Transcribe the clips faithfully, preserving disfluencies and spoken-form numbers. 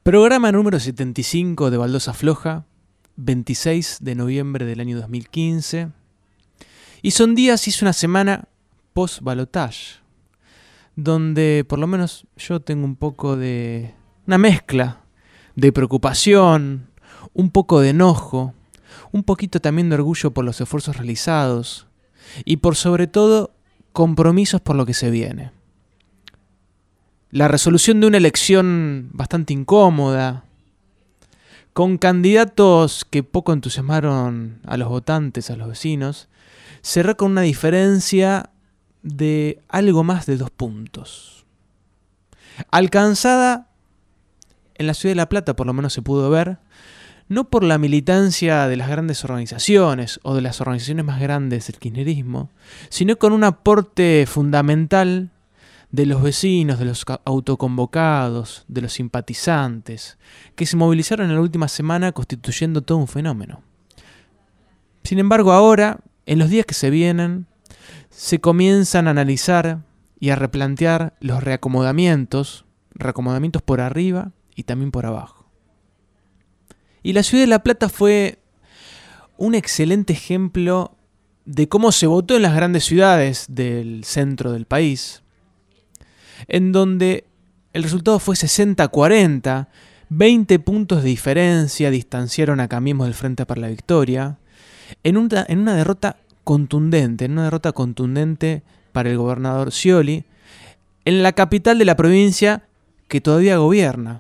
Programa número setenta y cinco de Baldosa Floja, veintiséis de noviembre del año dos mil quince. Y son días, y es una semana post-balotage, donde por lo menos yo tengo un poco de... una mezcla de preocupación, un poco de enojo, un poquito también de orgullo por los esfuerzos realizados y por sobre todo compromisos por lo que se viene. La resolución de una elección bastante incómoda, con candidatos que poco entusiasmaron a los votantes, a los vecinos, cerró con una diferencia de algo más de dos puntos. Alcanzada en la ciudad de La Plata, por lo menos se pudo ver, no por la militancia de las grandes organizaciones o de las organizaciones más grandes del kirchnerismo, sino con un aporte fundamental de los vecinos, de los autoconvocados, de los simpatizantes, que se movilizaron en la última semana constituyendo todo un fenómeno. Sin embargo, ahora, en los días que se vienen, se comienzan a analizar y a replantear los reacomodamientos, reacomodamientos por arriba y también por abajo. Y la ciudad de La Plata fue un excelente ejemplo de cómo se votó en las grandes ciudades del centro del país, en donde el resultado fue sesenta a cuarenta, veinte puntos de diferencia distanciaron a Cambiemos del Frente para la Victoria, en una, en una derrota contundente, en una derrota contundente para el gobernador Scioli, en la capital de la provincia que todavía gobierna,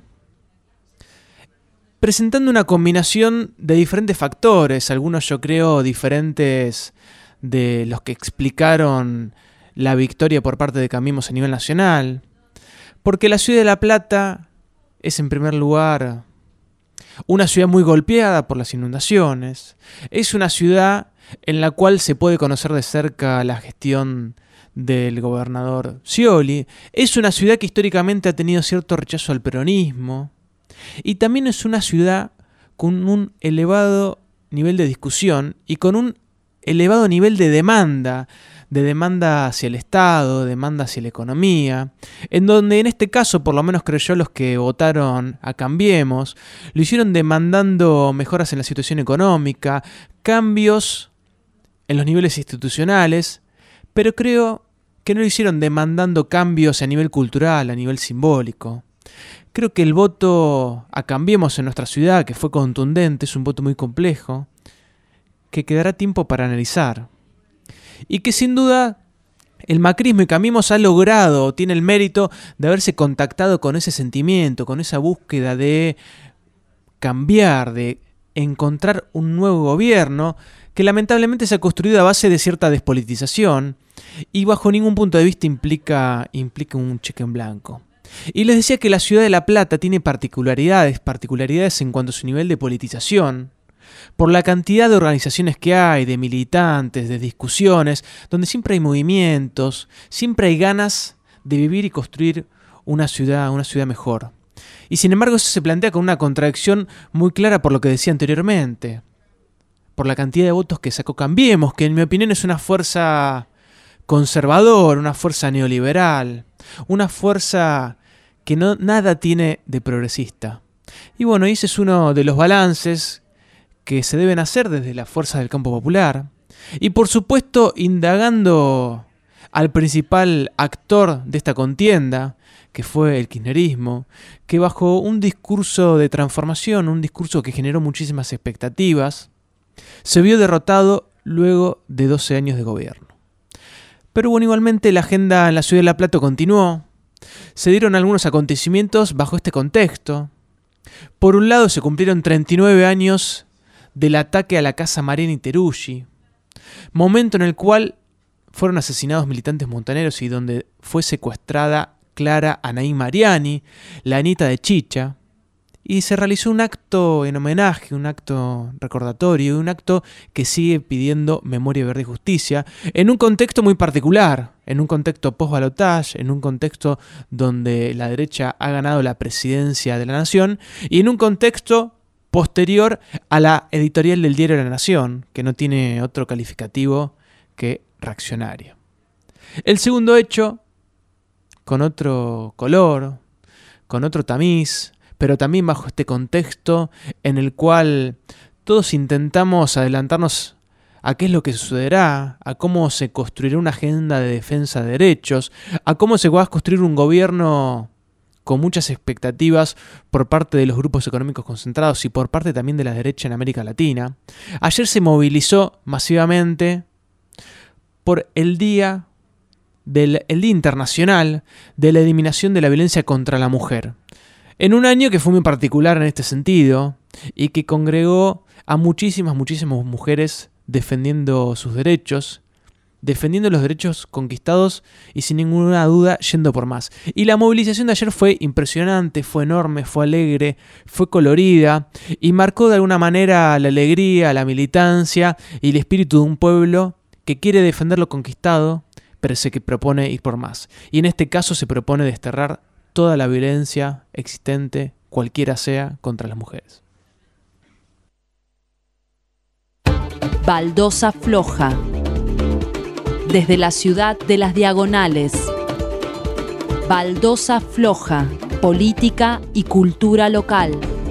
presentando una combinación de diferentes factores, algunos yo creo diferentes de los que explicaron la victoria por parte de Cambiemos a nivel nacional, porque la ciudad de La Plata es en primer lugar una ciudad muy golpeada por las inundaciones, es una ciudad en la cual se puede conocer de cerca la gestión del gobernador Scioli, es una ciudad que históricamente ha tenido cierto rechazo al peronismo, y también es una ciudad con un elevado nivel de discusión y con un elevado nivel de demanda, de demanda hacia el Estado, demanda hacia la economía, en donde en este caso, por lo menos creo yo, los que votaron a Cambiemos, lo hicieron demandando mejoras en la situación económica, cambios en los niveles institucionales, pero creo que no lo hicieron demandando cambios a nivel cultural, a nivel simbólico. Creo que el voto a Cambiemos en nuestra ciudad, que fue contundente, es un voto muy complejo, que quedará tiempo para analizar. Y que sin duda el macrismo y Cambiemos ha logrado, tiene el mérito de haberse contactado con ese sentimiento, con esa búsqueda de cambiar, de encontrar un nuevo gobierno que lamentablemente se ha construido a base de cierta despolitización y bajo ningún punto de vista implica, implica un cheque en blanco. Y les decía que la ciudad de La Plata tiene particularidades, particularidades en cuanto a su nivel de politización, por la cantidad de organizaciones que hay, de militantes, de discusiones, donde siempre hay movimientos, siempre hay ganas de vivir y construir una ciudad, una ciudad mejor. Y sin embargo eso se plantea con una contradicción muy clara por lo que decía anteriormente, por la cantidad de votos que sacó Cambiemos, que en mi opinión es una fuerza conservadora, una fuerza neoliberal, una fuerza que no, nada tiene de progresista. Y bueno, ese es uno de los balances que se deben hacer desde la fuerza del campo popular. Y por supuesto, indagando al principal actor de esta contienda, que fue el kirchnerismo, que bajo un discurso de transformación, un discurso que generó muchísimas expectativas, se vio derrotado luego de doce años de gobierno. Pero bueno, igualmente la agenda en la ciudad de La Plata continuó. Se dieron algunos acontecimientos bajo este contexto. Por un lado se cumplieron treinta y nueve años del ataque a la Casa Mariani Teruggi, momento en el cual fueron asesinados militantes montoneros y donde fue secuestrada Clara Anaí Mariani, la nieta de Chicha, y se realizó un acto en homenaje, un acto recordatorio, un acto que sigue pidiendo memoria, verdad y justicia, en un contexto muy particular, en un contexto post-balotage, en un contexto donde la derecha ha ganado la presidencia de la nación, y en un contexto posterior a la editorial del diario La Nación, que no tiene otro calificativo que reaccionario. El segundo hecho, con otro color, con otro tamiz, pero también bajo este contexto en el cual todos intentamos adelantarnos a qué es lo que sucederá, a cómo se construirá una agenda de defensa de derechos, a cómo se va a construir un gobierno con muchas expectativas por parte de los grupos económicos concentrados y por parte también de la derecha en América Latina. Ayer se movilizó masivamente por el Día, del, el Día Internacional de la Eliminación de la Violencia contra la Mujer, en un año que fue muy particular en este sentido y que congregó a muchísimas, muchísimas mujeres defendiendo sus derechos, defendiendo los derechos conquistados y sin ninguna duda yendo por más. Y la movilización de ayer fue impresionante, fue enorme, fue alegre, fue colorida y marcó de alguna manera la alegría, la militancia y el espíritu de un pueblo que quiere defender lo conquistado, pero se que propone ir por más. Y en este caso se propone desterrar toda la violencia existente, cualquiera sea, contra las mujeres. Baldosa Floja. Desde la ciudad de las Diagonales. Baldosa Floja. Política y cultura local.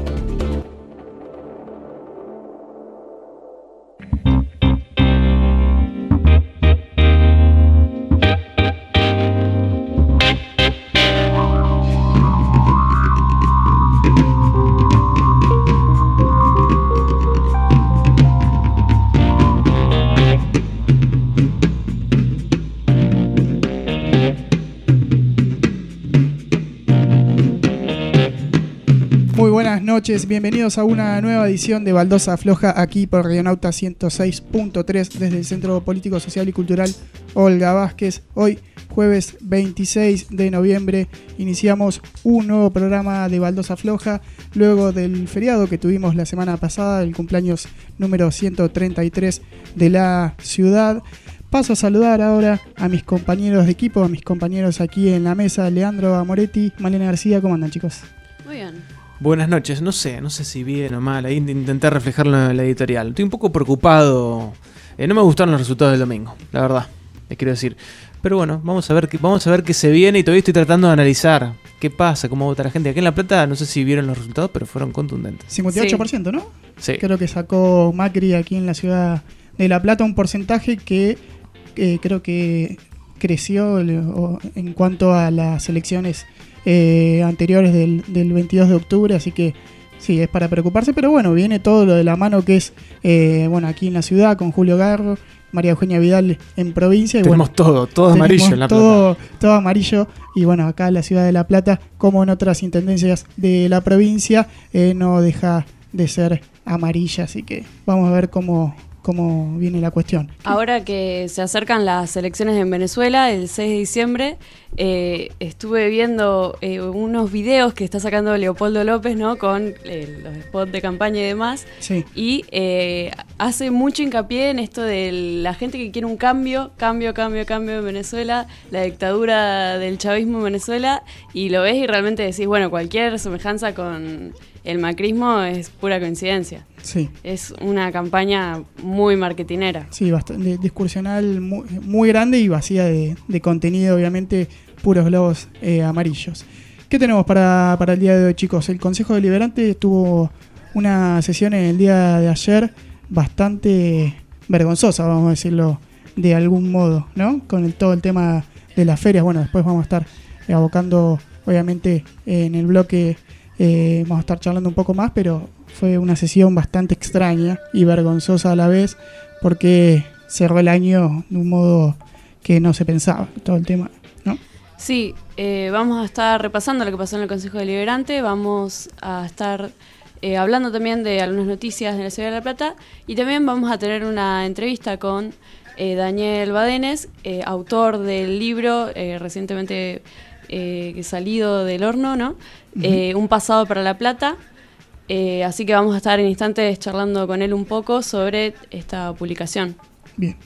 Noches, bienvenidos a una nueva edición de Baldosa Floja aquí por Radionauta ciento seis punto tres desde el Centro Político, Social y Cultural Olga Vázquez. Hoy, jueves veintiséis de noviembre, iniciamos un nuevo programa de Baldosa Floja luego del feriado que tuvimos la semana pasada, el cumpleaños número ciento treinta y tres de la ciudad. Paso a saludar ahora a mis compañeros de equipo, a mis compañeros aquí en la mesa, Leandro Amoretti, Malena García. ¿Cómo andan, chicos? Muy bien. Buenas noches, no sé, no sé si bien o mal, ahí intenté reflejarlo en la editorial. Estoy un poco preocupado, eh, no me gustaron los resultados del domingo, la verdad, les quiero decir. Pero bueno, vamos a ver qué, vamos a ver qué se viene y todavía estoy tratando de analizar qué pasa, cómo vota la gente. Aquí en La Plata, no sé si vieron los resultados, pero fueron contundentes. cincuenta y ocho por ciento, ¿no? Sí. Creo que sacó Macri aquí en la ciudad de La Plata un porcentaje que eh, creo que creció en cuanto a las elecciones Eh, anteriores del, del veintidós de octubre, así que sí, es para preocuparse, pero bueno, viene todo lo de la mano que es, eh, bueno, aquí en la ciudad con Julio Garro, María Eugenia Vidal en provincia. Y tenemos bueno, todo, todo amarillo en La todo, Plata. Todo amarillo, y bueno, acá en la ciudad de La Plata, como en otras intendencias de la provincia, eh, no deja de ser amarilla, así que vamos a ver cómo... cómo viene la cuestión. Ahora que se acercan las elecciones en Venezuela, el seis de diciembre, eh, estuve viendo eh, unos videos que está sacando Leopoldo López, ¿no? Con eh, los spots de campaña y demás. Sí. Y eh, hace mucho hincapié en esto de la gente que quiere un cambio, cambio, cambio, cambio en Venezuela, la dictadura del chavismo en Venezuela, y lo ves y realmente decís, bueno, cualquier semejanza con el macrismo es pura coincidencia. Sí. Es una campaña muy marketinera. Sí, bastante discursional, muy, muy grande y vacía de, de contenido, obviamente, puros globos eh, amarillos. ¿Qué tenemos para, para el día de hoy, chicos? El Consejo Deliberante tuvo una sesión en el día de ayer bastante vergonzosa, vamos a decirlo de algún modo, ¿no? Con el, todo el tema de las ferias. Bueno, después vamos a estar abocando, obviamente, en el bloque, eh, vamos a estar charlando un poco más, pero fue una sesión bastante extraña y vergonzosa a la vez, porque cerró el año de un modo que no se pensaba, todo el tema, ¿no? Sí, eh, vamos a estar repasando lo que pasó en el Consejo Deliberante, vamos a estar eh, hablando también de algunas noticias de la Ciudad de La Plata, y también vamos a tener una entrevista con eh, Daniel Badenes, eh, autor del libro eh, recientemente eh, salido del horno, ¿no? Uh-huh. Eh, Un pasado para La Plata. Eh, así que vamos a estar en instantes charlando con él un poco sobre esta publicación. Bien.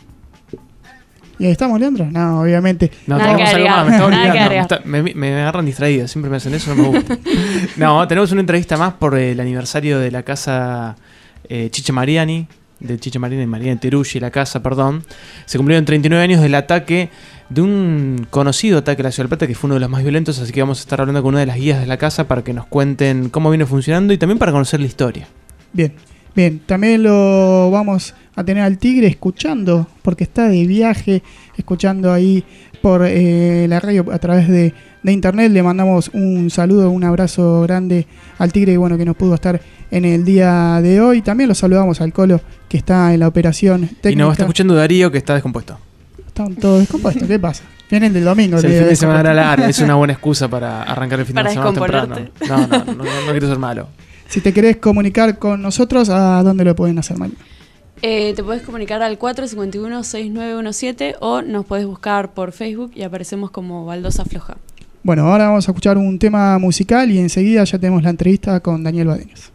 ¿Y ahí estamos, Leandro? No, obviamente. No, nada tenemos que algo más, me, nada está que olvidando. Me, me, me agarran distraído, siempre me hacen eso, no me gusta. No, tenemos una entrevista más por el aniversario de la casa eh, Chiche Mariani, de Chicha Marina y Marina Teruggi, la casa, perdón, se cumplieron treinta y nueve años del ataque, de un conocido ataque a la Ciudad del Plata, que fue uno de los más violentos, así que vamos a estar hablando con una de las guías de la casa para que nos cuenten cómo viene funcionando y también para conocer la historia. Bien, bien, también lo vamos a tener al Tigre escuchando, porque está de viaje, escuchando ahí por eh, la radio a través de, de internet. Le mandamos un saludo, un abrazo grande al Tigre, bueno, que nos pudo estar en el día de hoy. También lo saludamos al Colo, que está en la operación técnica. Y nos está escuchando Darío, que está descompuesto. Están todos descompuestos, ¿qué pasa? Vienen del domingo. Sí, el fin de semana era largo, es una buena excusa para arrancar el fin para de semana temprano. No, no, no, no, no quiero ser malo. Si te querés comunicar con nosotros, ¿a dónde lo pueden hacer, María? Eh, te puedes comunicar al cuatro cinco uno, seis nueve uno siete o nos puedes buscar por Facebook y aparecemos como Baldosa Floja. Bueno, ahora vamos a escuchar un tema musical y enseguida ya tenemos la entrevista con Daniel Badeños.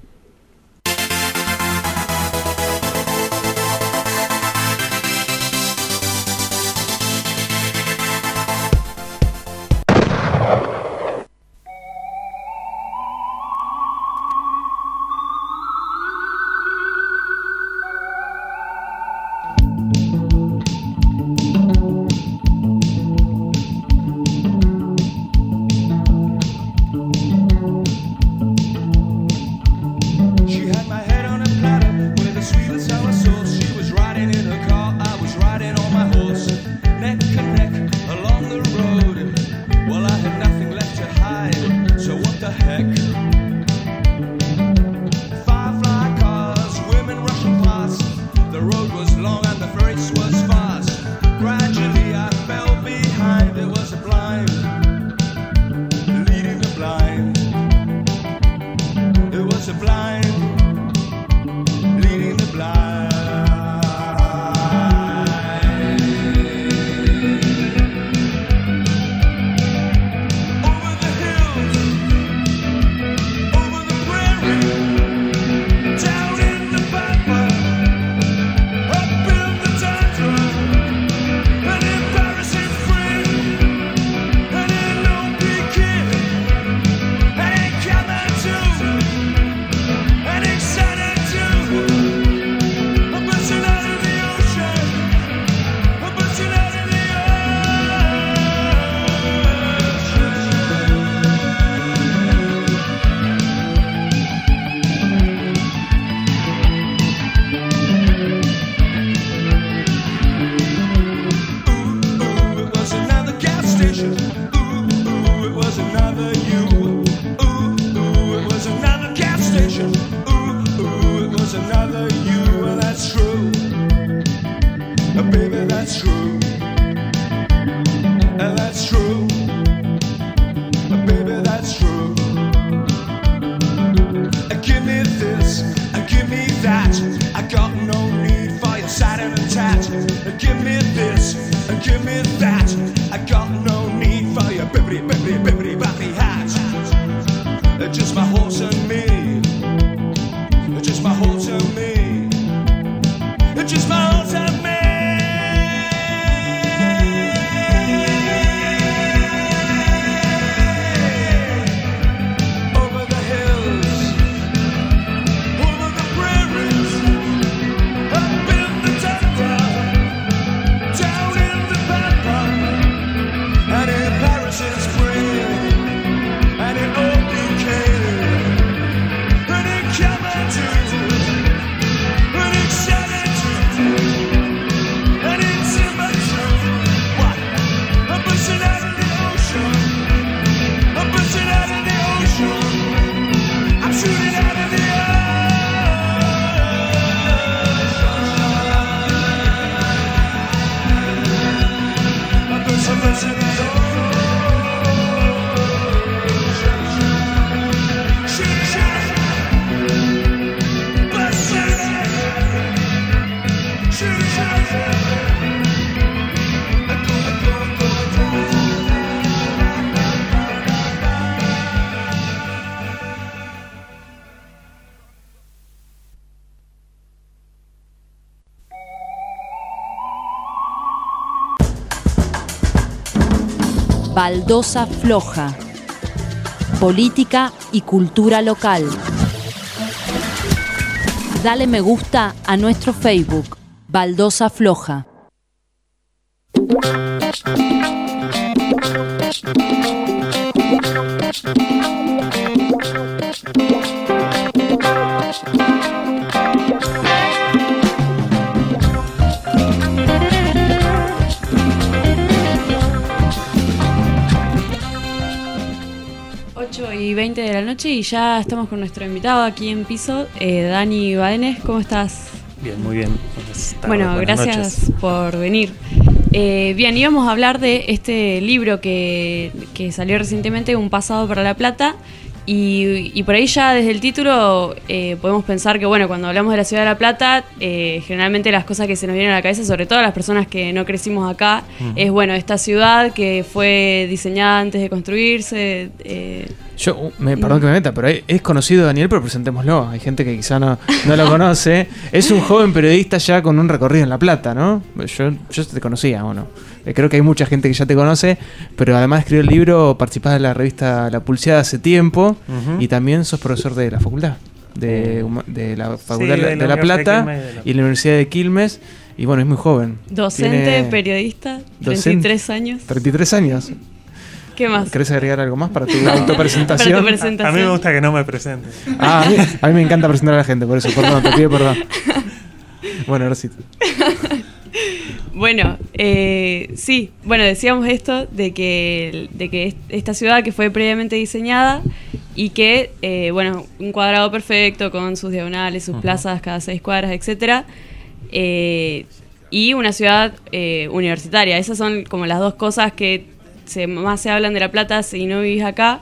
Baldosa Floja. Política y cultura local. Dale me gusta a nuestro Facebook, Baldosa Floja. ocho y veinte de la noche y ya estamos con nuestro invitado aquí en piso, eh, Dani Badenes. ¿Cómo estás? Bien, muy bien. Buenas tardes, bueno, buenas gracias noches. por venir. Eh, bien, íbamos a hablar de este libro que, que salió recientemente, Un pasado para La Plata. Y, y por ahí ya desde el título eh, podemos pensar que, bueno, cuando hablamos de la ciudad de La Plata, eh, generalmente las cosas que se nos vienen a la cabeza, sobre todo a las personas que no crecimos acá, uh-huh. es, bueno, esta ciudad que fue diseñada antes de construirse. Eh, Yo, me, perdón que me meta, pero es conocido Daniel, pero presentémoslo. Hay gente que quizá no, no lo conoce. Es un joven periodista ya con un recorrido en La Plata, ¿no? Yo, yo te conocía, ¿o no? Creo que hay mucha gente que ya te conoce, pero además de escribir el libro, participás de la revista La Pulseada hace tiempo, uh-huh. y también sos profesor de la facultad, de, de la Facultad sí, de, de La, la Plata de y la Universidad de Quilmes, y bueno, es muy joven. Docente, Tiene periodista, treinta y tres años. treinta y tres años. ¿Qué más? ¿Querés agregar algo más para tu autopresentación? Para tu presentación. A, a mí me gusta que no me presentes. Ah, a mí, a mí me encanta presentar a la gente, por eso, perdón, te pido perdón. Bueno, ahora sí. Bueno, eh, sí, bueno, decíamos esto de que, de que esta ciudad que fue previamente diseñada y que, eh, bueno, un cuadrado perfecto con sus diagonales, sus uh-huh. plazas cada seis cuadras, etcétera, eh, y una ciudad eh, universitaria. Esas son como las dos cosas que se, más se hablan de La Plata si no vivís acá.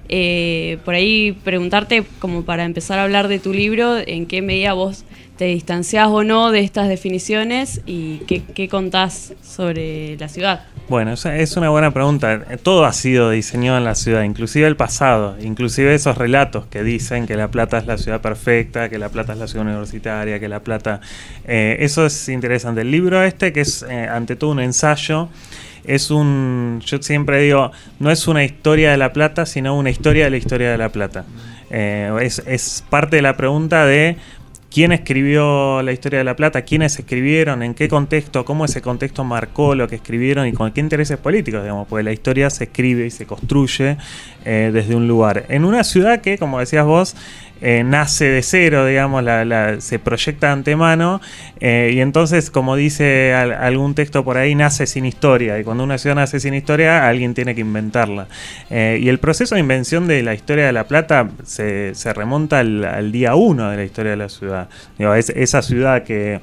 Eh, por ahí preguntarte, como para empezar a hablar de tu libro, en qué medida vos te distanciás o no de estas definiciones y qué, qué contás sobre la ciudad. Bueno, esa es una buena pregunta. Todo ha sido diseñado en la ciudad, inclusive el pasado, inclusive esos relatos que dicen que La Plata es la ciudad perfecta, que La Plata es la ciudad universitaria, que La Plata... Eh, eso es interesante. El libro este, que es eh, ante todo un ensayo, es un... Yo siempre digo, no es una historia de La Plata, sino una historia de la historia de La Plata. Eh, es, es parte de la pregunta de... ¿Quién escribió la historia de La Plata? ¿Quiénes escribieron? ¿En qué contexto? ¿Cómo ese contexto marcó lo que escribieron? ¿Y con qué intereses políticos? Digamos, porque la historia se escribe y se construye eh, desde un lugar. En una ciudad que, como decías vos, eh, nace de cero, digamos, la, la, se proyecta de antemano, eh, y entonces, como dice al, algún texto por ahí, nace sin historia. Y cuando una ciudad nace sin historia, alguien tiene que inventarla. Eh, y el proceso de invención de la historia de La Plata se, se remonta al, al día uno de la historia de la ciudad. Digo, es esa ciudad que,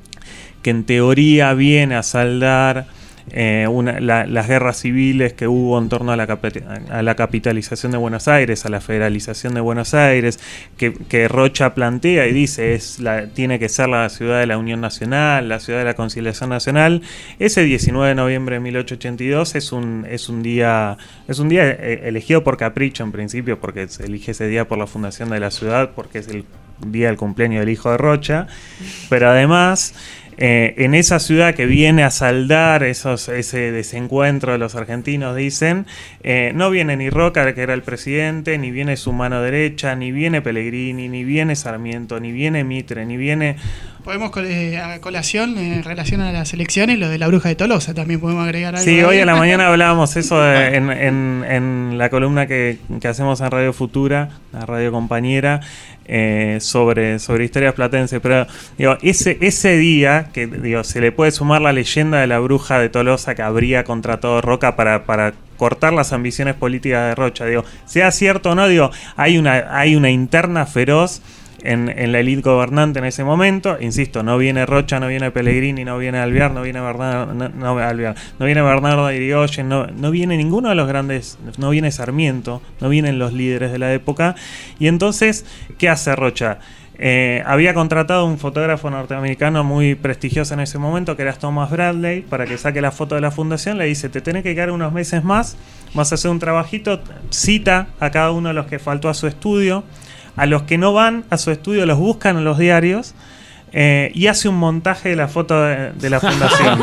que en teoría viene a saldar eh, una, la, las guerras civiles que hubo en torno a la, capi- a la capitalización de Buenos Aires, a la federalización de Buenos Aires, que, que Rocha plantea y dice es la, tiene que ser la ciudad de la Unión Nacional, la ciudad de la Conciliación Nacional. Ese diecinueve de noviembre de mil ochocientos ochenta y dos es un, es un día, es un día elegido por capricho en principio, porque se elige ese día por la fundación de la ciudad, porque es el día del cumpleaños del hijo de Rocha, pero además eh, en esa ciudad que viene a saldar esos, ese desencuentro de los argentinos, dicen, eh, no viene ni Roca, que era el presidente, ni viene su mano derecha, ni viene Pellegrini, ni viene Sarmiento, ni viene Mitre, ni viene... Podemos, eh, a colación, en relación a las elecciones, lo de la bruja de Tolosa, también podemos agregar algo. Sí, hoy a la mañana hablábamos eso de, en, en, en la columna que, que hacemos en Radio Futura, la radio compañera, eh, sobre, sobre historias platenses. Pero digo, ese, ese día, que digo, se le puede sumar la leyenda de la bruja de Tolosa que habría contratado Roca para... para cortar las ambiciones políticas de Rocha. Digo, sea cierto o no, digo, hay una, hay una interna feroz En, en la élite gobernante en ese momento. Insisto, no viene Rocha, no viene Pellegrini, no viene Alvear, no viene Bernardo, no, no, Alvear, no viene Bernardo Irigoyen, no, no viene ninguno de los grandes, no viene Sarmiento, no vienen los líderes de la época. Y entonces, ¿qué hace Rocha? Eh, había contratado un fotógrafo norteamericano muy prestigioso en ese momento, que era Thomas Bradley, para que saque la foto de la fundación. Le dice, te tenés que quedar unos meses más, vas a hacer un trabajito, cita a cada uno de los que faltó a su estudio. A los que no van a su estudio los buscan en los diarios, eh, y hace un montaje de la foto de, de la fundación.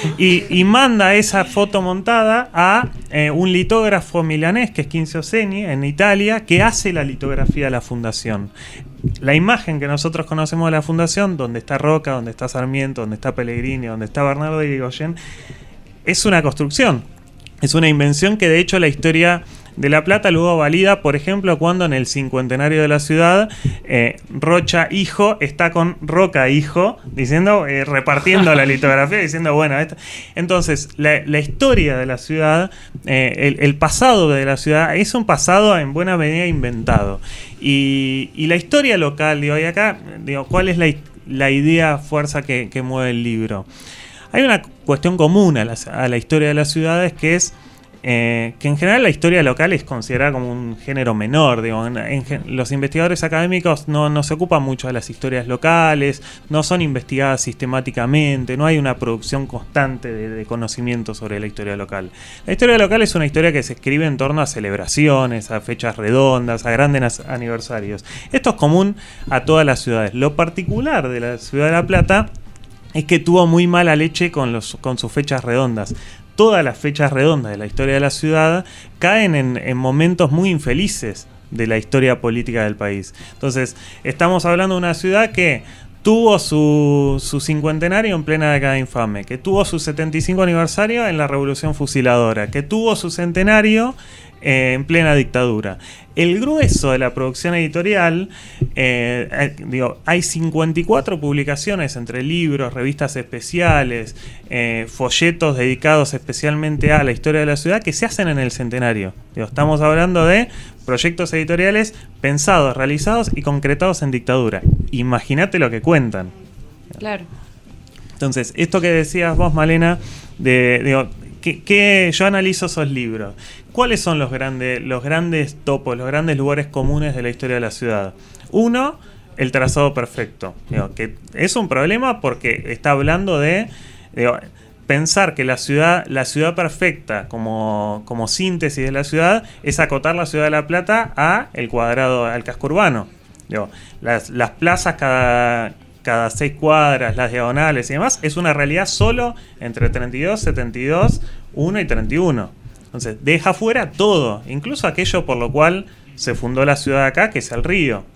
y, y manda esa foto montada a eh, un litógrafo milanés, que es Kinzio Segni, en Italia, que hace la litografía de la fundación. La imagen que nosotros conocemos de la fundación, donde está Roca, donde está Sarmiento, donde está Pellegrini, donde está Bernardo de Irigoyen, es una construcción, es una invención que de hecho la historia de La Plata luego valida, por ejemplo, cuando en el cincuentenario de la ciudad, eh, Rocha hijo está con Roca hijo, diciendo, eh, repartiendo la litografía, diciendo, bueno, esto. Entonces, la, la historia de la ciudad, eh, el, el pasado de la ciudad, es un pasado en buena medida inventado. Y, y la historia local, digo, y acá, digo, ¿cuál es la, la idea, fuerza que, que mueve el libro? Hay una cuestión común a la, a la historia de las ciudades, que es Eh, que en general la historia local es considerada como un género menor. Digo, en, en, los investigadores académicos no, no se ocupan mucho de las historias locales, no son investigadas sistemáticamente, no hay una producción constante de, de conocimiento sobre la historia local. La historia local es una historia que se escribe en torno a celebraciones, a fechas redondas, a grandes aniversarios. Esto es común a todas las ciudades. Lo particular de la ciudad de La Plata es que tuvo muy mala leche con, los, con sus fechas redondas. Todas las fechas redondas de la historia de la ciudad caen en, en momentos muy infelices de la historia política del país. Entonces, estamos hablando de una ciudad que tuvo su, su cincuentenario en plena década infame, que tuvo su setenta y cinco aniversario en la Revolución Fusiladora, que tuvo su centenario eh, en plena dictadura. El grueso de la producción editorial, eh, eh, digo, hay cincuenta y cuatro publicaciones entre libros, revistas especiales, eh, folletos dedicados especialmente a la historia de la ciudad que se hacen en el centenario. Digo, estamos hablando de proyectos editoriales pensados, realizados y concretados en dictadura. Imagínate lo que cuentan. Claro. Entonces, esto que decías vos, Malena, de, digo, que, que yo analizo esos libros. ¿Cuáles son los grandes, los grandes topos, los grandes lugares comunes de la historia de la ciudad? Uno, el trazado perfecto. Digo, que es un problema porque está hablando de, digo, pensar que la ciudad, la ciudad perfecta como, como síntesis de la ciudad es acotar la ciudad de La Plata a el cuadrado, al casco urbano. Digo, las, las plazas cada, cada seis cuadras, las diagonales y demás, es una realidad solo entre treinta y dos, setenta y dos, uno y treinta y uno. Entonces, deja fuera todo, incluso aquello por lo cual se fundó la ciudad acá, que es el río.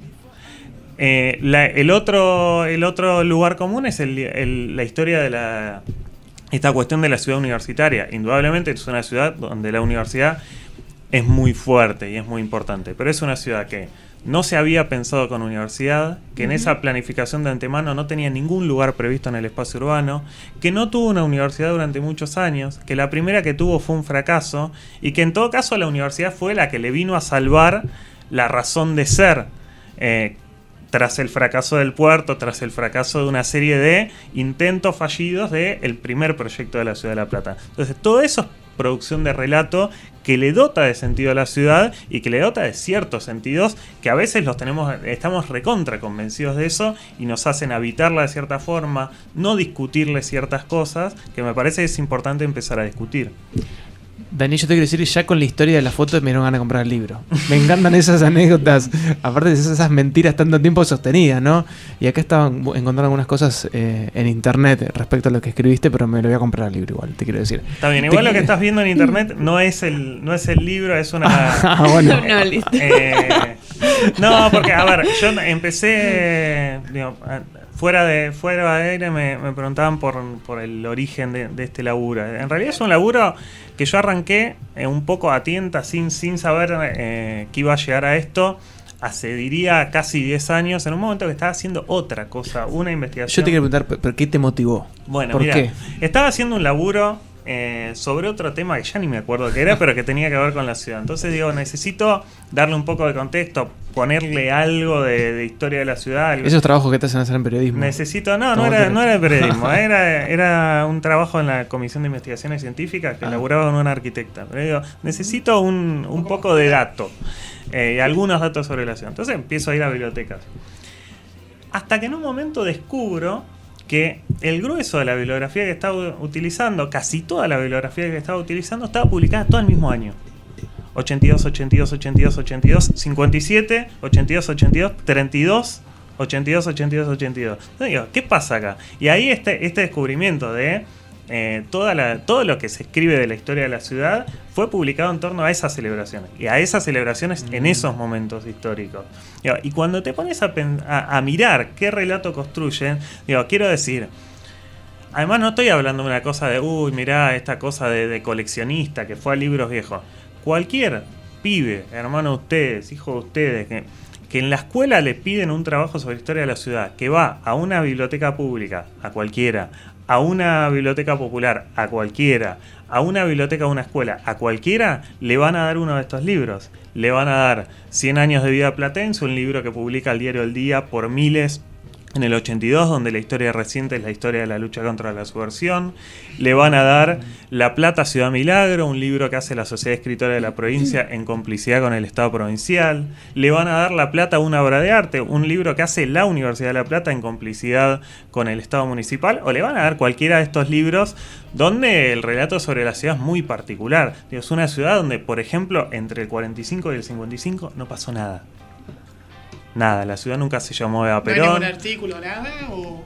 Eh, la, el, otro, el otro lugar común es el, el, la historia de la, esta cuestión de la ciudad universitaria. Indudablemente es una ciudad donde la universidad es muy fuerte y es muy importante, pero es una ciudad que no se había pensado con universidad, que en esa planificación de antemano no tenía ningún lugar previsto en el espacio urbano, que no tuvo una universidad durante muchos años, que la primera que tuvo fue un fracaso y que en todo caso la universidad fue la que le vino a salvar la razón de ser, eh, tras el fracaso del puerto, tras el fracaso de una serie de intentos fallidos del primer proyecto de la ciudad de La Plata. Entonces todo eso es producción de relato que le dota de sentido a la ciudad y que le dota de ciertos sentidos que a veces los tenemos, estamos recontra convencidos de eso y nos hacen habitarla de cierta forma, no discutirle ciertas cosas que me parece que es importante empezar a discutir. Dani, yo te quiero decir, ya con la historia de la foto me dieron ganas de comprar el libro. Me encantan esas anécdotas, aparte de esas mentiras tanto tiempo sostenidas, ¿no? Y acá estaban encontrando algunas cosas eh, en internet respecto a lo que escribiste, pero me lo voy a comprar el libro igual, te quiero decir. Está bien, igual te... lo que estás viendo en internet no es el, no es el libro, es una... Ah, bueno. No, listo. Eh, no, porque, a ver, yo empecé... Digo, Fuera de fuera de aire me, me preguntaban por, por el origen de, de este laburo. En realidad es un laburo que yo arranqué eh, un poco a tienta, sin, sin saber eh, que iba a llegar a esto, hace, diría, casi diez años, en un momento que estaba haciendo otra cosa, una investigación. Yo te quiero preguntar, ¿por qué te motivó? Bueno, ¿Por mira, qué? Estaba haciendo un laburo eh, sobre otro tema que ya ni me acuerdo qué era, pero que tenía que ver con la ciudad. Entonces digo, necesito darle un poco de contexto, ponerle algo de, de historia de la ciudad. Algo. Esos trabajos que te hacen hacer en periodismo. Necesito, no, no era, no era de periodismo, era, era un trabajo en la Comisión de Investigaciones Científicas que ah. elaboraba con una arquitecta. Pero digo, necesito un, un poco de dato, eh, y algunos datos sobre la ciudad. Entonces empiezo a ir a bibliotecas. Hasta que en un momento descubro que el grueso de la bibliografía que estaba utilizando, casi toda la bibliografía que estaba utilizando, estaba publicada todo el mismo año. ochenta y dos, ochenta y dos, ochenta y dos, ochenta y dos, cincuenta y siete, ochenta y dos, ochenta y dos, treinta y dos, ochenta y dos, ochenta y dos, ochenta y dos. Entonces digo, ¿qué pasa acá? Y ahí este, este descubrimiento de eh, toda la, todo lo que se escribe de la historia de la ciudad fue publicado en torno a esas celebraciones y a esas celebraciones en esos momentos históricos. Digo, y cuando te pones a, pen, a, a mirar qué relato construyen, digo, quiero decir, además no estoy hablando de una cosa de, uy, mirá, esta cosa de, de coleccionista que fue a libros viejos. Cualquier pibe, hermano de ustedes, hijo de ustedes, que, que en la escuela le piden un trabajo sobre historia de la ciudad, que va a una biblioteca pública, a cualquiera, a una biblioteca popular, a cualquiera, a una biblioteca de una escuela, a cualquiera, le van a dar uno de estos libros. Le van a dar cien años de vida platense, un libro que publica el diario El Día por miles en el ochenta y dos, donde la historia reciente es la historia de la lucha contra la subversión. Le van a dar La Plata, Ciudad Milagro, un libro que hace la Sociedad Escritora de la Provincia en complicidad con el Estado Provincial. Le van a dar La Plata, una obra de arte, un libro que hace la Universidad de La Plata en complicidad con el Estado Municipal. O le van a dar cualquiera de estos libros donde el relato sobre la ciudad es muy particular. Es una ciudad donde, por ejemplo, entre el cuarenta y cinco y el cincuenta y cinco no pasó nada. Nada, la ciudad nunca se llamó Eva Perón. ¿No hay ningún artículo, nada? ¿O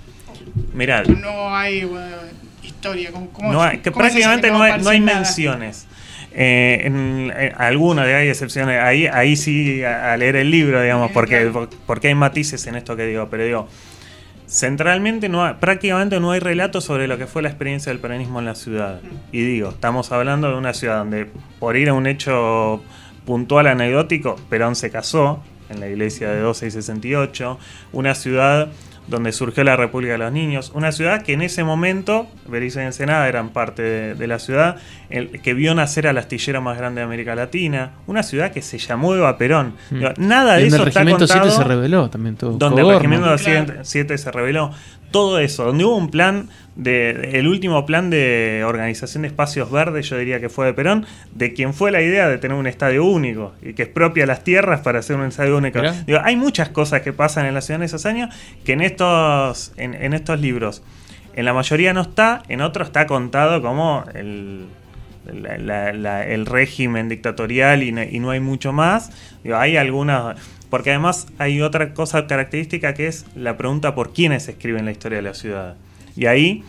mirá, no hay bueno, historia? ¿Cómo, cómo, no hay, que cómo prácticamente que no, no, hay, no hay nada? menciones. Eh, en, en algunas hay excepciones. Ahí, ahí sí, a, a leer el libro, digamos, Eh, porque, claro. porque hay matices en esto que digo. Pero digo, centralmente no hay, prácticamente no hay relato sobre lo que fue la experiencia del peronismo en la ciudad. Y digo, estamos hablando de una ciudad donde, por ir a un hecho puntual anecdótico, Perón se casó en la iglesia de doce y sesenta y ocho, una ciudad donde surgió la República de los Niños, una ciudad que en ese momento, Berizo y Ensenada eran parte de, de la ciudad, el, que vio nacer al astillero más grande de América Latina, una ciudad que se llamó Eva Perón. Mm. Digo, nada de Y en eso el está Regimiento contado. siete se rebeló también todo. Donde el Cogorno. Regimiento Claro. siete se rebeló. Todo eso, donde hubo un plan, de, de- el último plan de organización de espacios verdes, yo diría que fue de Perón, de quien fue la idea de tener un estadio único y que expropia las tierras para hacer un estadio único. Mirá. Digo, hay muchas cosas que pasan en la ciudad en esos años que en estos, en, en estos libros, en la mayoría no está, en otros está contado como el, la- la- la- el régimen dictatorial y no, y no hay mucho más. Digo, hay algunas... Porque además hay otra cosa característica que es la pregunta por quiénes escriben la historia de la ciudad. Y ahí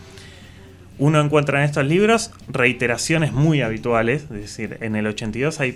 uno encuentra en estos libros reiteraciones muy habituales. Es decir, en el ochenta y dos hay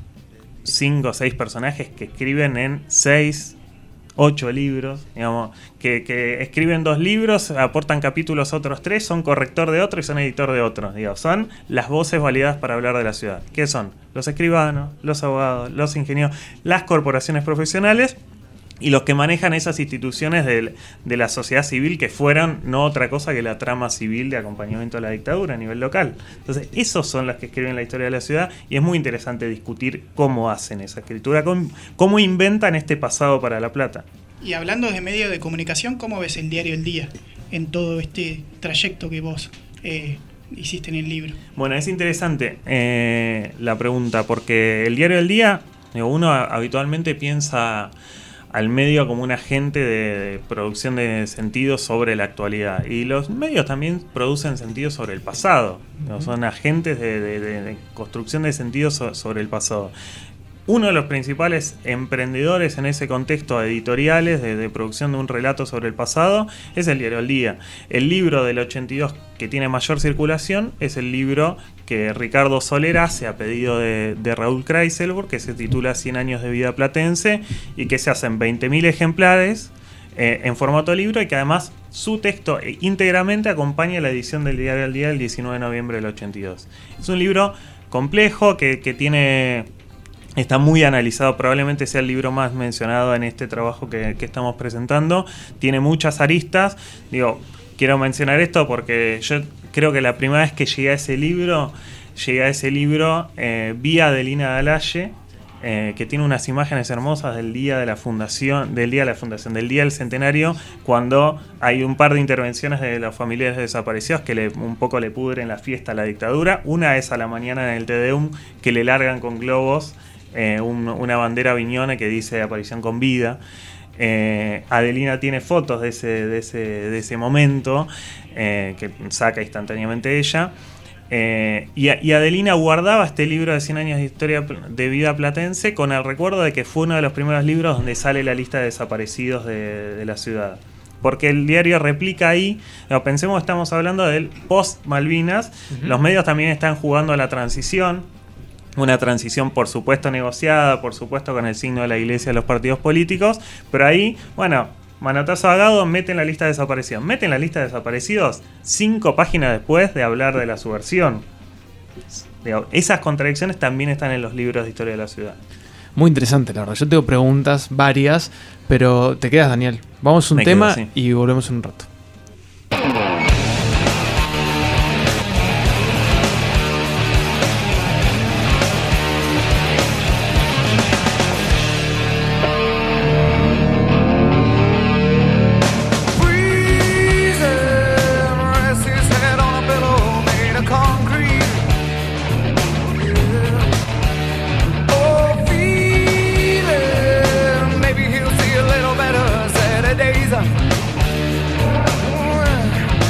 cinco o seis personajes que escriben en seis, ocho libros, digamos, que, que escriben dos libros, aportan capítulos a otros tres, son corrector de otro y son editor de otro. Digo, son las voces validadas para hablar de la ciudad. ¿Qué son? Los escribanos, los abogados, los ingenieros, las corporaciones profesionales y los que manejan esas instituciones de, de la sociedad civil que fueron no otra cosa que la trama civil de acompañamiento a la dictadura a nivel local. Entonces, esos son los que escriben la historia de la ciudad y es muy interesante discutir cómo hacen esa escritura, cómo, cómo inventan este pasado para La Plata. Y hablando de medios de comunicación, ¿cómo ves el diario El Día en todo este trayecto que vos eh, hiciste en el libro? Bueno, es interesante eh, la pregunta, porque el diario del día, digo, uno habitualmente piensa al medio como un agente de, de producción de sentidos sobre la actualidad. Y los medios también producen sentidos sobre el pasado. ¿No? Son agentes de, de, de, de construcción de sentidos so, sobre el pasado. Uno de los principales emprendedores en ese contexto editoriales de, de producción de un relato sobre el pasado es el diario El Día. El libro del ochenta y dos que tiene mayor circulación es el libro que Ricardo Soler hace a pedido de, de Raúl Kreiselburg, que se titula cien años de vida platense y que se hacen veinte mil ejemplares eh, en formato libro y que además su texto íntegramente acompaña la edición del diario El Día del diecinueve de noviembre del ochenta y dos. Es un libro complejo que, que tiene... Está muy analizado, probablemente sea el libro más mencionado en este trabajo que, que estamos presentando. Tiene muchas aristas. Digo, quiero mencionar esto porque yo creo que la primera vez que llegué a ese libro, llegué a ese libro eh, vía Adelina Dalaye, eh, que tiene unas imágenes hermosas del día de la fundación, del día de la fundación, del día del centenario, cuando hay un par de intervenciones de los familiares desaparecidos que le, un poco le pudren la fiesta a la dictadura. Una es a la mañana en el Te Deum, que le largan con globos Eh, un, una bandera viñona que dice aparición con vida. eh, Adelina tiene fotos de ese, de ese, de ese momento eh, que saca instantáneamente ella, eh, y, y Adelina guardaba este libro de cien años de historia de vida platense con el recuerdo de que fue uno de los primeros libros donde sale la lista de desaparecidos de, de la ciudad. porque el diario replica ahí, no, pensemos que estamos hablando del post-Malvinas, uh-huh. Los medios también están jugando a la transición, una transición por supuesto negociada, por supuesto con el signo de la iglesia de los partidos políticos, pero ahí, bueno, manotazo agado, mete en la lista de desaparecidos. Mete en la lista de desaparecidos cinco páginas después de hablar de la subversión. Esas contradicciones también están en los libros de historia de la ciudad. Muy interesante, la verdad. Yo tengo preguntas varias, pero te quedas, Daniel. Vamos a un Me tema quedo, sí. Y volvemos en un rato. Days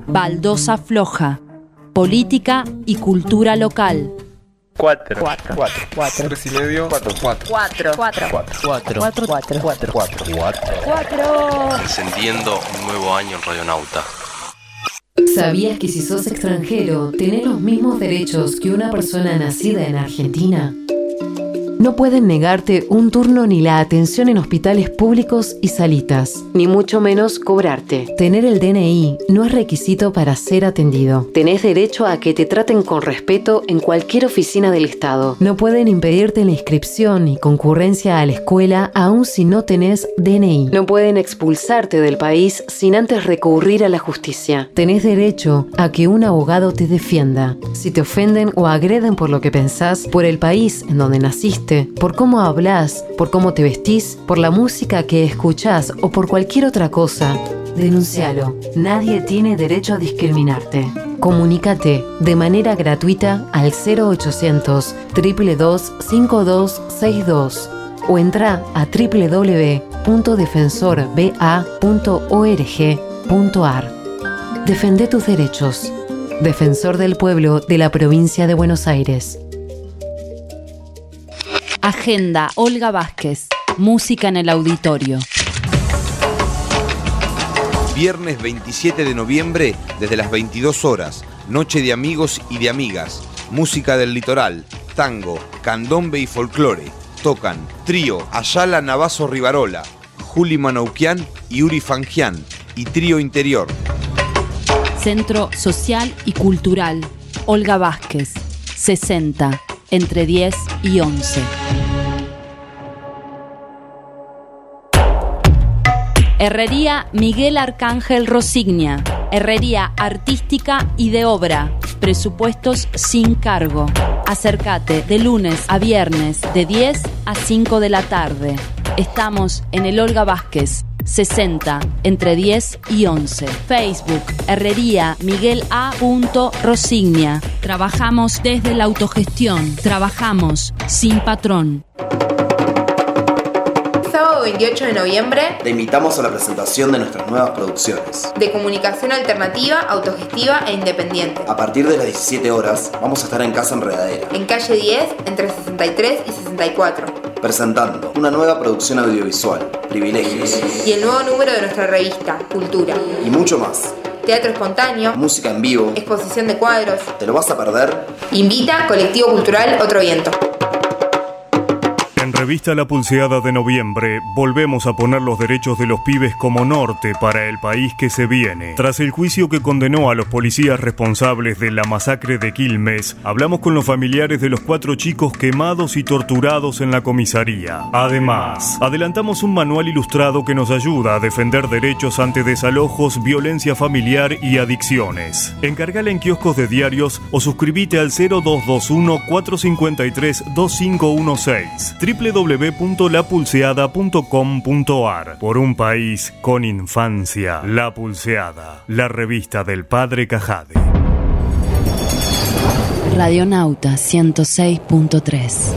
Baldosa Floja. Política y cultura local. Cuatro. Cuatro. Cuatro. Cuatro. Tres y medio. Cuatro. Cuatro. Cuatro. Cuatro. Cuatro. Cuatro. Cuatro. Cuatro. Cuatro. Cuatro. Cuatro. Cuatro. Encendiendo un nuevo año en Radionauta. ¿Sabías que si sos extranjero, tenés los mismos derechos que una persona nacida en Argentina? No pueden negarte un turno ni la atención en hospitales públicos y salitas, ni mucho menos cobrarte. Tener el D N I no es requisito para ser atendido. Tenés derecho a que te traten con respeto en cualquier oficina del Estado. No pueden impedirte la inscripción y concurrencia a la escuela aun si no tenés D N I. No pueden expulsarte del país sin antes recurrir a la justicia. Tenés derecho a que un abogado te defienda. Si te ofenden o agreden por lo que pensás, por el país en donde naciste, por cómo hablas, por cómo te vestís, por la música que escuchás o por cualquier otra cosa, denuncialo. Nadie tiene derecho a discriminarte. Comunícate de manera gratuita al cero ochocientos, dos dos dos, cinco dos seis dos o entra a doble u doble u doble u punto defensor b a punto org punto a r. Defende tus derechos. Defensor del Pueblo de la Provincia de Buenos Aires. Agenda Olga Vázquez. Música en el auditorio. Viernes veintisiete de noviembre, desde las veintidós horas. Noche de amigos y de amigas. Música del litoral, tango, candombe y folclore. Tocan Trío Ayala Navazo Rivarola, Juli Manoukian y Uri Fangian y Trío Interior. Centro Social y Cultural Olga Vázquez. sesenta. Entre diez y once. Herrería Miguel Arcángel Rosignia. Herrería artística y de obra. Presupuestos sin cargo. Acércate de lunes a viernes de diez a cinco de la tarde. Estamos en el Olga Vázquez, sesenta, entre diez y once. Facebook, Herrería Miguel A. Rosignia. Trabajamos desde la autogestión. Trabajamos sin patrón. Sábado veintiocho de noviembre te invitamos a la presentación de nuestras nuevas producciones de comunicación alternativa, autogestiva e independiente. A partir de las diecisiete horas vamos a estar en Casa Enredadera, en calle diez, entre sesenta y tres y sesenta y cuatro, presentando una nueva producción audiovisual, Privilegios, y el nuevo número de nuestra revista, Cultura, y mucho más. Teatro espontáneo, música en vivo, exposición de cuadros. ¿Te lo vas a perder? Invita Colectivo Cultural Otro Viento. En Revista La Pulseada de noviembre, volvemos a poner los derechos de los pibes como norte para el país que se viene. Tras el juicio que condenó a los policías responsables de la masacre de Quilmes, hablamos con los familiares de los cuatro chicos quemados y torturados en la comisaría. Además, adelantamos un manual ilustrado que nos ayuda a defender derechos ante desalojos, violencia familiar y adicciones. Encargala en kioscos de diarios o suscribite al cero dos dos uno, cuatro cinco tres, dos cinco uno seis. doble u doble u doble u punto la pulseada punto com punto a r. Por un país con infancia. La Pulseada, la revista del padre Cajade. Radionauta ciento seis punto tres.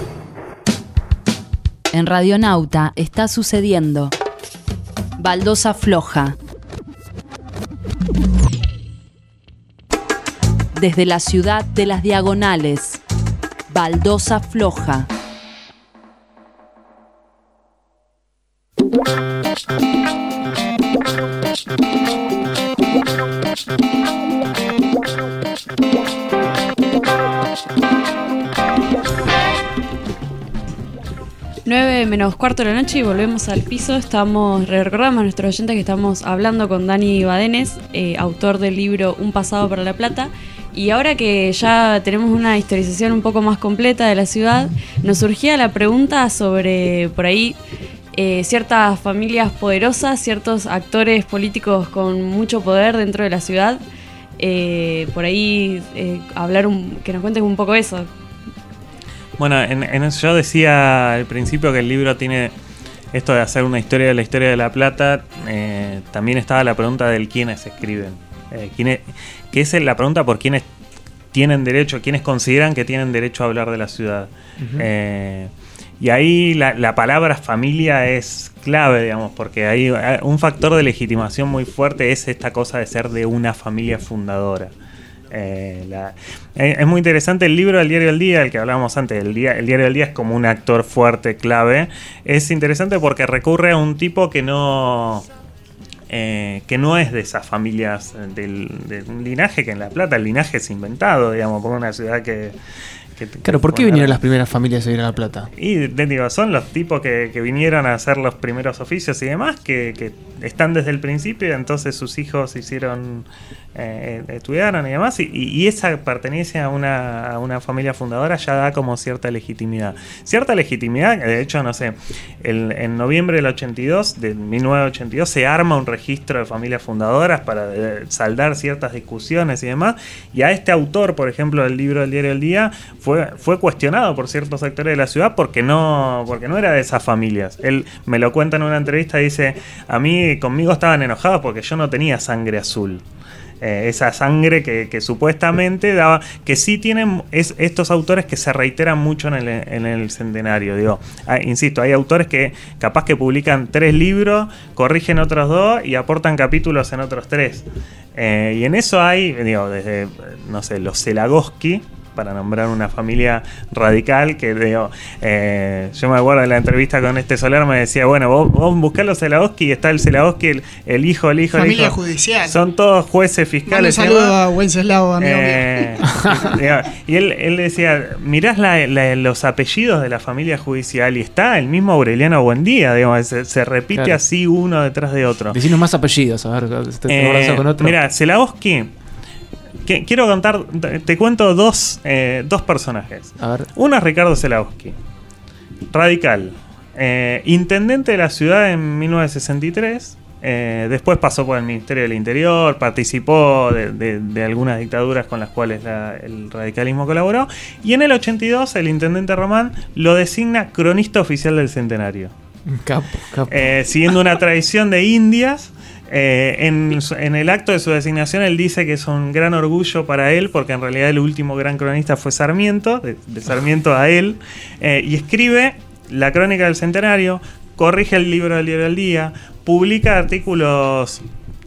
En Radionauta está sucediendo Baldosa Floja. Desde la ciudad de las Diagonales, Baldosa Floja. nueve menos cuarto de la noche y volvemos al piso. Estamos, recordamos a nuestros oyentes que estamos hablando con Dani Badenes, eh, autor del libro Un pasado para La Plata. Y ahora que ya tenemos una historización un poco más completa de la ciudad, nos surgía la pregunta sobre, por ahí, eh, ciertas familias poderosas, ciertos actores políticos con mucho poder dentro de la ciudad. Eh, por ahí, eh, hablar un, que nos cuentes un poco eso. Bueno, en, en eso yo decía al principio que el libro tiene esto de hacer una historia de la historia de La Plata. Eh, también estaba la pregunta del quiénes escriben. Eh, quiénes, que es la pregunta por quiénes tienen derecho, quiénes consideran que tienen derecho a hablar de la ciudad. Uh-huh. Eh, Y ahí la, la palabra familia es clave, digamos, porque hay un factor de legitimación muy fuerte, es esta cosa de ser de una familia fundadora. Eh, la, eh, es muy interesante el libro del Diario del Día, el que hablábamos antes. El, día, el Diario del Día es como un actor fuerte, clave. Es interesante porque recurre a un tipo que no... Eh, que no es de esas familias del, de un linaje que en La Plata el linaje es inventado, digamos, por una ciudad que... que claro, ¿por qué vinieron las primeras familias a vivir a La Plata? Y digo, son los tipos que, que vinieron a hacer los primeros oficios y demás, que, que están desde el principio, entonces sus hijos hicieron, eh, estudiaron y demás, y, y esa pertenencia a una, a una familia fundadora ya da como cierta legitimidad. Cierta legitimidad, de hecho, no sé, el, en noviembre del ochenta y dos, de mil novecientos ochenta y dos, se arma un registro de familias fundadoras para eh, saldar ciertas discusiones y demás, y a este autor, por ejemplo, del libro del Diario del Día, fue, fue cuestionado por ciertos sectores de la ciudad porque no, porque no era de esas familias. Él me lo cuenta en una entrevista, dice, a mí conmigo estaban enojados porque yo no tenía sangre azul. Eh, esa sangre que, que supuestamente daba, que sí tienen es, estos autores que se reiteran mucho en el, en el centenario. Digo, ah, insisto, hay autores que capaz que publican tres libros, corrigen otros dos y aportan capítulos en otros tres. Eh, y en eso hay, digo, desde, no sé, los Zelagoski, para nombrar una familia radical que digo, eh, yo me acuerdo de la entrevista con este Soler, me decía, bueno, vos, vos buscás los Zelagoski y está el Zelagoski, el, el hijo, el hijo, familia el hijo. judicial. Son todos jueces fiscales. Un saludo a Wenceslao, amigo eh, mío. Y él, él decía, mirás la, la, los apellidos de la familia judicial y está el mismo Aureliano Buendía, digamos, se, se repite claro. así uno detrás de otro. Decinos más apellidos, a ver, te, te eh, con otro. Mirá, Zelagoski, que, quiero contar, te cuento dos, eh, dos personajes. A ver. Uno es Ricardo Zelagoski, radical, eh, intendente de la ciudad en mil novecientos sesenta y tres. Eh, después pasó por el Ministerio del Interior, participó de, de, de algunas dictaduras con las cuales la, el radicalismo colaboró. Y en el ochenta y dos el intendente Román lo designa cronista oficial del centenario. Capo, capo. Eh, siguiendo una tradición de Indias. Eh, en, en el acto de su designación él dice que es un gran orgullo para él porque en realidad el último gran cronista fue Sarmiento, de, de Sarmiento a él, eh, y escribe la crónica del centenario, corrige el libro del Diario del Día, publica artículos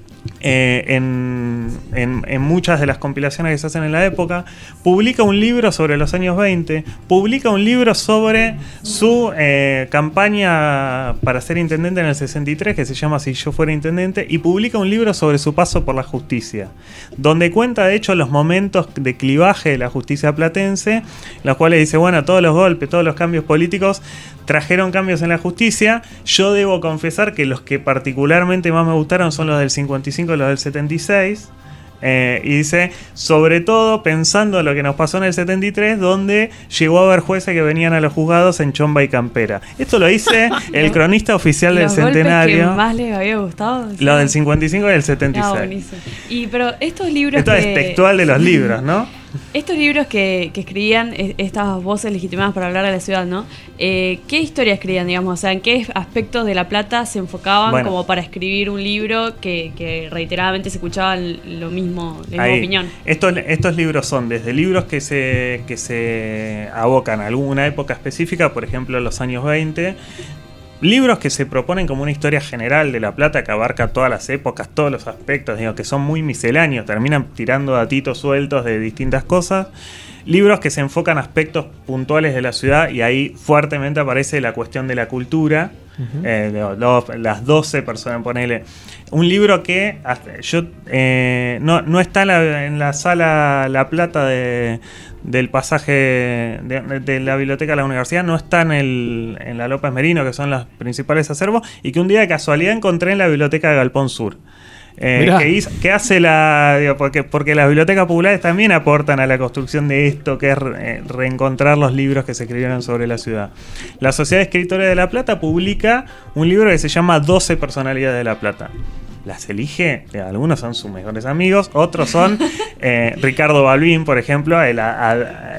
eh, en, en, en muchas de las compilaciones que se hacen en la época, publica un libro sobre los años veinte, publica un libro sobre su eh, campaña para ser intendente en el sesenta y tres que se llama Si yo fuera intendente, y publica un libro sobre su paso por la justicia, donde cuenta de hecho los momentos de clivaje de la justicia platense, los cuales dice, bueno, todos los golpes, todos los cambios políticos trajeron cambios en la justicia. Yo debo confesar que los que particularmente más me gustaron son los del cincuenta y cinco y los del setenta y seis. Eh, y dice, sobre todo pensando en lo que nos pasó en el setenta y tres, donde llegó a haber jueces que venían a los juzgados en chomba y campera. Esto lo dice el cronista oficial del centenario. ¿Los golpes que más les había gustado? ¿Sí? Los del cincuenta y cinco y del setenta y seis. Ah, buenísimo. Y, pero estos libros Esto que... es textual de los libros, ¿no? Estos libros que, que escribían, estas voces legitimadas para hablar de la ciudad, ¿no? Eh, ¿Qué historia escribían, digamos? O sea, ¿en qué aspectos de La Plata se enfocaban bueno, como para escribir un libro que, que reiteradamente se escuchaba lo mismo, la misma opinión? Estos, estos libros son desde libros que se, que se abocan a alguna época específica, por ejemplo, los años veinte, libros que se proponen como una historia general de La Plata que abarca todas las épocas, todos los aspectos, digo, que son muy misceláneos, terminan tirando datitos sueltos de distintas cosas. Libros que se enfocan aspectos puntuales de la ciudad y ahí fuertemente aparece la cuestión de la cultura. Uh-huh. eh, lo, las doce personas, ponele. Un libro que yo eh, no, no está en la, en la sala La Plata de, del pasaje de, de la biblioteca de la universidad, no está en, el, en la López Merino, que son los principales acervos, y que un día de casualidad encontré en la biblioteca de Galpón Sur. Eh, que, hizo, que hace la digo, porque, porque las bibliotecas populares también aportan a la construcción de esto que es re, reencontrar los libros que se escribieron sobre la ciudad. La Sociedad de Escritores de La Plata publica un libro que se llama doce personalidades de La Plata. Las elige, algunos son sus mejores amigos, otros son eh, Ricardo Balbín, por ejemplo, el, a, a,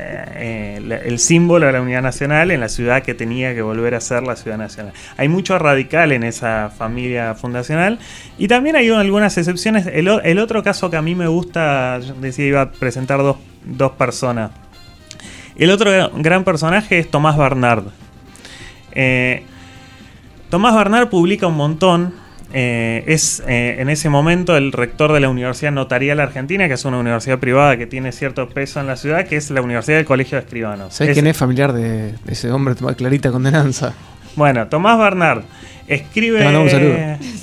el, el símbolo de la unidad nacional en la ciudad que tenía que volver a ser la ciudad nacional. Hay mucho radical en esa familia fundacional y también hay algunas excepciones. El, el otro caso que a mí me gusta, yo decía, iba a presentar dos, dos personas. El otro gran personaje es Tomás Bernard. Eh, Tomás Bernard publica un montón. Eh, es eh, en ese momento el rector de la Universidad Notarial Argentina, que es una universidad privada que tiene cierto peso en la ciudad, que es la Universidad del Colegio de Escribanos. ¿Sabes es, quién es familiar de, de ese hombre, Clarita Condenanza? Bueno, Tomás Bernard escribe... Te mandamos un saludo.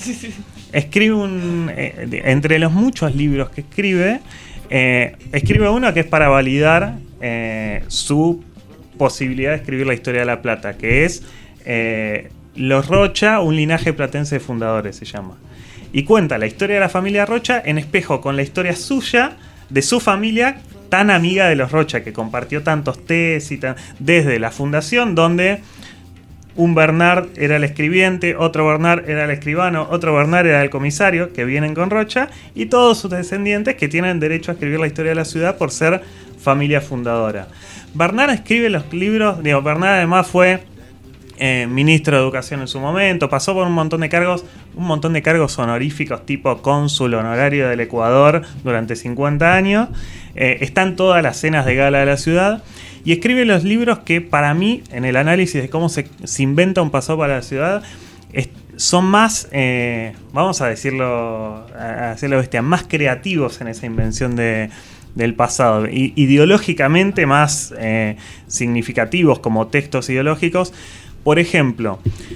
Escribe un... Eh, de, entre los muchos libros que escribe, eh, escribe uno que es para validar eh, su posibilidad de escribir la historia de La Plata, que es... Eh, Los Rocha, un linaje platense de fundadores, se llama. Y cuenta la historia de la familia Rocha en espejo con la historia suya, de su familia, tan amiga de los Rocha, que compartió tantos tés y tan, desde la fundación, donde un Bernard era el escribiente, otro Bernard era el escribano, otro Bernard era el comisario, que vienen con Rocha, y todos sus descendientes que tienen derecho a escribir la historia de la ciudad por ser familia fundadora. Bernard escribe los libros, digo, Bernard además fue... Eh, ministro de Educación en su momento, pasó por un montón de cargos, un montón de cargos honoríficos tipo cónsul honorario del Ecuador durante cincuenta años, eh, está en todas las cenas de gala de la ciudad y escribe los libros que para mí, en el análisis de cómo se, se inventa un paseo para la ciudad, es, son más, eh, vamos a decirlo, a decirlo bestia, más creativos en esa invención de... del pasado, I, ideológicamente más eh, significativos como textos ideológicos. Por ejemplo,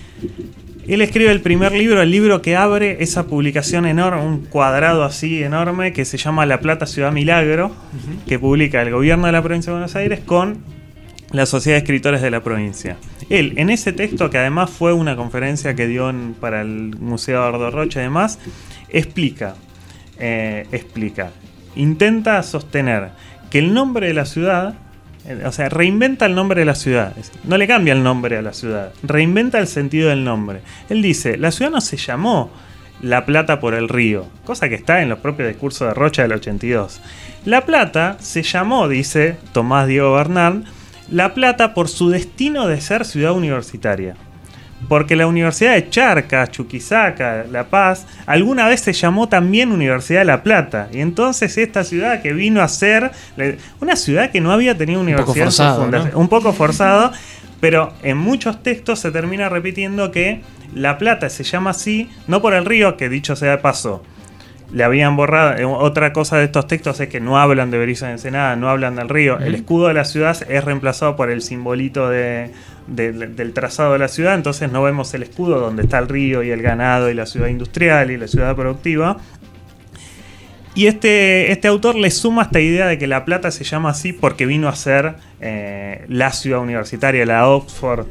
él escribe el primer libro, el libro que abre esa publicación enorme, un cuadrado así enorme, que se llama La Plata Ciudad Milagro, uh-huh. que publica el gobierno de la provincia de Buenos Aires con la Sociedad de Escritores de la provincia. Él, en ese texto, que además fue una conferencia que dio en, para el Museo Eduardo Rocha y demás, explica, eh, explica, intenta sostener que el nombre de la ciudad, o sea, reinventa el nombre de la ciudad. No le cambia el nombre a la ciudad, reinventa el sentido del nombre. Él dice, la ciudad no se llamó La Plata por el río, cosa que está en los propios discursos de Rocha del ochenta y dos. La Plata se llamó, dice Tomás Diego Bernard, La Plata por su destino de ser ciudad universitaria. Porque la Universidad de Charcas, Chuquisaca, La Paz, alguna vez se llamó también Universidad de La Plata. Y entonces esta ciudad que vino a ser una ciudad que no había tenido universidad, un poco forzado, ¿no? Un poco forzado, pero en muchos textos se termina repitiendo que La Plata se llama así, no por el río, que dicho sea de paso, le habían borrado. Otra cosa de estos textos es que no hablan de Berizo de Ensenada, no hablan del río. El escudo de la ciudad es reemplazado por el simbolito de... De, de, del trazado de la ciudad, entonces no vemos el escudo donde está el río y el ganado y la ciudad industrial y la ciudad productiva. Y este, este autor le suma esta idea de que La Plata se llama así porque vino a ser eh, la ciudad universitaria, la Oxford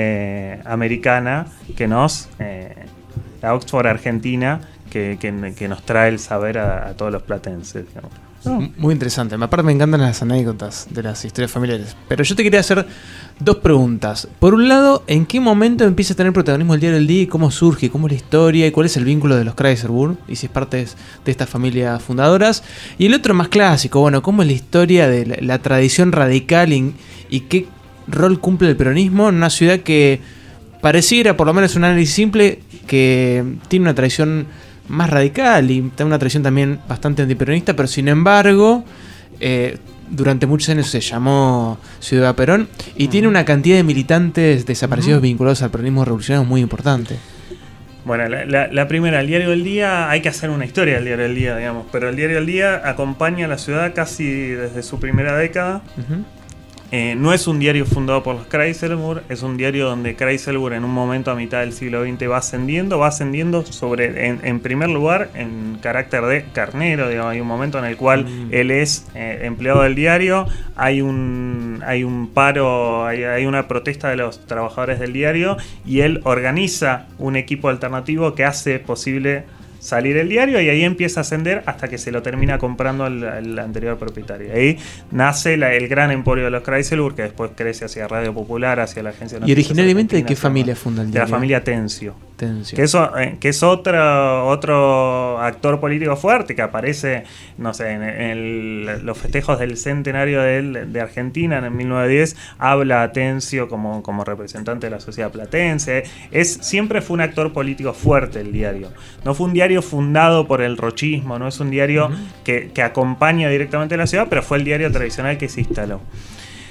eh, americana, que nos, eh, la Oxford argentina, que, que, que nos trae el saber a, a todos los platenses, digamos. No. Muy interesante. Aparte me encantan las anécdotas de las historias familiares. Pero yo te quería hacer dos preguntas. Por un lado, ¿en qué momento empieza a tener protagonismo el diario El Día y cómo surge, cómo es la historia y cuál es el vínculo de los Kreiselburg y si es parte de estas familias fundadoras? Y el otro más clásico, bueno, ¿cómo es la historia de la, la tradición radical y, y qué rol cumple el peronismo en una ciudad que pareciera, por lo menos un análisis simple, que tiene una tradición más radical y tiene una tradición también bastante antiperonista, pero sin embargo eh, durante muchos años se llamó Ciudad Perón y uh-huh. tiene una cantidad de militantes desaparecidos uh-huh. vinculados al peronismo revolucionario muy importante. Bueno, la, la, la primera, el Diario del Día, hay que hacer una historia del Diario del Día, digamos, pero el Diario del Día acompaña a la ciudad casi desde su primera década. Uh-huh. Eh, no es un diario fundado por los Kreiselburg, es un diario donde Kreiselburg en un momento a mitad del siglo veinte va ascendiendo, va ascendiendo sobre, en, en primer lugar, en carácter de carnero, digamos, hay un momento en el cual mm. él es eh, empleado del diario, hay un, hay un paro, hay, hay una protesta de los trabajadores del diario y él organiza un equipo alternativo que hace posible salir el diario y ahí empieza a ascender hasta que se lo termina comprando el, el anterior propietario. Ahí nace la, el gran emporio de los Kreiselburg, que después crece hacia Radio Popular, hacia la agencia de ¿Y originariamente de qué familia funda el diario? De la familia Tencio. Tencio. Que, eso, eh, que es otro, otro actor político fuerte que aparece, no sé, en, en el, los festejos del centenario de, de Argentina en mil novecientos diez, habla a Tencio como, como representante de la sociedad platense. Es, siempre fue un actor político fuerte el diario. No fue un diario fundado por el rochismo, no es un diario uh-huh. que, que acompaña directamente a la ciudad, pero fue el diario tradicional que se instaló.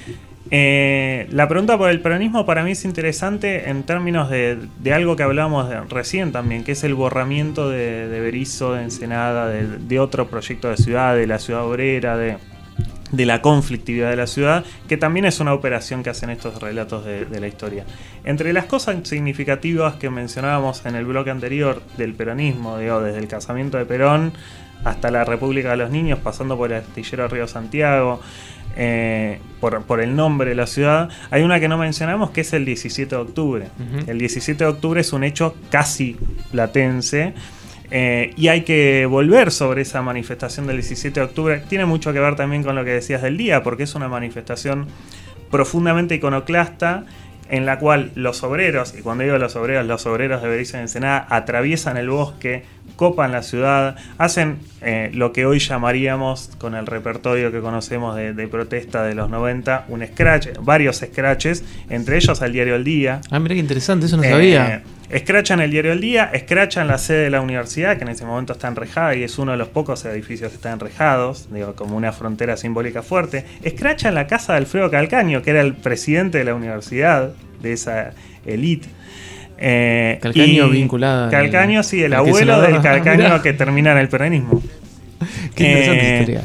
Eh, la pregunta por el peronismo para mí es interesante en términos de, de algo que hablábamos de, recién también, que es el borramiento de, de Berisso, de Ensenada, de, de otro proyecto de ciudad, de la ciudad obrera, de, de la conflictividad de la ciudad, que también es una operación que hacen estos relatos de, de la historia. Entre las cosas significativas que mencionábamos en el bloque anterior del peronismo, digo, desde el casamiento de Perón hasta la República de los Niños, pasando por el astillero Río Santiago, Eh, por, por el nombre de la ciudad, hay una que no mencionamos que es el diecisiete de octubre. Uh-huh. El diecisiete de octubre es un hecho casi platense, eh, y hay que volver sobre esa manifestación del diecisiete de octubre. Tiene mucho que ver también con lo que decías del día, porque es una manifestación profundamente iconoclasta en la cual los obreros, y cuando digo los obreros, los obreros de Berisso y Ensenada atraviesan el bosque, copan la ciudad, hacen eh, lo que hoy llamaríamos, con el repertorio que conocemos de, de protesta de los noventa, un scratch, varios scratches, entre ellos al diario El Día. Ah, mira qué interesante, eso no eh, sabía. Escrachan el diario El Día, escrachan la sede de la universidad, que en ese momento está enrejada y es uno de los pocos edificios que están enrejados, digo, como una frontera simbólica fuerte. Escrachan la casa de Alfredo Calcaño, que era el presidente de la universidad, de esa élite. Eh, Calcaño vinculada. Calcaño, sí, el abuelo del Calcaño ah, que termina en el peronismo. Qué interesante eh, historia.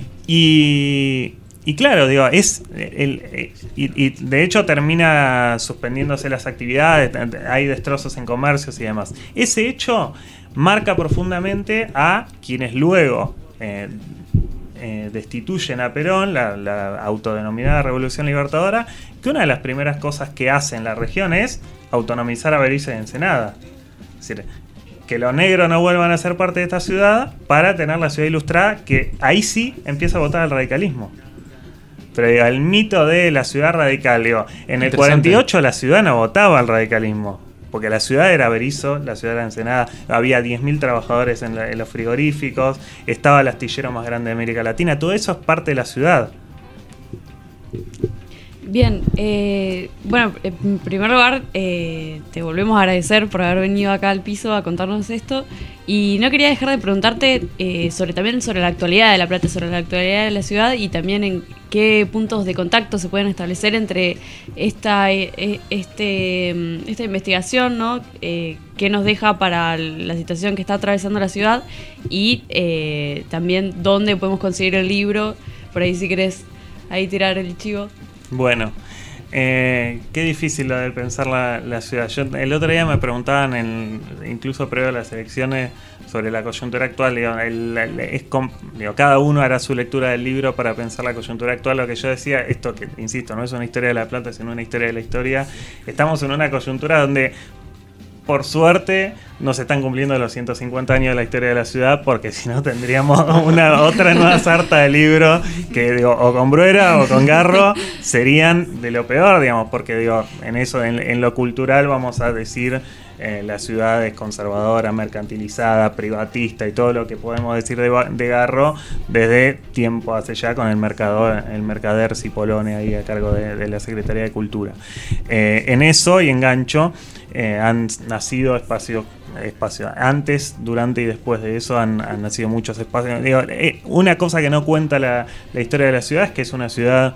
Y. Y claro, digo, es el, el y, y de hecho termina suspendiéndose las actividades, hay destrozos en comercios y demás. Ese hecho marca profundamente a quienes luego eh, eh, destituyen a Perón, la, la autodenominada Revolución Libertadora, que una de las primeras cosas que hace en la región es autonomizar a Berisso y Ensenada. Es decir, que los negros no vuelvan a ser parte de esta ciudad para tener la ciudad ilustrada, que ahí sí empieza a votar el radicalismo. Pero digo, el mito de la ciudad radical, digo, en el cuarenta y ocho la ciudad no votaba al radicalismo, porque la ciudad era Berisso, la ciudad era Ensenada, había diez mil trabajadores en, la, en los frigoríficos, estaba el astillero más grande de América Latina, todo eso es parte de la ciudad. Bien, eh, bueno, en primer lugar, eh, te volvemos a agradecer por haber venido acá al piso a contarnos esto. Y no quería dejar de preguntarte eh, sobre también sobre la actualidad de La Plata, sobre la actualidad de la ciudad y también en qué puntos de contacto se pueden establecer entre esta, eh, este, esta investigación, ¿no? Eh, qué nos deja para la situación que está atravesando la ciudad y eh, también dónde podemos conseguir el libro. Por ahí si querés ahí tirar el chivo. Bueno, eh, qué difícil lo de pensar la, la ciudad. Yo, el otro día me preguntaban, en, incluso previo a las elecciones, sobre la coyuntura actual. Digo, el, el, es, digo, cada uno hará su lectura del libro para pensar la coyuntura actual. Lo que yo decía, esto que, insisto, no es una historia de La Plata, sino una historia de la historia. Estamos en una coyuntura donde, por suerte, no se están cumpliendo los ciento cincuenta años de la historia de la ciudad, porque si no tendríamos una otra nueva sarta de libros que, digo, o con Bruera o con Garro serían de lo peor, digamos, porque, digo, en eso, en, en lo cultural vamos a decir eh, la ciudad es conservadora, mercantilizada, privatista y todo lo que podemos decir de, de Garro desde tiempo hace ya con el mercador, el mercader Cipolone ahí a cargo de, de la Secretaría de Cultura. Eh, en eso y en Gancho eh, han nacido espacios espacio. Antes, durante y después de eso han, han nacido muchos espacios. Digo, eh, una cosa que no cuenta la, la historia de la ciudad es que es una ciudad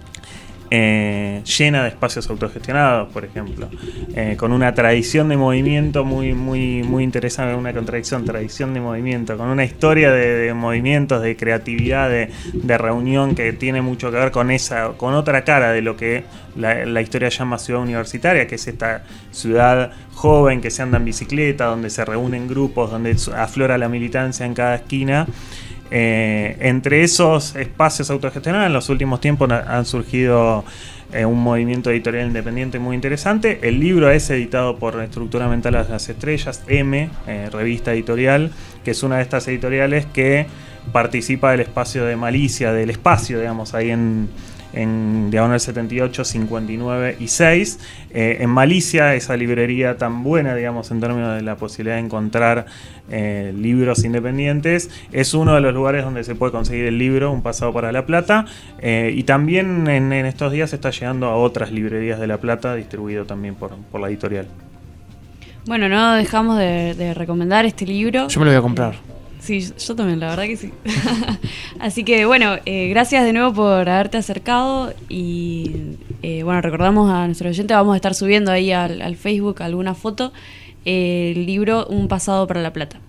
eh, llena de espacios autogestionados, por ejemplo, eh, con una tradición de movimiento muy, muy, muy interesante, una contradicción, tradición de movimiento, con una historia de, de movimientos, de creatividad, de, de reunión que tiene mucho que ver con esa, con otra cara de lo que la, la historia llama ciudad universitaria, que es esta ciudad joven que se anda en bicicleta, donde se reúnen grupos, donde aflora la militancia en cada esquina. Eh, entre esos espacios autogestionados en los últimos tiempos han surgido eh, un movimiento editorial independiente muy interesante. El libro es editado por Estructura Mental a las Estrellas, M, eh, revista editorial, que es una de estas editoriales que participa del espacio de Malicia, del espacio, digamos, ahí en, en Diagonal setenta y ocho, cincuenta y nueve y seis. Eh, en Malicia, esa librería tan buena, digamos, en términos de la posibilidad de encontrar eh, libros independientes, es uno de los lugares donde se puede conseguir el libro Un Pasado para La Plata. Eh, y también en, en estos días está llegando a otras librerías de La Plata, distribuido también por, por la editorial. Bueno, no dejamos de, de recomendar este libro. Yo me lo voy a comprar. Eh, Sí, yo también, la verdad que sí. Así que bueno, eh, gracias de nuevo por haberte acercado y eh, bueno, recordamos a nuestros oyentes, vamos a estar subiendo ahí al, al Facebook alguna foto, eh, el libro Un pasado para La Plata.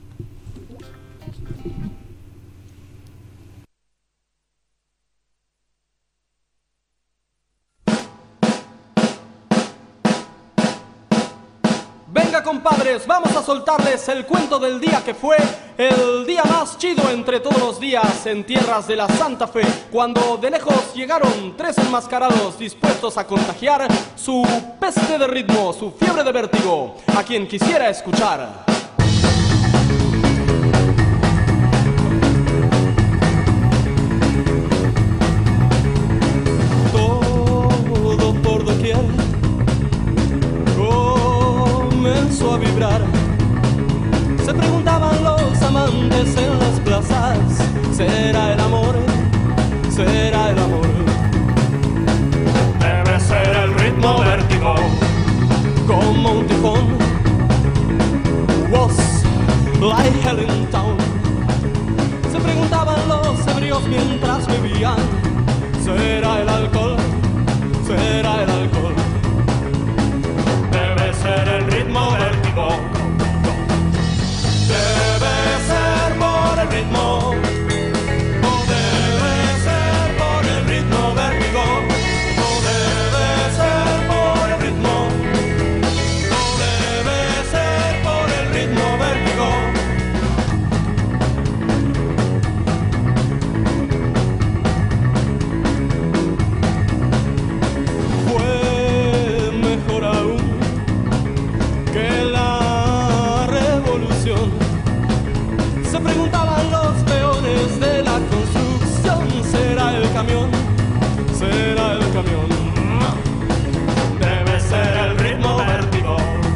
Venga, compadres, vamos a soltarles el cuento del día que fue el día más chido entre todos los días en tierras de la Santa Fe, cuando de lejos llegaron tres enmascarados dispuestos a contagiar su peste de ritmo, su fiebre de vértigo, a quien quisiera escuchar. Todo por doquier comenzó a vibrar. Se preguntaban los amantes en las plazas, ¿será el amor? ¿Será el amor? Debe ser el ritmo vértigo, como un tifón. Was like hell in town. Se preguntaban los ebrios mientras bebían, ¿será el alcohol? ¿Será el alcohol? Debe ser el ritmo vértigo. Debe ser por el ritmo. No debe ser por el ritmo vértigo. No debe ser por el ritmo. No debe ser por el ritmo vértigo. Fue mejor aún que la revolución. Se preguntaban los peones de la construcción, ¿será el camión? ¿Será el camión? Debe ser el ritmo vértigo.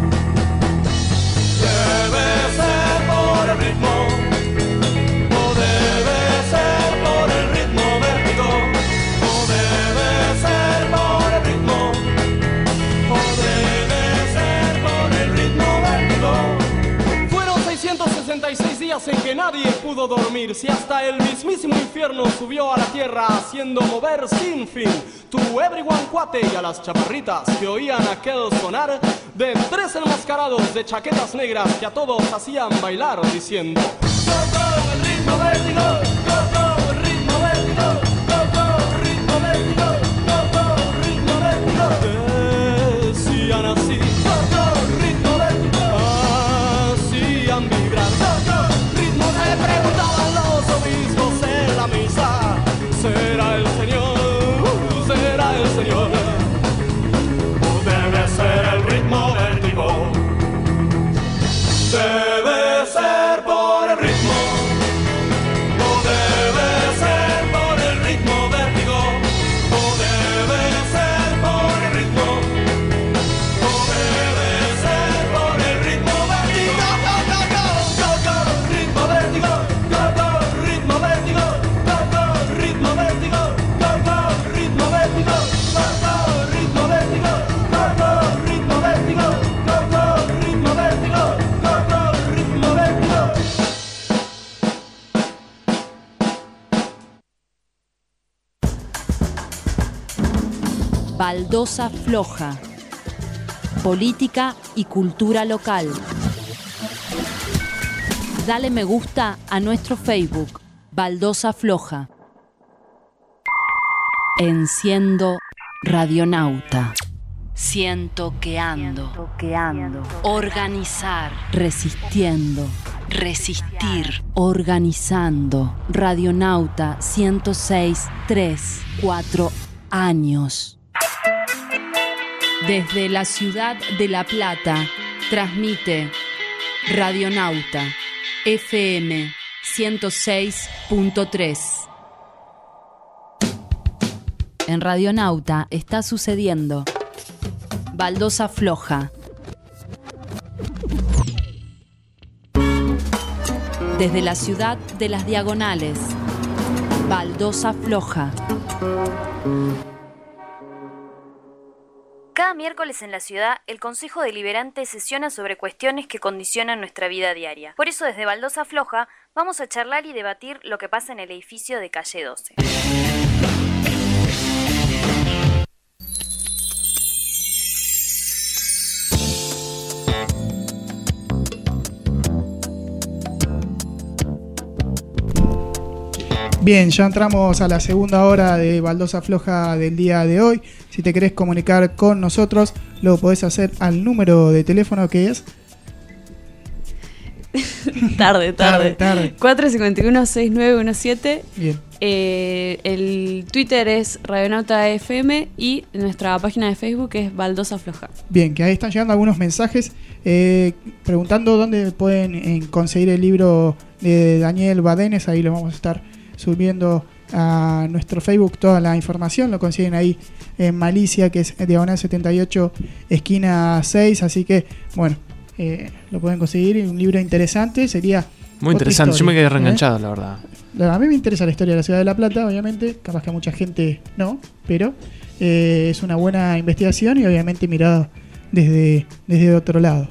Debe ser por el ritmo. No debe ser por el ritmo vértigo. No debe ser por el ritmo. No debe ser por el ritmo vértigo. Fueron seiscientos sesenta y seis días en que nadie pudo dormir, si hasta el mismísimo infierno subió a la tierra haciendo mover sin fin tu everyone cuate y a las chaparritas que oían aquel sonar de tres enmascarados de chaquetas negras que a todos hacían bailar diciendo go go el ritmo vértigo, go go el ritmo vértigo, go go el ritmo vértigo, go go el ritmo vértigo. Decían así, go go el ritmo vértigo, hacían vibrar, go go ritmo. Se preguntaban los obispos en la misa, ¿será el Señor? ¿Será el Señor? ¿O debe ser el ritmo vértigo? Debe ser por el ritmo. No debe ser por el ritmo vértigo. No debe ser por el ritmo. No debe ser por el ritmo vértigo. Go, go, go, go, go, ritmo vértigo. Go, go, ritmo vértigo. Go, go, ritmo vértigo. Go, go, ritmo vértigo. Go, go, ritmo vértigo. Go, go, ritmo vértigo. Go, go, ritmo vértigo. Go, go, ritmo vértigo. Baldosa Floja. Política y cultura local. Dale me gusta a nuestro Facebook, Baldosa Floja. Enciendo Radionauta. Siento que ando. Organizar. Resistiendo. Resistir. Organizando. Radionauta ciento seis, tres, cuatro años. Desde la ciudad de La Plata, transmite Radionauta F M ciento seis punto tres. En Radionauta está sucediendo Baldosa Floja. Desde la ciudad de las Diagonales, Baldosa Floja. Cada miércoles en la ciudad, el Consejo Deliberante sesiona sobre cuestiones que condicionan nuestra vida diaria. Por eso, desde Baldosa Floja, Vamos a charlar y debatir lo que pasa en el edificio de calle doce. Bien, ya entramos a la segunda hora de Baldosa Floja del día de hoy. Si te querés comunicar con nosotros, lo podés hacer al número de teléfono que es... tarde, tarde. tarde, tarde. cuatro cinco uno, seis nueve uno siete. Bien. Eh, el Twitter es Radionauta F M y nuestra página de Facebook es Baldosa Floja. Bien, que ahí están llegando algunos mensajes eh, preguntando dónde pueden eh, conseguir el libro de Daniel Badenes. Ahí lo vamos a estar subiendo a nuestro Facebook toda la información. Lo consiguen ahí en Malicia, que es diagonal setenta y ocho, esquina seis. Así que, bueno, eh, lo pueden conseguir. Un libro interesante. Sería muy interesante. Historia, yo me quedé reenganchado, ¿eh? La verdad. A mí me interesa la historia de la ciudad de La Plata, obviamente. Capaz que a mucha gente no, pero eh, es una buena investigación y obviamente mirado desde, desde otro lado.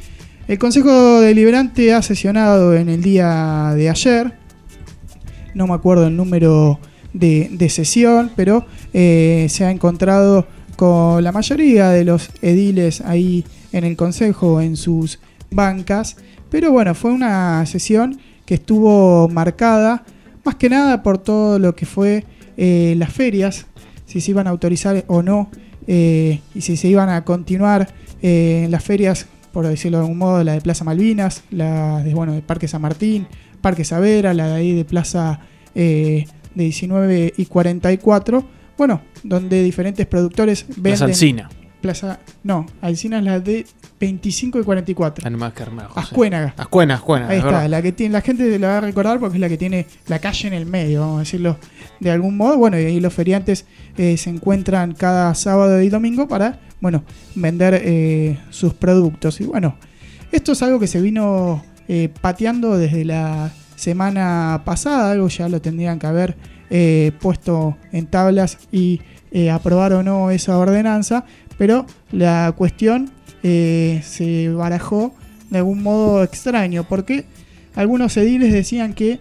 El Consejo Deliberante ha sesionado en el día de ayer. No me acuerdo el número de, de sesión, pero eh, se ha encontrado con la mayoría de los ediles ahí en el Consejo, en sus bancas. Pero bueno, fue una sesión que estuvo marcada más que nada por todo lo que fue eh, las ferias, si se iban a autorizar o no, eh, y si se iban a continuar eh, las ferias, por decirlo de algún modo, la de Plaza Malvinas, la de, bueno, de Parque San Martín, Parque Savera, la de ahí de Plaza eh, de diecinueve y cuarenta y cuatro, bueno, donde diferentes productores venden... Plaza Alsina. Plaza, no, Alsina es la de veinticinco y cuarenta y cuatro. Más que hermano, Ascuénaga. Ascuénaga, Ascuénaga. Ahí está, la que tiene, la gente la va a recordar porque es la que tiene la calle en el medio, vamos a decirlo de algún modo. Bueno, y ahí los feriantes eh, se encuentran cada sábado y domingo para, bueno, vender eh, sus productos. Y bueno, esto es algo que se vino eh, pateando desde la semana pasada, algo ya lo tendrían que haber eh, puesto en tablas y eh, aprobar o no esa ordenanza, pero la cuestión eh, se barajó de algún modo extraño, porque algunos ediles decían que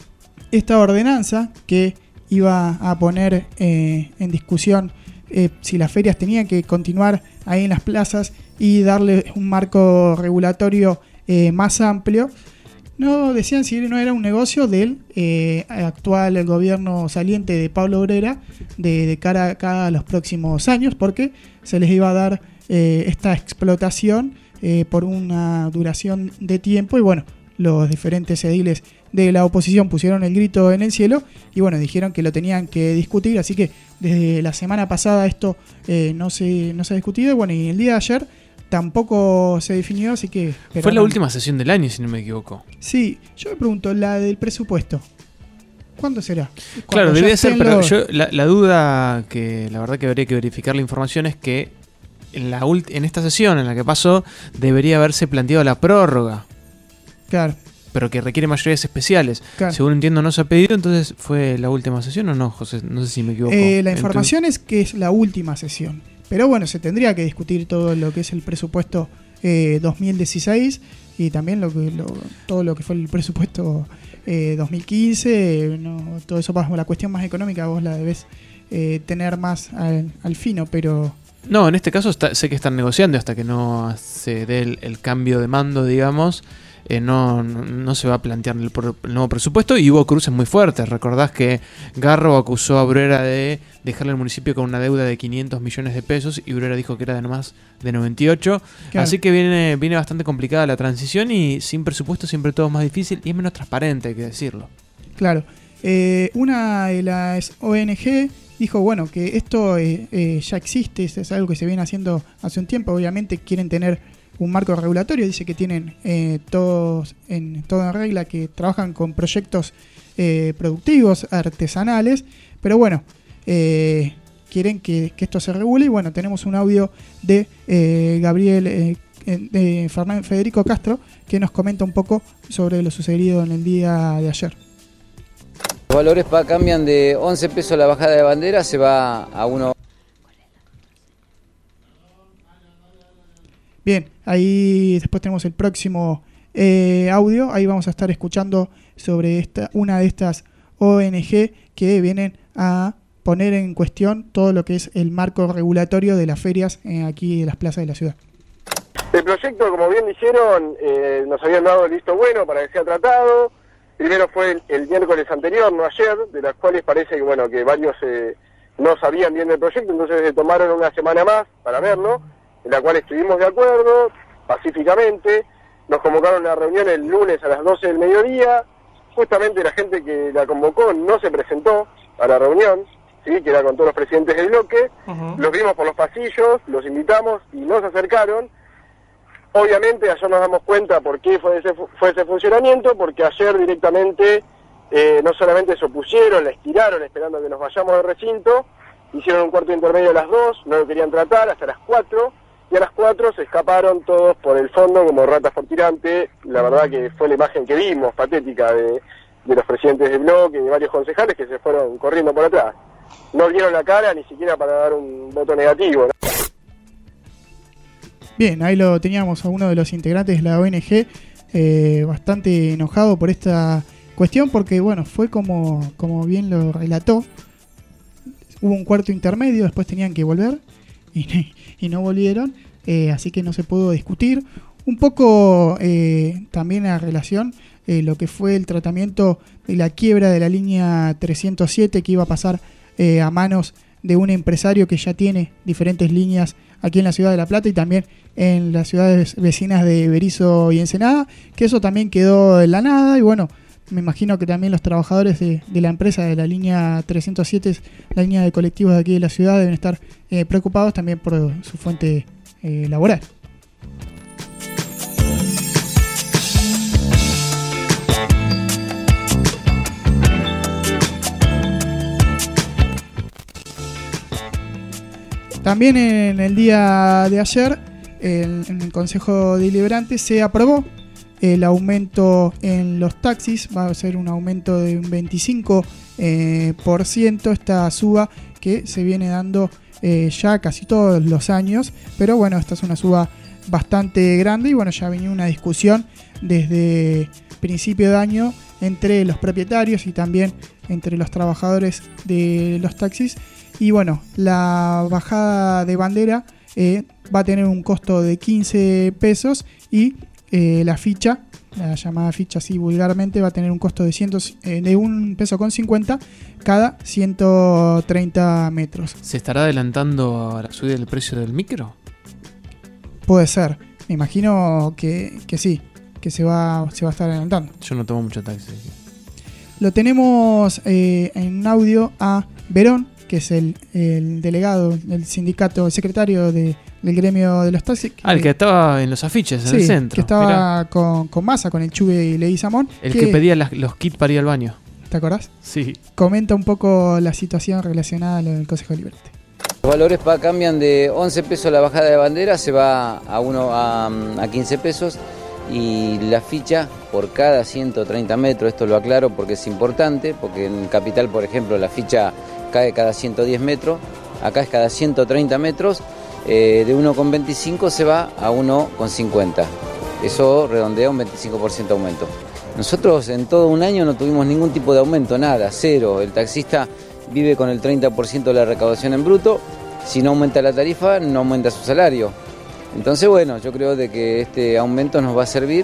esta ordenanza que iba a poner eh, en discusión eh, si las ferias tenían que continuar ahí en las plazas y darle un marco regulatorio eh, más amplio, no decían si no era un negocio del eh, actual el gobierno saliente de Pablo Obrera de, de cara, cara a los próximos años, porque se les iba a dar eh, esta explotación eh, por una duración de tiempo. Y bueno, los diferentes ediles de la oposición pusieron el grito en el cielo y bueno, dijeron que lo tenían que discutir. Así que desde la semana pasada esto eh, no se, no se ha discutido. Bueno, y el día de ayer tampoco se definió, así que... Fue la última sesión del año, si no me equivoco. Sí, yo me pregunto, la del presupuesto, ¿cuándo será? Claro, debía ser, pero los... yo, la, la duda que la verdad que habría que verificar la información es que en, la ulti- en esta sesión en la que pasó debería haberse planteado la prórroga. Claro. Pero que requiere mayorías especiales. Claro. Según entiendo no se ha pedido, entonces ¿fue la última sesión o no, José? No sé si me equivoco. Eh, la información es que es la última sesión. Pero bueno, se tendría que discutir todo lo que es el presupuesto eh, dos mil dieciséis y también lo que lo, todo lo que fue el presupuesto eh, dos mil quince. No, todo eso pasa, la cuestión más económica vos la debés eh, tener más al, al fino, pero... No, en este caso está, sé que están negociando hasta que no se dé el, el cambio de mando, digamos. Eh, no, no, no se va a plantear el, el nuevo presupuesto y hubo cruces muy fuertes. Recordás que Garro acusó a Bruera de dejarle al municipio con una deuda de quinientos millones de pesos y Bruera dijo que era de nomás de noventa y ocho. Claro. Así que viene, viene bastante complicada la transición y sin presupuesto siempre todo es más difícil y es menos transparente, hay que decirlo. Claro. Eh, una de las O N G dijo, bueno, que esto eh, eh, ya existe, es algo que se viene haciendo hace un tiempo. Obviamente quieren tener un marco regulatorio, dice que tienen eh, todos en todo en regla, que trabajan con proyectos eh, productivos, artesanales, pero bueno, eh, quieren que, que esto se regule. Y bueno, tenemos un audio de eh, Gabriel eh, de Fernando Federico Castro que nos comenta un poco sobre lo sucedido en el día de ayer. Los valores pa, cambian de once pesos la bajada de bandera, se va a uno. Bien, ahí después tenemos el próximo eh, audio, ahí vamos a estar escuchando sobre esta, una de estas O N G que vienen a poner en cuestión todo lo que es el marco regulatorio de las ferias eh, aquí en las plazas de la ciudad. El proyecto, como bien dijeron, eh, nos habían dado el visto bueno para que sea tratado. Primero fue el, el miércoles anterior, no ayer, de las cuales parece que bueno que varios eh, no sabían bien del proyecto, entonces se tomaron una semana más para verlo, en la cual estuvimos de acuerdo, pacíficamente. Nos convocaron a la reunión el lunes a las doce del mediodía. Justamente la gente que la convocó no se presentó a la reunión, ¿sí? Que era con todos los presidentes del bloque. Uh-huh. Los vimos por los pasillos, los invitamos y no se acercaron. Obviamente ayer nos damos cuenta por qué fue ese, fue ese funcionamiento, porque ayer directamente eh, no solamente se opusieron, la estiraron esperando que nos vayamos del recinto, hicieron un cuarto intermedio a las dos, no lo querían tratar hasta las cuatro, y a las cuatro se escaparon todos por el fondo como ratas por tirante. La verdad que fue la imagen que vimos, patética, de, de los presidentes del bloque y de varios concejales que se fueron corriendo por atrás. No dieron la cara ni siquiera para dar un voto negativo, ¿no? Bien, ahí lo teníamos a uno de los integrantes de la O N G, eh, bastante enojado por esta cuestión, porque bueno, fue como, como bien lo relató, hubo un cuarto intermedio, después tenían que volver y, y no volvieron, eh, así que no se pudo discutir. Un poco eh, también a relación eh, lo que fue el tratamiento de la quiebra de la línea trescientos siete que iba a pasar eh, a manos de un empresario que ya tiene diferentes líneas aquí en la ciudad de La Plata y también en las ciudades vecinas de Berisso y Ensenada, que eso también quedó en la nada. Y bueno, me imagino que también los trabajadores de, de la empresa de la línea trescientos siete, la línea de colectivos de aquí de la ciudad, deben estar eh, preocupados también por su fuente eh, laboral. También en el día de ayer, en, en el Consejo Deliberante, se aprobó el aumento en los taxis. Va a ser un aumento de un veinticinco por ciento, esta suba que se viene dando eh, ya casi todos los años. Pero bueno, esta es una suba bastante grande y bueno, ya venía una discusión desde principio de año entre los propietarios y también entre los trabajadores de los taxis. Y bueno, la bajada de bandera eh, va a tener un costo de quince pesos y eh, la ficha, la llamada ficha así vulgarmente, va a tener un costo de, cien, eh, de un peso con cincuenta cada ciento treinta metros. ¿Se estará adelantando a la subida del precio del micro? Puede ser, me imagino que, que sí, que se va, se va a estar adelantando. Yo no tomo mucho taxi. Lo tenemos eh, en audio a Verón, que es el, el delegado del sindicato, el secretario de, del gremio de los taxis. Ah, el que estaba en los afiches, en sí, el centro. Que estaba con, con Massa, con el Chugue y Leguizamón. El que, que pedía las, los kits para ir al baño. ¿Te acordás? Sí. Comenta un poco la situación relacionada al Consejo Deliberante. Los valores pa cambian de once pesos la bajada de bandera, se va a, uno, a, a quince pesos. Y la ficha por cada ciento treinta metros, esto lo aclaro porque es importante, porque en Capital, por ejemplo, la ficha cae cada ciento diez metros, acá es cada ciento treinta metros, eh, de uno con veinticinco se va a uno con cincuenta. Eso redondea un veinticinco por ciento aumento. Nosotros en todo un año no tuvimos ningún tipo de aumento, nada, cero. El taxista vive con el treinta por ciento de la recaudación en bruto, si no aumenta la tarifa, no aumenta su salario. Entonces, bueno, yo creo de que este aumento nos va a servir.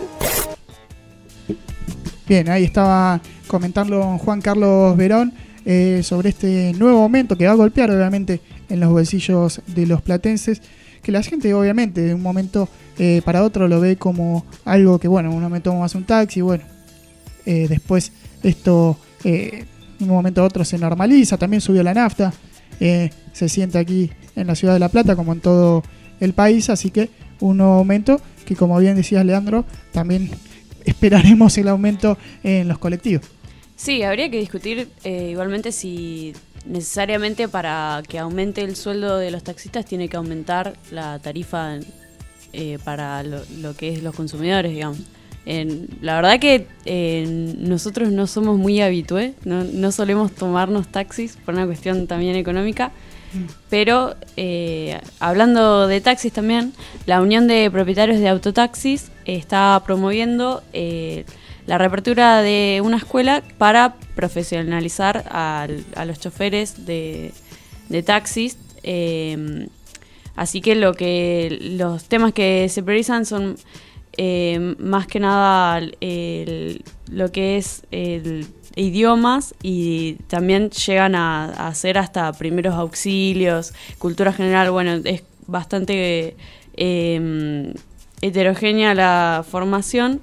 Bien, ahí estaba comentando Juan Carlos Verón eh, sobre este nuevo aumento que va a golpear obviamente en los bolsillos de los platenses, que la gente obviamente de un momento eh, para otro lo ve como algo que, bueno, uno me toma más un taxi, bueno, eh, después esto eh, de un momento a otro se normaliza, también subió la nafta, eh, se siente aquí en la ciudad de La Plata como en todo el país, así que un nuevo aumento que, como bien decías, Leandro, también esperaremos el aumento en los colectivos. Sí, habría que discutir eh, igualmente si necesariamente para que aumente el sueldo de los taxistas tiene que aumentar la tarifa eh, para lo, lo que es los consumidores, digamos. En, la verdad que eh, nosotros no somos muy habitués, no, no solemos tomarnos taxis por una cuestión también económica. Pero eh, hablando de taxis también, la Unión de Propietarios de Autotaxis está promoviendo eh, la reapertura de una escuela para profesionalizar a, a los choferes de, de taxis. Eh, así que lo que los temas que se priorizan son eh, más que nada el, lo que es el idiomas, y también llegan a, a hacer hasta primeros auxilios, cultura general. Bueno, es bastante eh, heterogénea la formación,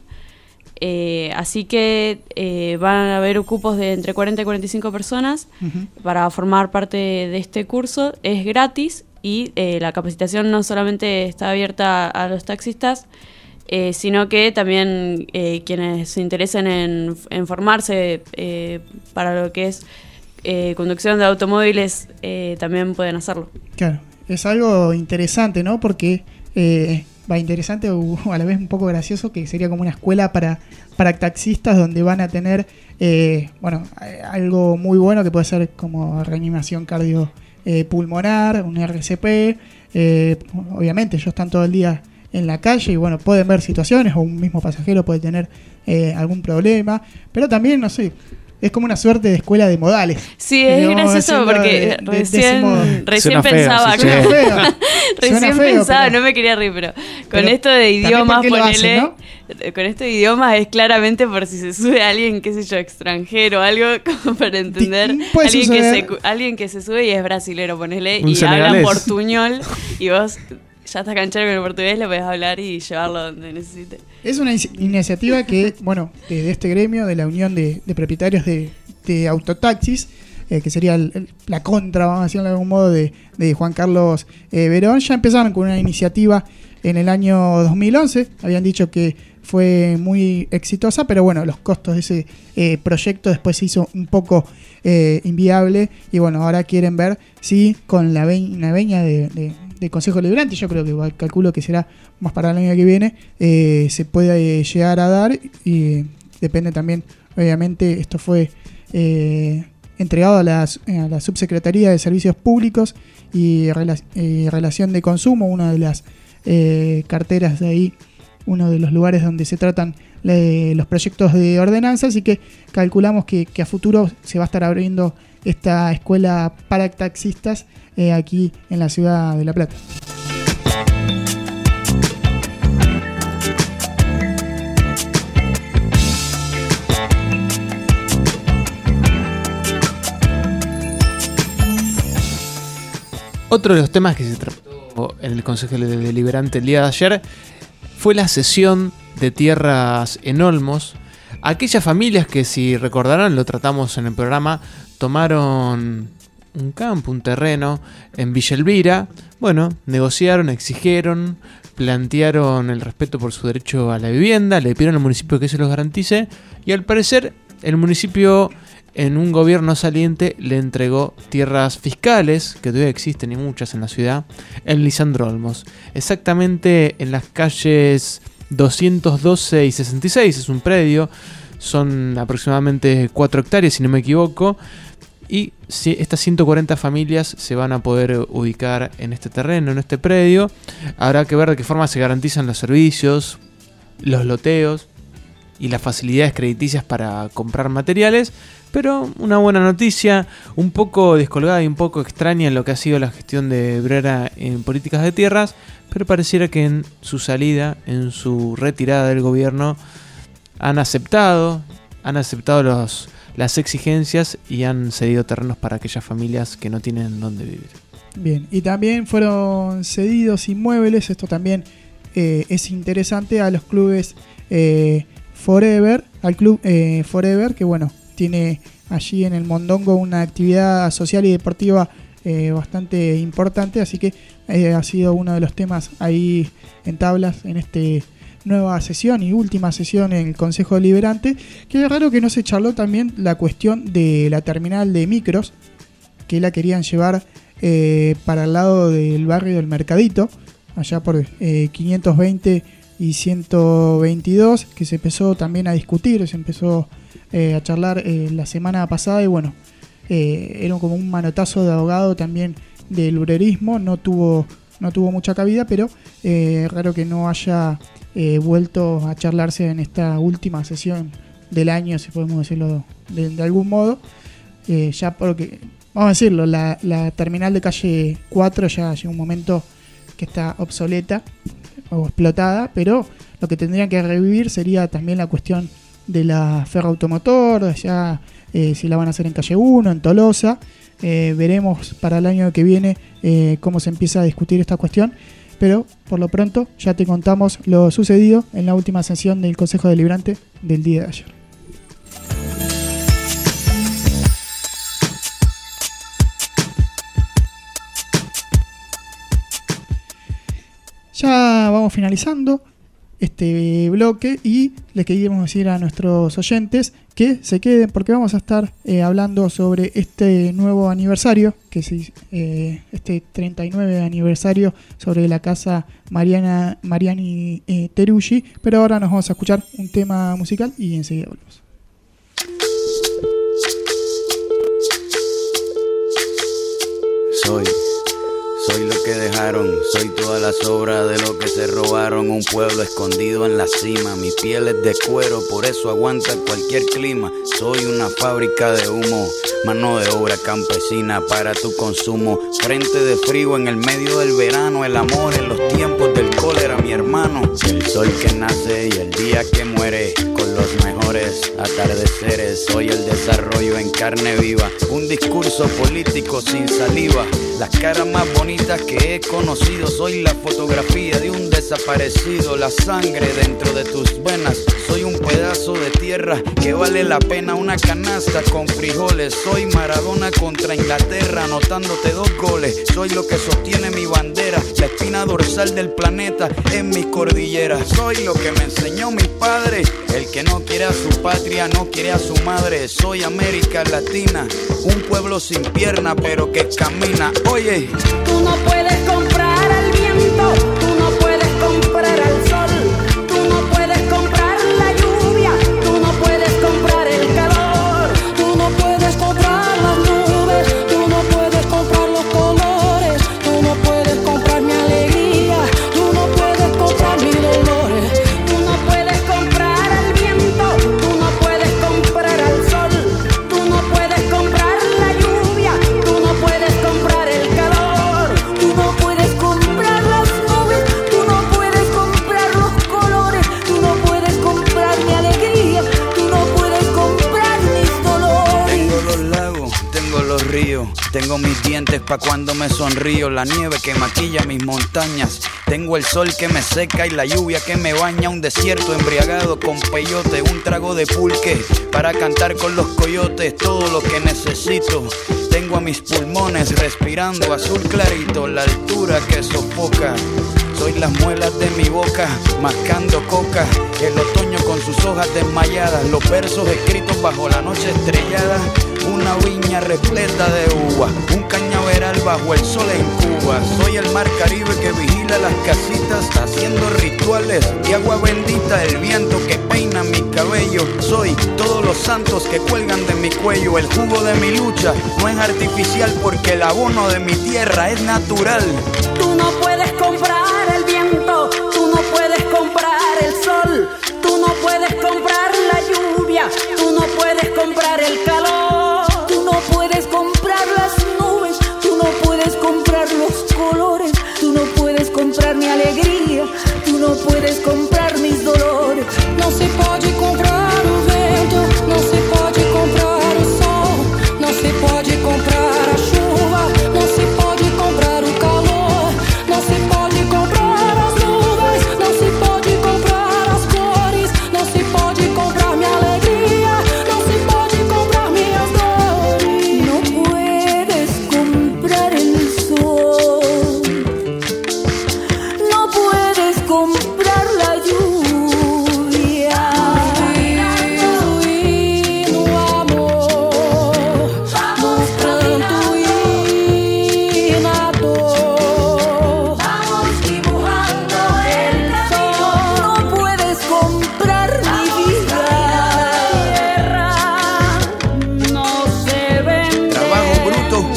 eh, así que eh, van a haber cupos de entre cuarenta y cuarenta y cinco personas uh-huh. para formar parte de este curso. Es gratis y eh, la capacitación no solamente está abierta a los taxistas, Eh, sino que también eh, quienes se interesen en, en formarse eh, para lo que es eh, conducción de automóviles eh, también pueden hacerlo. Claro, es algo interesante, ¿no? Porque eh, va interesante o a la vez un poco gracioso, que sería como una escuela para, para taxistas donde van a tener eh, bueno, algo muy bueno que puede ser como reanimación cardiopulmonar, eh, un R C P. Eh, obviamente ellos están todo el día en la calle y bueno, pueden ver situaciones, o un mismo pasajero puede tener eh, algún problema, pero también, no sé, es como una suerte de escuela de modales. Sí, es gracioso porque de, de, recién, de recién pensaba, feo, sí, feo. recién feo, pensaba, pero, no me quería reír, pero con pero esto de idiomas, ponele, hacen, ¿no? Con esto de idiomas es claramente por si se sube alguien, qué sé yo, extranjero, algo como para entender, alguien que, se, alguien que se sube y es brasilero, ponele, un y senegalés. Hablan portuñol y vos ya estás canchero con el portugués, le podés hablar y llevarlo donde necesite. Es una in- iniciativa que, bueno, de, de este gremio, de la Unión de, de Propietarios de, de Autotaxis, eh, que sería el, el, la contra, vamos a decirlo de algún modo, de, de Juan Carlos eh, Verón, ya empezaron con una iniciativa en el año dos mil once, habían dicho que fue muy exitosa, pero bueno, los costos de ese eh, proyecto después se hizo un poco eh, inviable, y bueno, ahora quieren ver si con la ve- una veña de... de de Consejo Deliberante, yo creo que calculo que será más para el año que viene, eh, se puede eh, llegar a dar, y depende también, obviamente, esto fue eh, entregado a la, a la Subsecretaría de Servicios Públicos y, Rela- y Relación de Consumo, una de las eh, carteras de ahí, uno de los lugares donde se tratan le, los proyectos de ordenanza, así que calculamos que, que a futuro se va a estar abriendo esta escuela para taxistas eh, aquí en la ciudad de La Plata. Otro de los temas que se trató en el Consejo Deliberante el día de ayer fue la cesión de tierras en Olmos. Aquellas familias que, si recordarán, lo tratamos en el programa, tomaron un campo, un terreno en Villa Elvira. Bueno, negociaron, exigieron, plantearon el respeto por su derecho a la vivienda, le pidieron al municipio que se los garantice, y al parecer el municipio, en un gobierno saliente, le entregó tierras fiscales, que todavía existen y muchas en la ciudad, en Lisandro Olmos, exactamente en las calles doscientos doce y sesenta y seis. Es un predio, son aproximadamente cuatro hectáreas si no me equivoco, y estas ciento cuarenta familias se van a poder ubicar en este terreno, en este predio. Habrá que ver de qué forma se garantizan los servicios, los loteos y las facilidades crediticias para comprar materiales, pero una buena noticia, un poco descolgada y un poco extraña en lo que ha sido la gestión de Brera en políticas de tierras, pero pareciera que en su salida, en su retirada del gobierno, han aceptado, han aceptado los, las exigencias y han cedido terrenos para aquellas familias que no tienen dónde vivir. Bien, y también fueron cedidos inmuebles, esto también eh, es interesante, a los clubes eh, Forever, al club eh, Forever, que bueno, tiene allí en el Mondongo una actividad social y deportiva eh, bastante importante, así que eh, ha sido uno de los temas ahí en tablas en este nueva sesión y última sesión en el Consejo Deliberante. Que es raro que no se charló también la cuestión de la terminal de micros, que la querían llevar eh, para el lado del barrio del Mercadito, allá por eh, quinientos veinte y ciento veintidós, que se empezó también a discutir, se empezó eh, a charlar eh, la semana pasada, y bueno, eh, era como un manotazo de ahogado también del obrerismo no tuvo, no tuvo mucha cabida, pero eh, raro que no haya eh, vuelto a charlarse en esta última sesión del año, si podemos decirlo de, de algún modo, eh, ya porque, vamos a decirlo, la, la terminal de calle cuatro ya llega un momento que está obsoleta o explotada, pero lo que tendrían que revivir sería también la cuestión de la ferroautomotor, ya eh, si la van a hacer en calle uno, en Tolosa. Eh, veremos para el año que viene eh, cómo se empieza a discutir esta cuestión, pero por lo pronto ya te contamos lo sucedido en la última sesión del Consejo Deliberante del día de ayer. Ya vamos finalizando este bloque y les queríamos decir a nuestros oyentes que se queden porque vamos a estar eh, hablando sobre este nuevo aniversario, que es eh, este treinta y nueve aniversario sobre la casa Mariana Mariani eh, Teruggi, pero ahora nos vamos a escuchar un tema musical y enseguida volvemos. Soy Soy lo que dejaron, soy toda la sobra de lo que se robaron. Un pueblo escondido en la cima, mi piel es de cuero, por eso aguanta cualquier clima. Soy una fábrica de humo, mano de obra campesina para tu consumo. Frente de frío en el medio del verano, el amor en los tiempos del cólera, mi hermano. El sol que nace y el día que muere, con los mejores atardeceres. Soy el desarrollo en carne viva, un discurso político sin saliva. Las caras más bonitas que he conocido, soy la fotografía de un desaparecido. La sangre dentro de tus venas, soy un pedazo de tierra que vale la pena una canasta con frijoles. Soy Maradona contra Inglaterra, anotándote dos goles. Soy lo que sostiene mi bandera, la espina dorsal del planeta en mi cordillera. Soy lo que me enseñó mi padre, el que no quiere a su patria no quiere a su madre. Soy América Latina, un pueblo sin pierna pero que camina. Oye, tú no puedes comprar al viento, tú no puedes comprar al sol, tú no puedes comprar la lluvia, tú no puedes comprar el calor, tú no puedes comprar las nubes, tú no puedes comprar los colores, tú no puedes comprar mi alegría, tú no puedes comprar mis dolores, tú no puedes comprar al viento, tú no puedes comprar al sol, tú no puedes comprar la lluvia, tú no puedes comprar el calor, tú no puedes comprar las nubes, tú no puedes comprar los colores, tú no puedes comprar mi alegría, tú no puedes comprar mis dolores. tengo los lagos, tengo los ríos, tengo mis dientes pa' cuando me sonrío, la nieve que maquilla mis montañas, tengo el sol que me seca y la lluvia que me baña, un desierto embriagado con peyote, un trago de pulque para cantar con los coyotes, todo lo que necesito. Tengo a mis pulmones respirando azul clarito, la altura que sofoca. Soy las muelas de mi boca, mascando coca, el otoño con sus hojas desmayadas, los versos escritos bajo la noche estrellada, una viña repleta de uva, un cañaveral bajo el sol en Cuba. Soy el mar Caribe que vigila las casitas, haciendo rituales de agua bendita, el viento que peina mi cabello. Soy todos los santos que cuelgan de mi cuello, el jugo de mi lucha no es artificial porque el abono de mi tierra es natural. Tú no puedes comprar el viento, tú no puedes comprar el sol, tú no puedes comprar la lluvia, tú no puedes comprar el calor, tú no puedes comprar las nubes, tú no puedes comprar los colores, tú no puedes comprar mi alegría, tú no puedes comprar mis dolores. Não se pode comprar o vento, não se pode comprar o sol, não se pode comprar a chuva, não se pode comprar o calor, não se pode comprar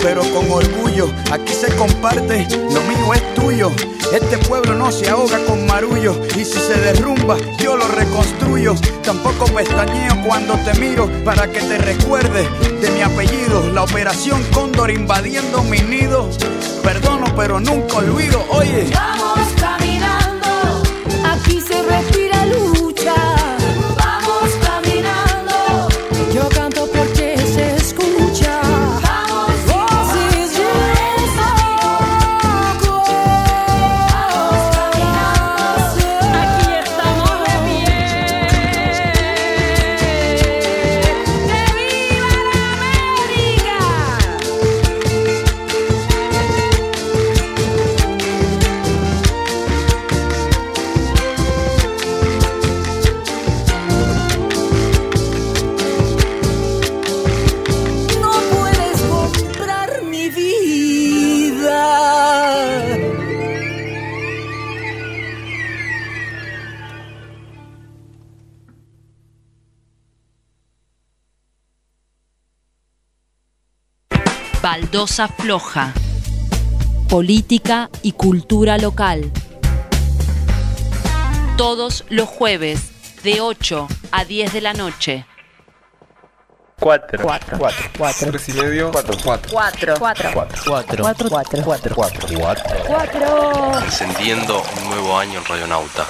pero con orgullo. Aquí se comparte, lo mío es tuyo. Este pueblo no se ahoga con marullo, y si se derrumba, yo lo reconstruyo. Tampoco pestañeo cuando te miro, para que te recuerdes de mi apellido. La operación Cóndor invadiendo mi nido. Perdono, pero nunca olvido, oye. Vamos caminando, aquí se respira lucha. Vamos caminando, yo canto porque se escucha. Vamos, oh, si yo loco. Vamos caminando, aquí estamos de pie. ¡Que viva la América! No puedes comprar mi vida. Baldosa Floja. Política y cultura local. Todos los jueves, de ocho a diez de la noche. Cuatro. Cuatro. Cuatro. Cuatro. Tres y medio. Cuatro. Cuatro. Cuatro. Cuatro. Cuatro. Cuatro. Cuatro. Cuatro. Cuatro. Cuatro. Cuatro. Cuatro. Encendiendo un nuevo año en Radionauta.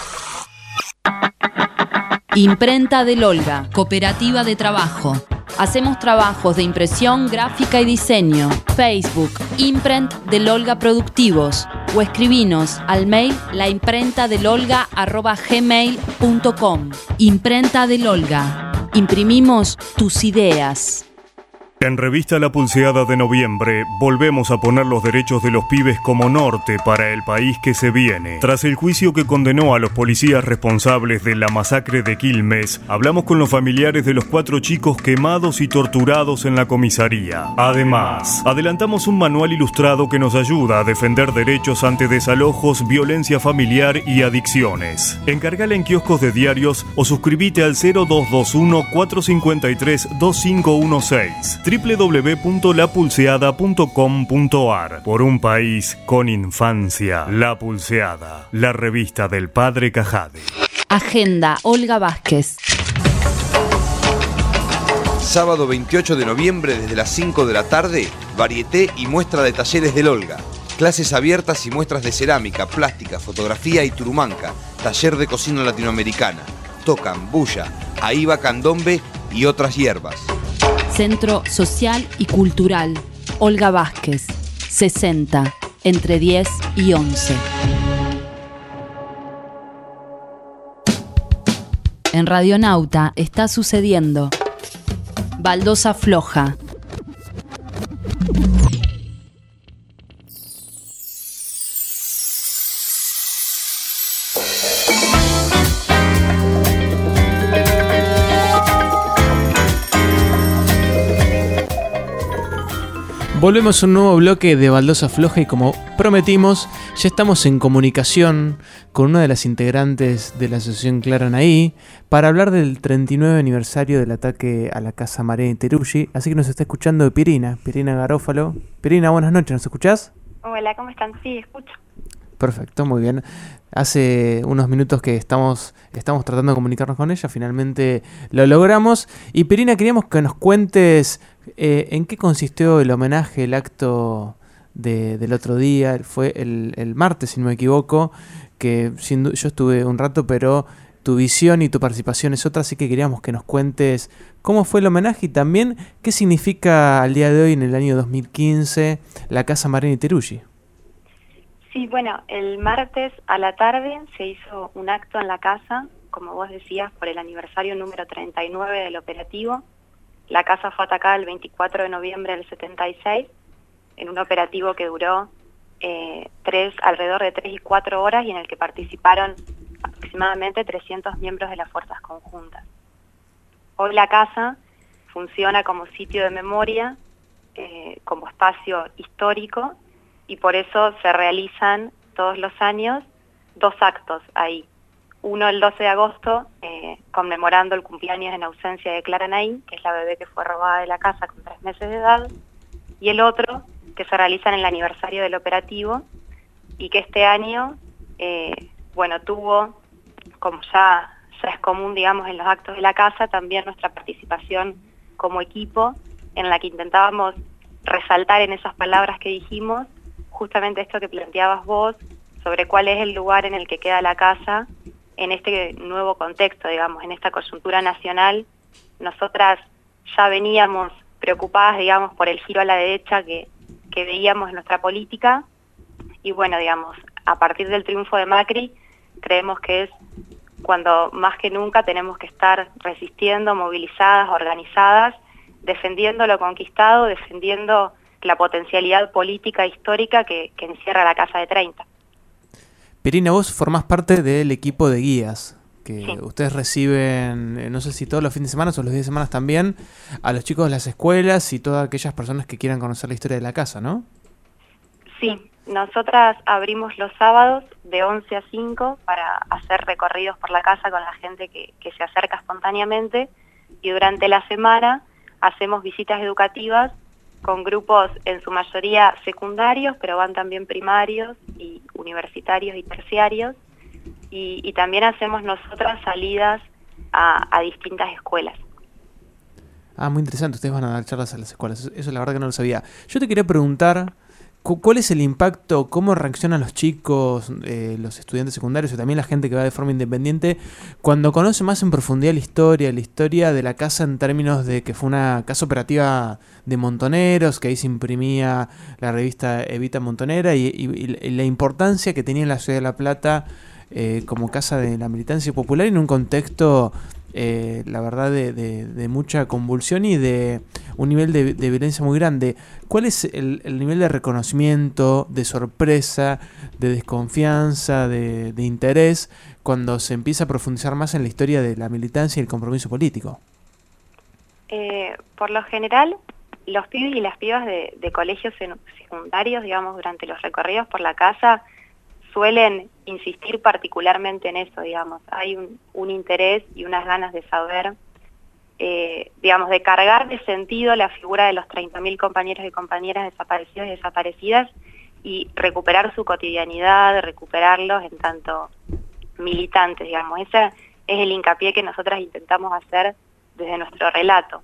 Imprenta del Olga, cooperativa de trabajo. Hacemos trabajos de impresión, gráfica y diseño. Facebook, Imprent del Olga Productivos. O escribinos al mail laimprentadelolga arroba gmail punto com. Imprenta del Olga. Imprimimos tus ideas. En Revista La Pulseada de noviembre, volvemos a poner los derechos de los pibes como norte para el país que se viene. Tras el juicio que condenó a los policías responsables de la masacre de Quilmes, hablamos con los familiares de los cuatro chicos quemados y torturados en la comisaría. Además, adelantamos un manual ilustrado que nos ayuda a defender derechos ante desalojos, violencia familiar y adicciones. Encargala en kioscos de diarios o suscribite al cero dos dos uno, cuatro cinco tres, dos cinco uno seis. doble u doble u doble u punto la pulseada punto com punto a r. Por un país con infancia. La Pulseada, la revista del padre Cajade. Agenda Olga Vázquez. Sábado veintiocho de noviembre desde las cinco de la tarde, varieté y muestra de talleres del Olga. Clases abiertas y muestras de cerámica, plástica, fotografía y turumanca. Taller de cocina latinoamericana. Tocan, bulla, aiba, candombe y otras hierbas. Centro Social y Cultural Olga Vázquez, sesenta, entre diez y once. En Radionauta está sucediendo Baldosa Floja. Volvemos a un nuevo bloque de Baldosa Floja y como prometimos, ya estamos en comunicación con una de las integrantes de la asociación Claranaí para hablar del treinta y nueve aniversario del ataque a la Casa Marini Teruggi. Así que nos está escuchando Pirina, Pirina Garófalo. Pirina, buenas noches, ¿nos escuchás? Hola, ¿cómo están? Sí, escucho. Perfecto, muy bien. Hace unos minutos que estamos, estamos tratando de comunicarnos con ella, finalmente lo logramos. Y Pirina, queríamos que nos cuentes eh, en qué consistió el homenaje, el acto de, del otro día. Fue el, el martes, si no me equivoco, que sin, yo estuve un rato, pero tu visión y tu participación es otra, así que queríamos que nos cuentes cómo fue el homenaje y también qué significa al día de hoy, en el año dos mil quince, la Casa Marini Teruggi. Sí, bueno, el martes a la tarde se hizo un acto en la casa, como vos decías, por el aniversario número treinta y nueve del operativo. La casa fue atacada el veinticuatro de noviembre del setenta y seis, en un operativo que duró eh, tres, alrededor de tres y cuatro horas y en el que participaron aproximadamente trescientos miembros de las fuerzas conjuntas. Hoy la casa funciona como sitio de memoria, eh, como espacio histórico, y por eso se realizan todos los años dos actos ahí. Uno el doce de agosto, eh, conmemorando el cumpleaños en ausencia de Claranaí, que es la bebé que fue robada de la casa con tres meses de edad, y el otro que se realiza en el aniversario del operativo y que este año, eh, bueno, tuvo, como ya, ya es común, digamos, en los actos de la casa, también nuestra participación como equipo, en la que intentábamos resaltar en esas palabras que dijimos, justamente esto que planteabas vos, sobre cuál es el lugar en el que queda la casa en este nuevo contexto, digamos, en esta coyuntura nacional. Nosotras ya veníamos preocupadas, digamos, por el giro a la derecha que, que veíamos en nuestra política, y bueno, digamos, a partir del triunfo de Macri, creemos que es cuando más que nunca tenemos que estar resistiendo, movilizadas, organizadas, defendiendo lo conquistado, defendiendo la potencialidad política e histórica que, que encierra la Casa de treinta. Pierina, vos formás parte del equipo de guías, que Sí. ustedes reciben, eh, no sé si todos los fines de semana o los días de semana también, a los chicos de las escuelas y todas aquellas personas que quieran conocer la historia de la casa, ¿no? Sí, nosotras abrimos los sábados de once a cinco para hacer recorridos por la casa con la gente que, que se acerca espontáneamente, y durante la semana hacemos visitas educativas con grupos en su mayoría secundarios, pero van también primarios y universitarios y terciarios, y, y también hacemos nosotras salidas a, a distintas escuelas. Ah, muy interesante, ustedes van a dar charlas a las escuelas, eso, eso la verdad que no lo sabía. Yo te quería preguntar, cu- ¿cuál es el impacto, cómo reaccionan los chicos, eh, los estudiantes secundarios y también la gente que va de forma independiente cuando conoce más en profundidad la historia, la historia de la casa en términos de que fue una casa operativa de montoneros, que ahí se imprimía la revista Evita Montonera y, y- y la importancia que tenía en la ciudad de La Plata eh, como casa de la militancia popular en un contexto, eh, la verdad, de, de, de mucha convulsión y de un nivel de, de violencia muy grande? ¿Cuál es el, el nivel de reconocimiento, de sorpresa, de desconfianza, de, de interés cuando se empieza a profundizar más en la historia de la militancia y el compromiso político? Eh, por lo general, los pibes y las pibas de, de colegios en- secundarios, digamos, durante los recorridos por la casa, suelen insistir particularmente en eso, digamos. Hay un, un interés y unas ganas de saber, eh, digamos, de cargar de sentido la figura de los treinta mil compañeros y compañeras desaparecidos y desaparecidas y recuperar su cotidianidad, recuperarlos en tanto militantes, digamos. Ese es el hincapié que nosotras intentamos hacer desde nuestro relato.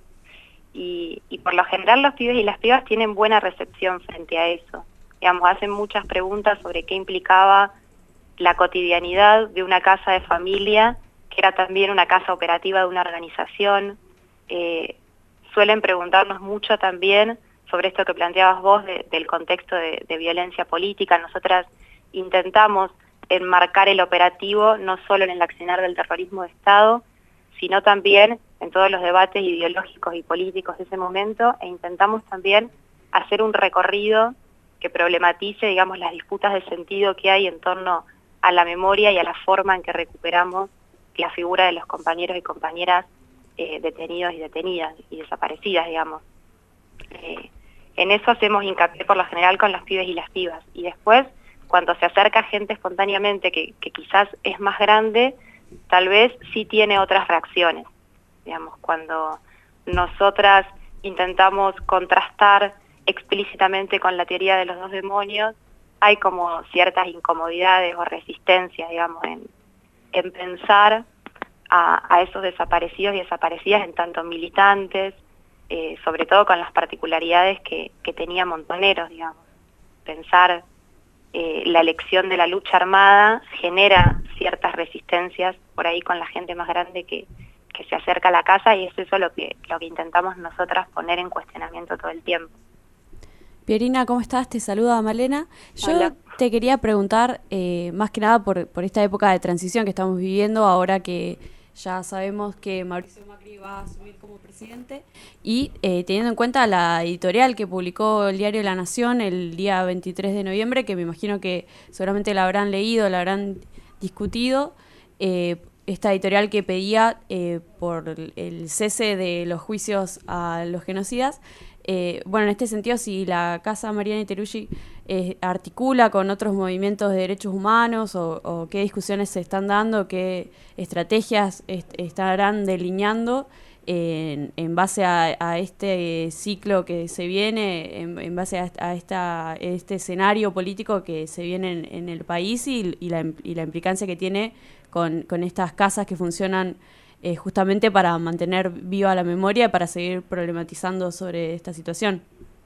Y, y por lo general los pibes y las pibas tienen buena recepción frente a eso. Digamos, hacen muchas preguntas sobre qué implicaba la cotidianidad de una casa de familia, que era también una casa operativa de una organización. Eh, suelen preguntarnos mucho también sobre esto que planteabas vos de, del contexto de, de violencia política. Nosotras intentamos enmarcar el operativo no solo en el accionar del terrorismo de Estado, sino también en todos los debates ideológicos y políticos de ese momento, e intentamos también hacer un recorrido que problematice, digamos, las disputas de sentido que hay en torno a la memoria y a la forma en que recuperamos la figura de los compañeros y compañeras eh, detenidos y detenidas y desaparecidas, digamos. Eh, en eso hacemos hincapié por lo general con los pibes y las pibas. Y después, cuando se acerca gente espontáneamente que, que quizás es más grande, tal vez sí tiene otras reacciones. Digamos, cuando nosotras intentamos contrastar explícitamente con la teoría de los dos demonios, hay como ciertas incomodidades o resistencias, digamos, en, en pensar a, a esos desaparecidos y desaparecidas en tanto militantes, eh, sobre todo con las particularidades que, que tenía Montoneros, digamos. Pensar eh, la elección de la lucha armada genera ciertas resistencias por ahí con la gente más grande que, que se acerca a la casa, y es eso lo que, lo que intentamos nosotras poner en cuestionamiento todo el tiempo. Pierina, ¿cómo estás? Te saluda Malena. Yo Hola. te quería preguntar, eh, más que nada por, por esta época de transición que estamos viviendo, ahora que ya sabemos que Mauricio Macri va a asumir como presidente, y eh, teniendo en cuenta la editorial que publicó el diario La Nación el día veintitrés de noviembre, que me imagino que seguramente la habrán leído, la habrán discutido, eh, esta editorial que pedía eh, por el cese de los juicios a los genocidas. Eh, bueno, en este sentido, si la Casa Mariana Iteruggi eh, articula con otros movimientos de derechos humanos, o, o qué discusiones se están dando, qué estrategias est- estarán delineando en, en base a, a este ciclo que se viene, en, en base a, a esta, este escenario político que se viene en, en el país y, y, la, y la implicancia que tiene con, con estas casas que funcionan eh, justamente para mantener viva la memoria y para seguir problematizando sobre esta situación.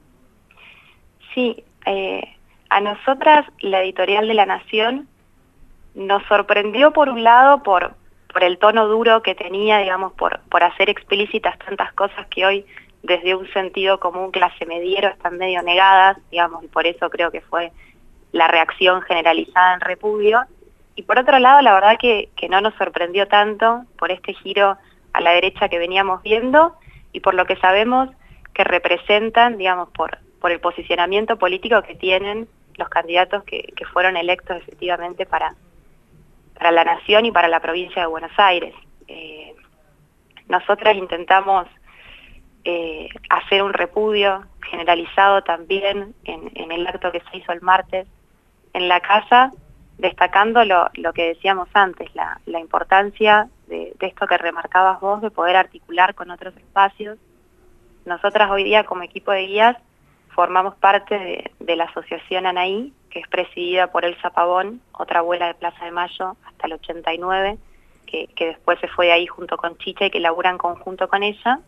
Sí, eh, a nosotras la editorial de La Nación nos sorprendió por un lado por, por el tono duro que tenía, digamos, por, por hacer explícitas tantas cosas que hoy desde un sentido común clase mediero están medio negadas, digamos, y por eso creo que fue la reacción generalizada en repudio. Y por otro lado, la verdad que, que no nos sorprendió tanto por este giro a la derecha que veníamos viendo y por lo que sabemos que representan, digamos, por, por el posicionamiento político que tienen los candidatos que, que fueron electos efectivamente para, para la Nación y para la provincia de Buenos Aires. Eh, nosotras intentamos eh, hacer un repudio generalizado también en, en el acto que se hizo el martes en la casa, destacando lo, lo que decíamos antes, la, la importancia de, de esto que remarcabas vos, de poder articular con otros espacios. Nosotras hoy día como equipo de guías formamos parte de, de la asociación Anaí, que es presidida por Elsa Pavón, otra abuela de Plaza de Mayo hasta el ochenta y nueve, que, que después se fue de ahí junto con Chicha y que labura en conjunto con ella.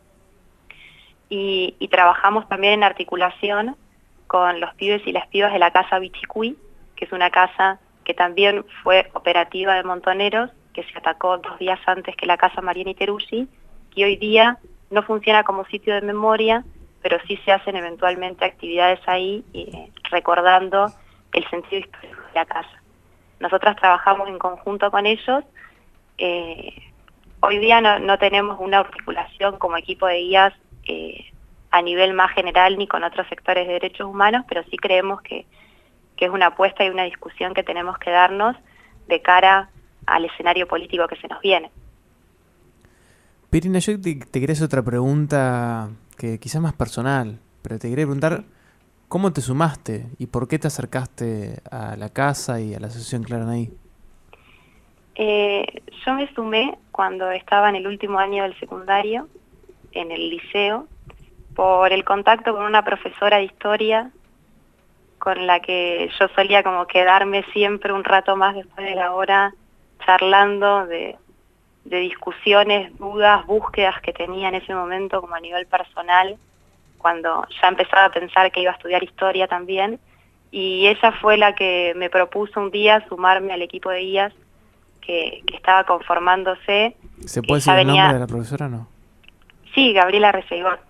Y, y trabajamos también en articulación con los pibes y las pibas de la Casa Bichicuí, que es una casa que también fue operativa de montoneros, que se atacó dos días antes que la Casa Mariani Teruggi, que hoy día no funciona como sitio de memoria, pero sí se hacen eventualmente actividades ahí, eh, recordando el sentido histórico de la casa. Nosotras trabajamos en conjunto con ellos. Eh, hoy día no, no tenemos una articulación como equipo de guías eh, a nivel más general ni con otros sectores de derechos humanos, pero sí creemos que, que es una apuesta y una discusión que tenemos que darnos de cara al escenario político que se nos viene. Pirina, yo te, te quería hacer otra pregunta que quizás más personal, pero te quería preguntar ¿cómo te sumaste y por qué te acercaste a la casa y a la asociación Claranaí? Eh, yo me sumé cuando estaba en el último año del secundario, en el liceo, por el contacto con una profesora de historia con la que yo solía como quedarme siempre un rato más después de la hora charlando de, de discusiones, dudas, búsquedas que tenía en ese momento como a nivel personal, cuando ya empezaba a pensar que iba a estudiar historia también, y ella fue la que me propuso un día sumarme al equipo de guías que, que estaba conformándose. ¿Se puede decir venía... el nombre de la profesora o no? Sí, Gabriela Reseigor.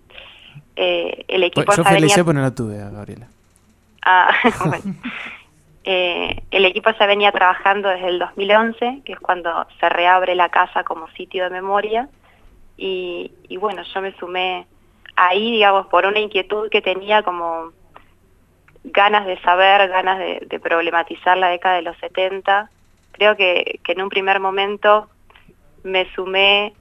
Eh, el equipo pues yo ya felicé, venía... pero no la tuve a Gabriela. Ah, bueno. eh, el equipo ya venía trabajando desde el dos mil once, que es cuando se reabre la casa como sitio de memoria, y, y bueno, yo me sumé ahí, digamos, por una inquietud que tenía, como ganas de saber, ganas de, de problematizar la década de los setenta. Creo que, que en un primer momento me sumé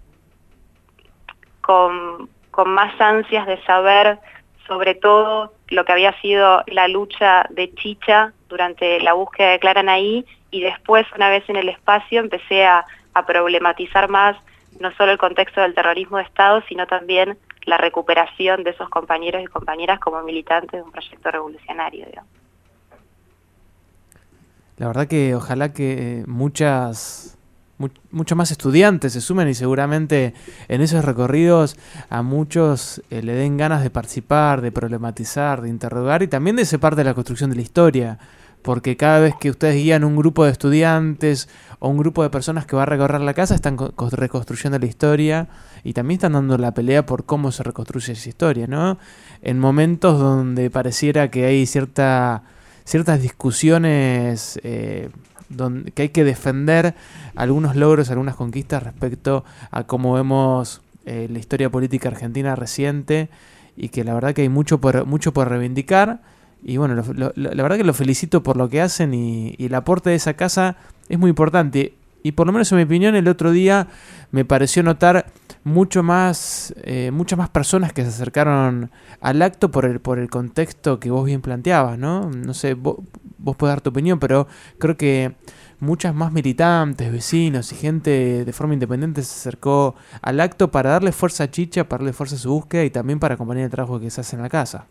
con, con más ansias de saber sobre todo lo que había sido la lucha de Chicha durante la búsqueda de Claranaí, y después, una vez en el espacio, empecé a, a problematizar más no solo el contexto del terrorismo de Estado, sino también la recuperación de esos compañeros y compañeras como militantes de un proyecto revolucionario, digamos. La verdad que ojalá que muchas mu- muchos más estudiantes se sumen y seguramente en esos recorridos a muchos eh, le den ganas de participar, de problematizar, de interrogar y también de ser parte de la construcción de la historia, porque cada vez que ustedes guían un grupo de estudiantes o un grupo de personas que va a recorrer la casa, están co- reconstruyendo la historia y también están dando la pelea por cómo se reconstruye esa historia, ¿no? En momentos donde pareciera que hay cierta ciertas discusiones eh, donde, que hay que defender algunos logros, algunas conquistas respecto a cómo vemos eh, la historia política argentina reciente, y que la verdad que hay mucho por, mucho por reivindicar. Y bueno, lo, lo, la verdad que lo felicito por lo que hacen, y, y el aporte de esa casa es muy importante. Y por lo menos en mi opinión, el otro día me pareció notar mucho más, eh, muchas más personas que se acercaron al acto por el, por el contexto que vos bien planteabas, ¿no? No sé, vos, vos podés dar tu opinión, pero creo que muchas más militantes, vecinos y gente de forma independiente se acercó al acto para darle fuerza a Chicha, para darle fuerza a su búsqueda y también para acompañar el trabajo que se hace en la casa.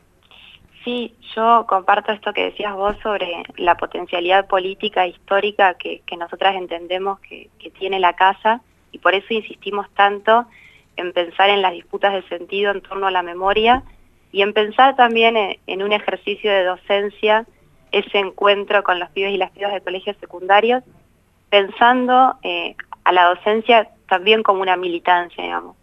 Sí, yo comparto esto que decías vos sobre la potencialidad política e histórica que, que nosotras entendemos que, que tiene la casa, y por eso insistimos tanto en pensar en las disputas de sentido en torno a la memoria y en pensar también en, en un ejercicio de docencia, ese encuentro con los pibes y las pibas de colegios secundarios, pensando eh, a la docencia también como una militancia, digamos.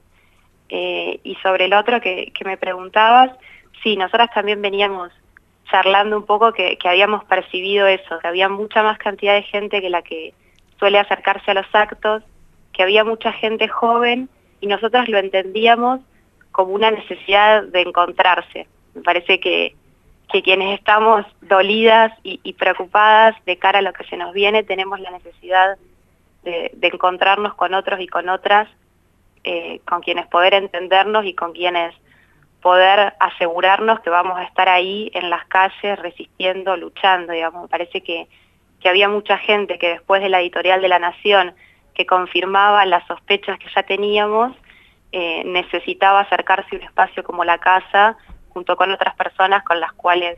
Eh, y sobre el otro que, que me preguntabas, sí, nosotras también veníamos charlando un poco que, que habíamos percibido eso, que había mucha más cantidad de gente que la que suele acercarse a los actos, que había mucha gente joven y nosotras lo entendíamos como una necesidad de encontrarse. Me parece que, que quienes estamos dolidas y, y preocupadas de cara a lo que se nos viene, tenemos la necesidad de, de encontrarnos con otros y con otras, eh, con quienes poder entendernos y con quienes poder asegurarnos que vamos a estar ahí en las calles resistiendo, luchando, digamos. Me parece que, que había mucha gente que después de la editorial de La Nación, que confirmaba las sospechas que ya teníamos, eh, necesitaba acercarse a un espacio como la casa, junto con otras personas con las cuales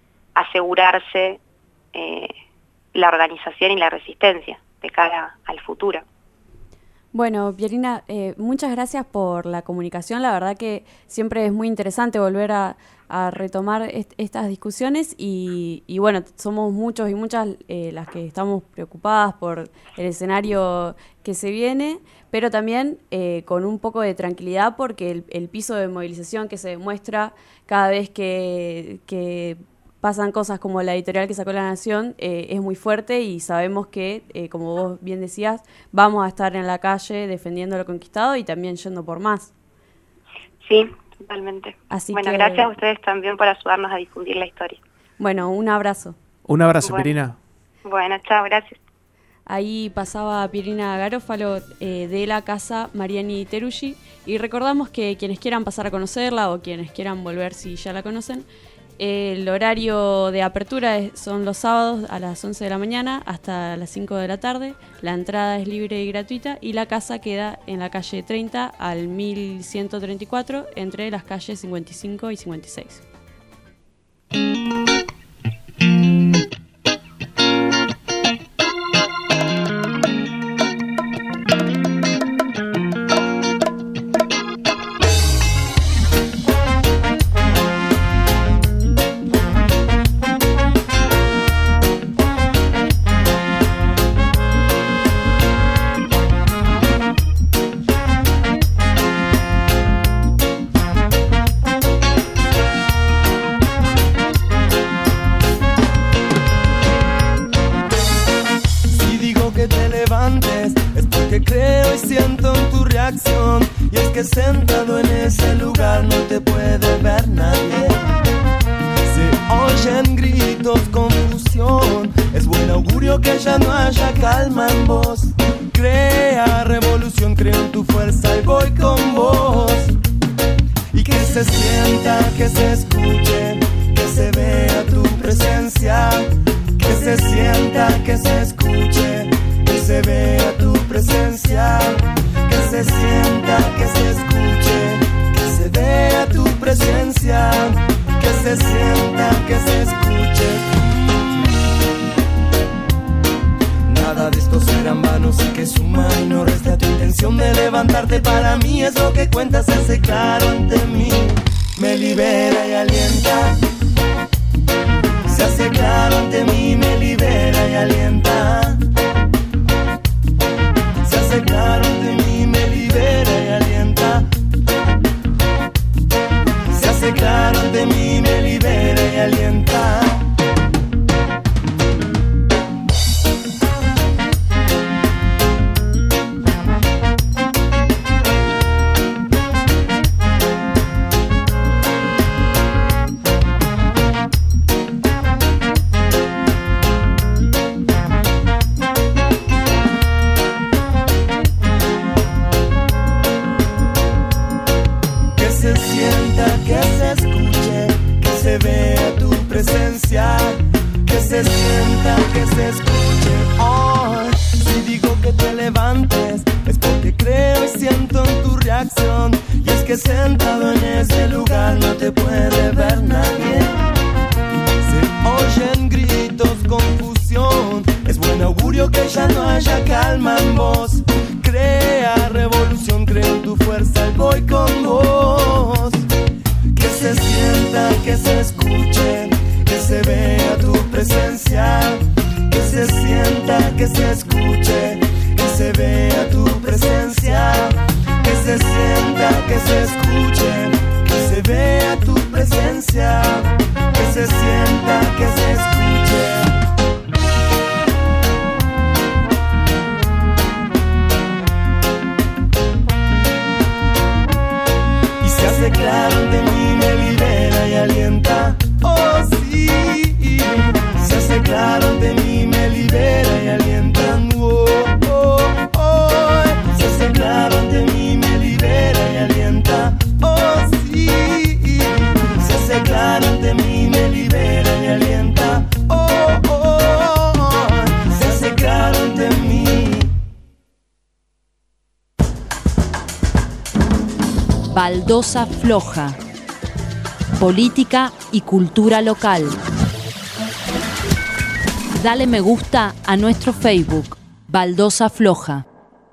asegurarse eh, la organización y la resistencia de cara al futuro. Bueno, Pierina, eh, muchas gracias por la comunicación. La verdad que siempre es muy interesante volver a, a retomar est estas discusiones y, y bueno, somos muchos y muchas eh, las que estamos preocupadas por el escenario que se viene, pero también eh, con un poco de tranquilidad porque el, el piso de movilización que se demuestra cada vez que... que pasan cosas como la editorial que sacó La Nación, eh, es muy fuerte y sabemos que, eh, como vos bien decías, vamos a estar en la calle defendiendo lo conquistado y también yendo por más. Sí, totalmente. Así bueno, que... gracias a ustedes también por ayudarnos a difundir la historia. Bueno, un abrazo. Un abrazo, bueno. Pierina. Bueno, chao, gracias. Ahí pasaba Pierina Garófalo eh, de la casa Mariani Teruggi y recordamos que quienes quieran pasar a conocerla o quienes quieran volver si ya la conocen, el horario de apertura es, son los sábados a las once de la mañana hasta las cinco de la tarde. La entrada es libre y gratuita y la casa queda en la calle treinta al mil ciento treinta y cuatro entre las calles cincuenta y cinco y cincuenta y seis. Y es que sentado en ese lugar no te puede ver nadie. Se oyen gritos, confusión. Es buen augurio que ya no haya calma en vos. Crea revolución, creo en tu fuerza y voy con vos. Y que se sienta, que se escuche, que se vea tu presencia. Que se sienta, que se escuche, que se vea tu presencia. Que se sienta, que se escuche, que se vea tu presencia, que se sienta, que se escuche. Nada de esto serán vanos y que suma y no resta tu intención de levantarte. Para mí es lo que cuenta, se hace claro ante mí, me libera y alienta. Se hace claro ante mí, me libera y alienta. Se hace claro ante mí, me libera y alienta. Se hace claro ante mí, me libera y alienta. Que se sienta, que se escuche. Oh. siento en tu reacción. Y es que sentado en ese lugar no te puede ver nadie. Se oyen gritos, confusión. Es buen augurio que ya no haya calma en vos. Crea revolución, creo en tu fuerza y voy con vos. Que se sienta, que se escuche, que se vea tu presencia. Que se sienta, que se escuche, que se vea tu presencia. Que se sienta, que se escuche, que se vea tu presencia. Que se sienta, que se escuche. Y se hace claro ante mí, me libera y alienta. Oh sí, se hace claro ante mí, me libera y alienta. Oh, oh, oh. Se hace claro ante mí, me libera y alienta. Oh sí, se hace claro ante mí, me libera y alienta. Oh, oh, oh. Se hace claro ante mí. Baldosa Floja. Política y cultura local. Dale me gusta a nuestro Facebook, Baldosa Floja.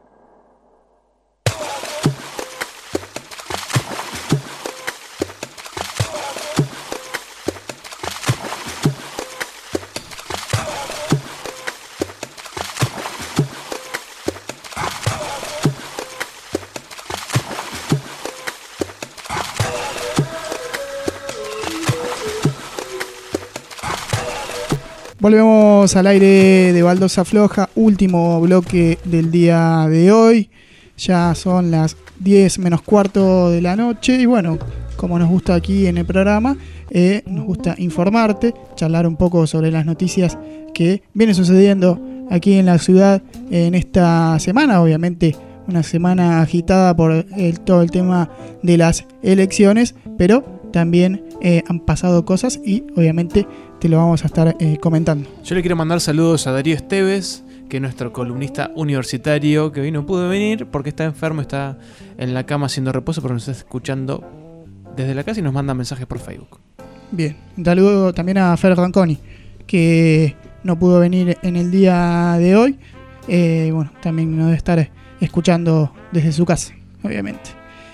Volvemos al aire de Baldosa Floja, último bloque del día de hoy. Ya son las diez menos cuarto de la noche y bueno, como nos gusta aquí en el programa, eh, nos gusta informarte, charlar un poco sobre las noticias que vienen sucediendo aquí en la ciudad en esta semana. Obviamente una semana agitada por el, todo el tema de las elecciones, pero también eh, han pasado cosas y obviamente te lo vamos a estar eh, comentando. Yo le quiero mandar saludos a Darío Esteves, que es nuestro columnista universitario, que hoy no pudo venir porque está enfermo, está en la cama haciendo reposo, pero nos está escuchando desde la casa y nos manda mensajes por Facebook. Bien, un saludo también a Fer Ranconi, que no pudo venir en el día de hoy. Eh, bueno, también nos debe estar escuchando desde su casa, obviamente.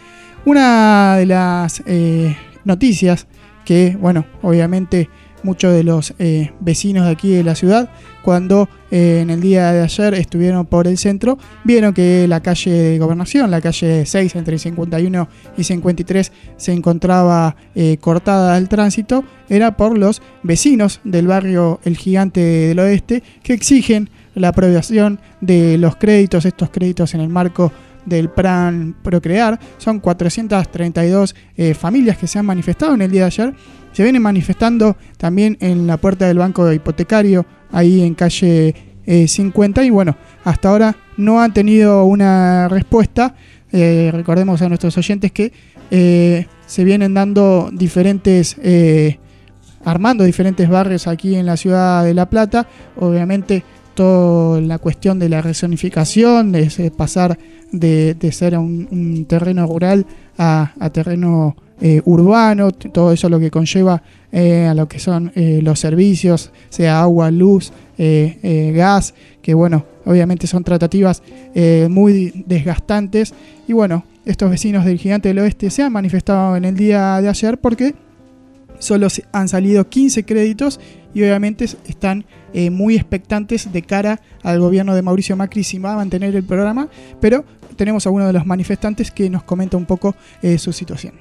Una de las eh, noticias que, bueno, obviamente muchos de los eh, vecinos de aquí de la ciudad, cuando eh, en el día de ayer estuvieron por el centro, vieron que la calle de Gobernación, la calle seis, entre cincuenta y uno y cincuenta y tres, se encontraba eh, cortada al tránsito. Era por los vecinos del barrio El Gigante del Oeste, que exigen la aprobación de los créditos, estos créditos en el marco del plan Procrear. Son cuatrocientas treinta y dos eh, familias que se han manifestado en el día de ayer. Se vienen manifestando también en la puerta del banco hipotecario, ahí en calle eh, cincuenta, y bueno, hasta ahora no han tenido una respuesta. Eh, recordemos a nuestros oyentes que eh, se vienen dando diferentes, eh, armando diferentes barrios aquí en la ciudad de La Plata. Obviamente toda la cuestión de la rezonificación, de, de pasar de, de ser un, un terreno rural a, a terreno eh, urbano, todo eso lo que conlleva eh, a lo que son eh, los servicios, sea agua, luz, eh, eh, gas, que bueno, obviamente son tratativas eh, muy desgastantes. Y bueno, estos vecinos del Gigante del Oeste se han manifestado en el día de ayer porque solo han salido quince créditos y obviamente están eh, muy expectantes de cara al gobierno de Mauricio Macri si va a mantener el programa, pero tenemos a uno de los manifestantes que nos comenta un poco eh, su situación.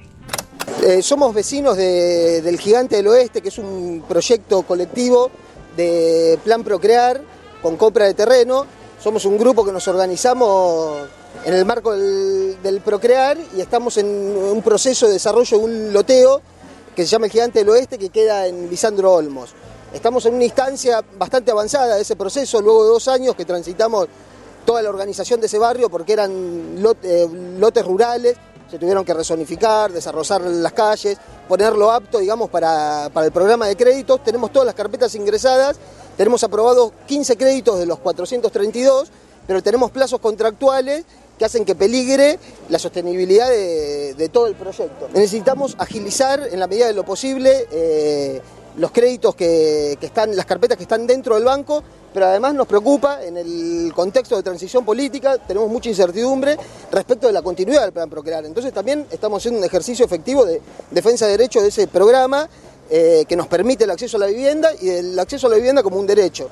Eh, somos vecinos de, del Gigante del Oeste, que es un proyecto colectivo de Plan Procrear con compra de terreno. Somos un grupo que nos organizamos en el marco del, del Procrear y estamos en un proceso de desarrollo de un loteo que se llama el Gigante del Oeste, que queda en Lisandro Olmos. Estamos en una instancia bastante avanzada de ese proceso, luego de dos años que transitamos toda la organización de ese barrio, porque eran lote, eh, lotes rurales, se tuvieron que rezonificar, desarrollar las calles, ponerlo apto, digamos, para, para el programa de créditos. Tenemos todas las carpetas ingresadas, tenemos aprobados quince créditos de los cuatrocientos treinta y dos, pero tenemos plazos contractuales que hacen que peligre la sostenibilidad de, de todo el proyecto. Necesitamos agilizar en la medida de lo posible eh, los créditos que, que están, las carpetas que están dentro del banco, pero además nos preocupa en el contexto de transición política, tenemos mucha incertidumbre respecto de la continuidad del plan Procrear. Entonces también estamos haciendo un ejercicio efectivo de defensa de derechos de ese programa eh, que nos permite el acceso a la vivienda y el acceso a la vivienda como un derecho.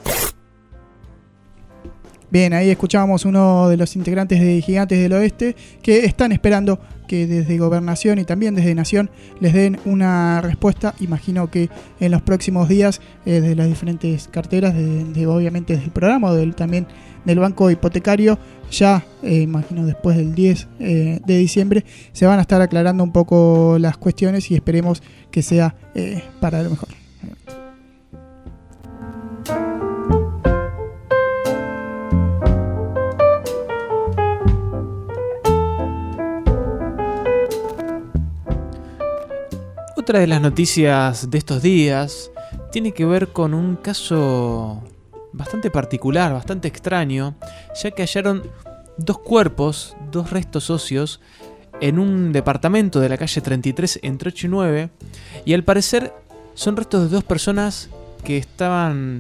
Bien, ahí escuchábamos uno de los integrantes de Gigantes del Oeste que están esperando que desde Gobernación y también desde Nación les den una respuesta. Imagino que en los próximos días, eh, de las diferentes carteras, de, de, obviamente del programa, o del, también del banco hipotecario, ya eh, imagino después del diez eh, de diciembre, se van a estar aclarando un poco las cuestiones y esperemos que sea eh, para lo mejor. Otra de las noticias de estos días tiene que ver con un caso bastante particular, bastante extraño, ya que hallaron dos cuerpos, dos restos óseos en un departamento de la calle treinta y tres entre ocho y nueve, y al parecer son restos de dos personas que estaban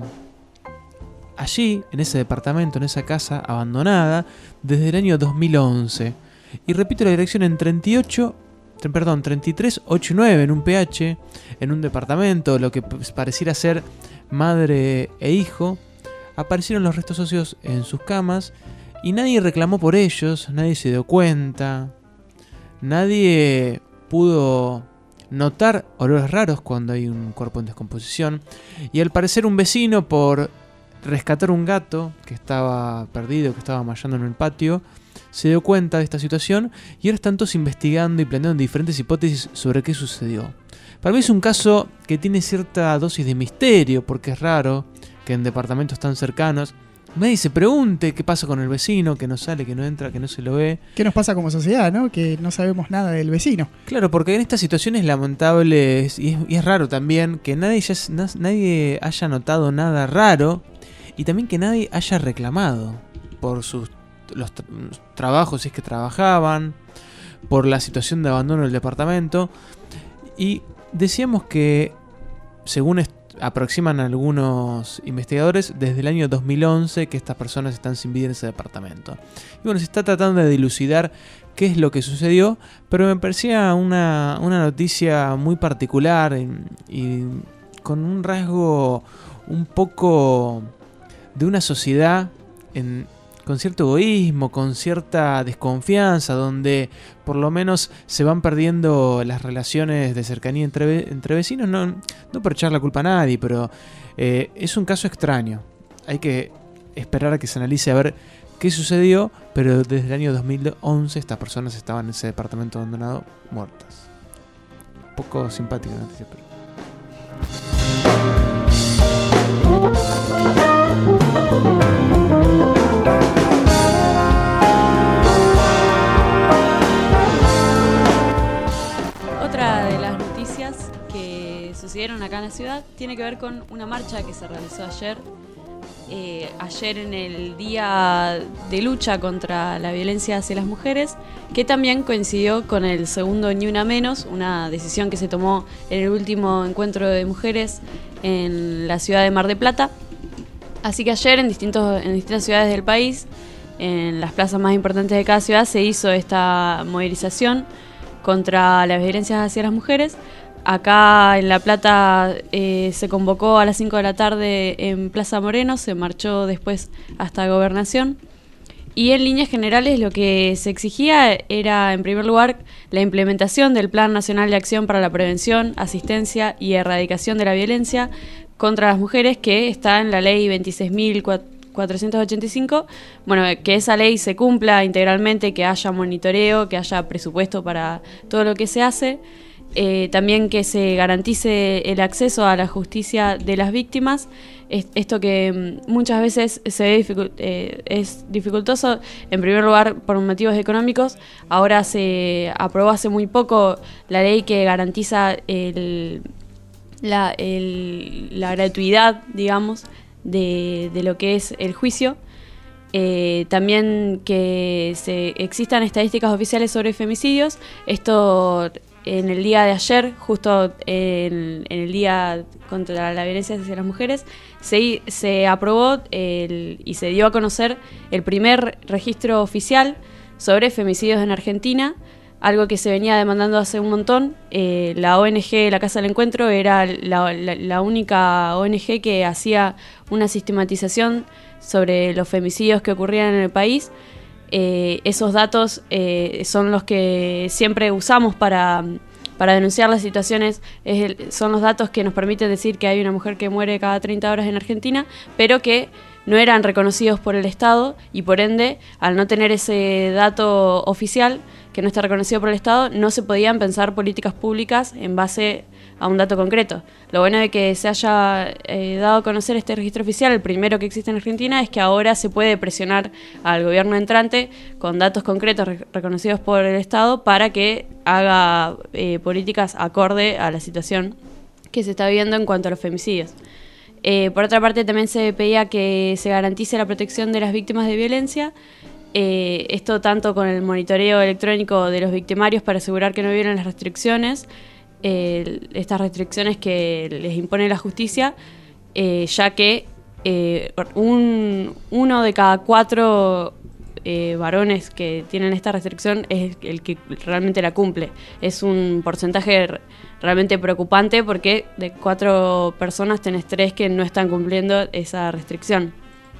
allí, en ese departamento, en esa casa abandonada, desde el año dos mil once. Y repito la dirección, en treinta y ocho Perdón, treinta y tres, ocho y nueve, en un P H, en un departamento, lo que pareciera ser madre e hijo. Aparecieron los restos óseos en sus camas y nadie reclamó por ellos, nadie se dio cuenta, nadie pudo notar olores raros cuando hay un cuerpo en descomposición. Y al parecer un vecino, por rescatar un gato que estaba perdido, que estaba mayando en el patio, se dio cuenta de esta situación y ahora están todos investigando y planteando diferentes hipótesis sobre qué sucedió. Para mí es un caso que tiene cierta dosis de misterio, porque es raro que en departamentos tan cercanos nadie se pregunte qué pasa con el vecino, que no sale, que no entra, que no se lo ve. ¿Qué nos pasa como sociedad, no? Que no sabemos nada del vecino. Claro, porque en estas situaciones lamentables, y es, y es raro también, que nadie, ya, nadie haya notado nada raro y también que nadie haya reclamado por sus los tra- trabajos, si es que trabajaban, por la situación de abandono del departamento. Y decíamos que, según est- aproximan algunos investigadores, desde el año dos mil once que estas personas están sin vida en ese departamento. Y bueno, se está tratando de dilucidar qué es lo que sucedió, pero me parecía una, una noticia muy particular y, y con un rasgo un poco de una sociedad en con cierto egoísmo, con cierta desconfianza, donde por lo menos se van perdiendo las relaciones de cercanía entre, entre vecinos, no, no por echar la culpa a nadie, pero eh, es un caso extraño. Hay que esperar a que se analice a ver qué sucedió, pero desde el año dos mil once estas personas estaban en ese departamento abandonado muertas. Un poco simpática la noticia, pero... Otra de las noticias que sucedieron acá en la ciudad tiene que ver con una marcha que se realizó ayer. Eh, ayer en el día de lucha contra la violencia hacia las mujeres, que también coincidió con el segundo Ni Una Menos, una decisión que se tomó en el último encuentro de mujeres en la ciudad de Mar del Plata. Así que ayer en, distintos, en distintas ciudades del país, en las plazas más importantes de cada ciudad, se hizo esta movilización contra las violencias hacia las mujeres. Acá en La Plata eh, se convocó a las cinco de la tarde en Plaza Moreno, se marchó después hasta Gobernación. Y en líneas generales lo que se exigía era, en primer lugar, la implementación del Plan Nacional de Acción para la Prevención, Asistencia y Erradicación de la Violencia contra las Mujeres, que está en la Ley veintiséis mil cuatrocientos ochenta y cinco. Bueno, que esa ley se cumpla integralmente, que haya monitoreo, que haya presupuesto para todo lo que se hace. Eh, también que se garantice el acceso a la justicia de las víctimas. Es, esto que muchas veces se ve dificult, eh, es dificultoso, en primer lugar por motivos económicos. Ahora se aprobó hace muy poco la ley que garantiza el, la, el, la gratuidad, digamos, de, de lo que es el juicio. Eh, también que se existan estadísticas oficiales sobre femicidios. Esto en el día de ayer, justo en, en el día contra la violencia hacia las mujeres, se, se aprobó el, y se dio a conocer el primer registro oficial sobre femicidios en Argentina, algo que se venía demandando hace un montón. Eh, la O N G La Casa del Encuentro era la, la, la única O N G que hacía una sistematización sobre los femicidios que ocurrían en el país. Eh, esos datos eh, son los que siempre usamos para, para denunciar las situaciones. Es el, son los datos que nos permiten decir que hay una mujer que muere cada treinta horas en Argentina, pero que no eran reconocidos por el Estado, y por ende, al no tener ese dato oficial que no está reconocido por el Estado, no se podían pensar políticas públicas en base a un dato concreto. Lo bueno de que se haya eh, dado a conocer este registro oficial, el primero que existe en Argentina, es que ahora se puede presionar al gobierno entrante con datos concretos re- reconocidos por el Estado para que haga eh, políticas acorde a la situación que se está viviendo en cuanto a los femicidios. Eh, por otra parte, también se pedía que se garantice la protección de las víctimas de violencia. Eh, esto tanto con el monitoreo electrónico de los victimarios para asegurar que no violen las restricciones, eh, estas restricciones que les impone la justicia, eh, ya que eh, un, uno de cada cuatro eh, varones que tienen esta restricción es el que realmente la cumple. Es un porcentaje realmente preocupante, porque de cuatro personas tenés tres que no están cumpliendo esa restricción.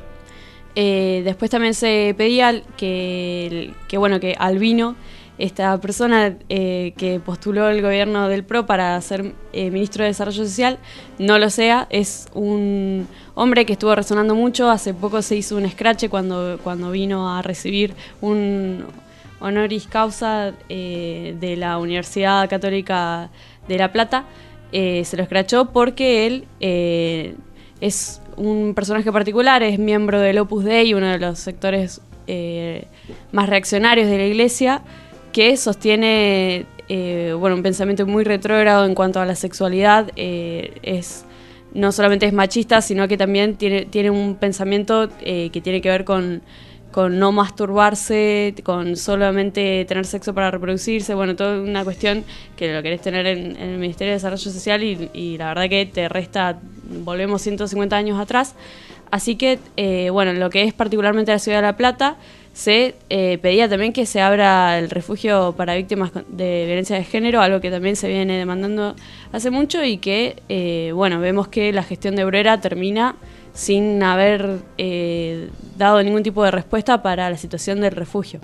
Eh, después también se pedía que, que, bueno, que Albino, esta persona eh, que postuló el gobierno del P R O para ser eh, ministro de Desarrollo Social, no lo sea. Es un hombre que estuvo resonando mucho. Hace poco se hizo un escrache cuando, cuando vino a recibir un honoris causa eh, de la Universidad Católica de La Plata. Eh, se lo escrachó porque él eh, es un personaje particular, es miembro del Opus Dei, uno de los sectores eh, más reaccionarios de la Iglesia, que sostiene eh, bueno, un pensamiento muy retrógrado en cuanto a la sexualidad. Eh, es, no solamente es machista, sino que también tiene, tiene un pensamiento eh, que tiene que ver con, con no masturbarse, con solamente tener sexo para reproducirse. Bueno, toda una cuestión que lo querés tener en, en el Ministerio de Desarrollo Social, y, y la verdad que te resta, volvemos ciento cincuenta años atrás. Así que, eh, bueno, lo que es particularmente la Ciudad de La Plata, se eh, pedía también que se abra el refugio para víctimas de violencia de género, algo que también se viene demandando hace mucho, y que, eh, bueno, vemos que la gestión de Brera termina sin haber eh, dado ningún tipo de respuesta para la situación del refugio.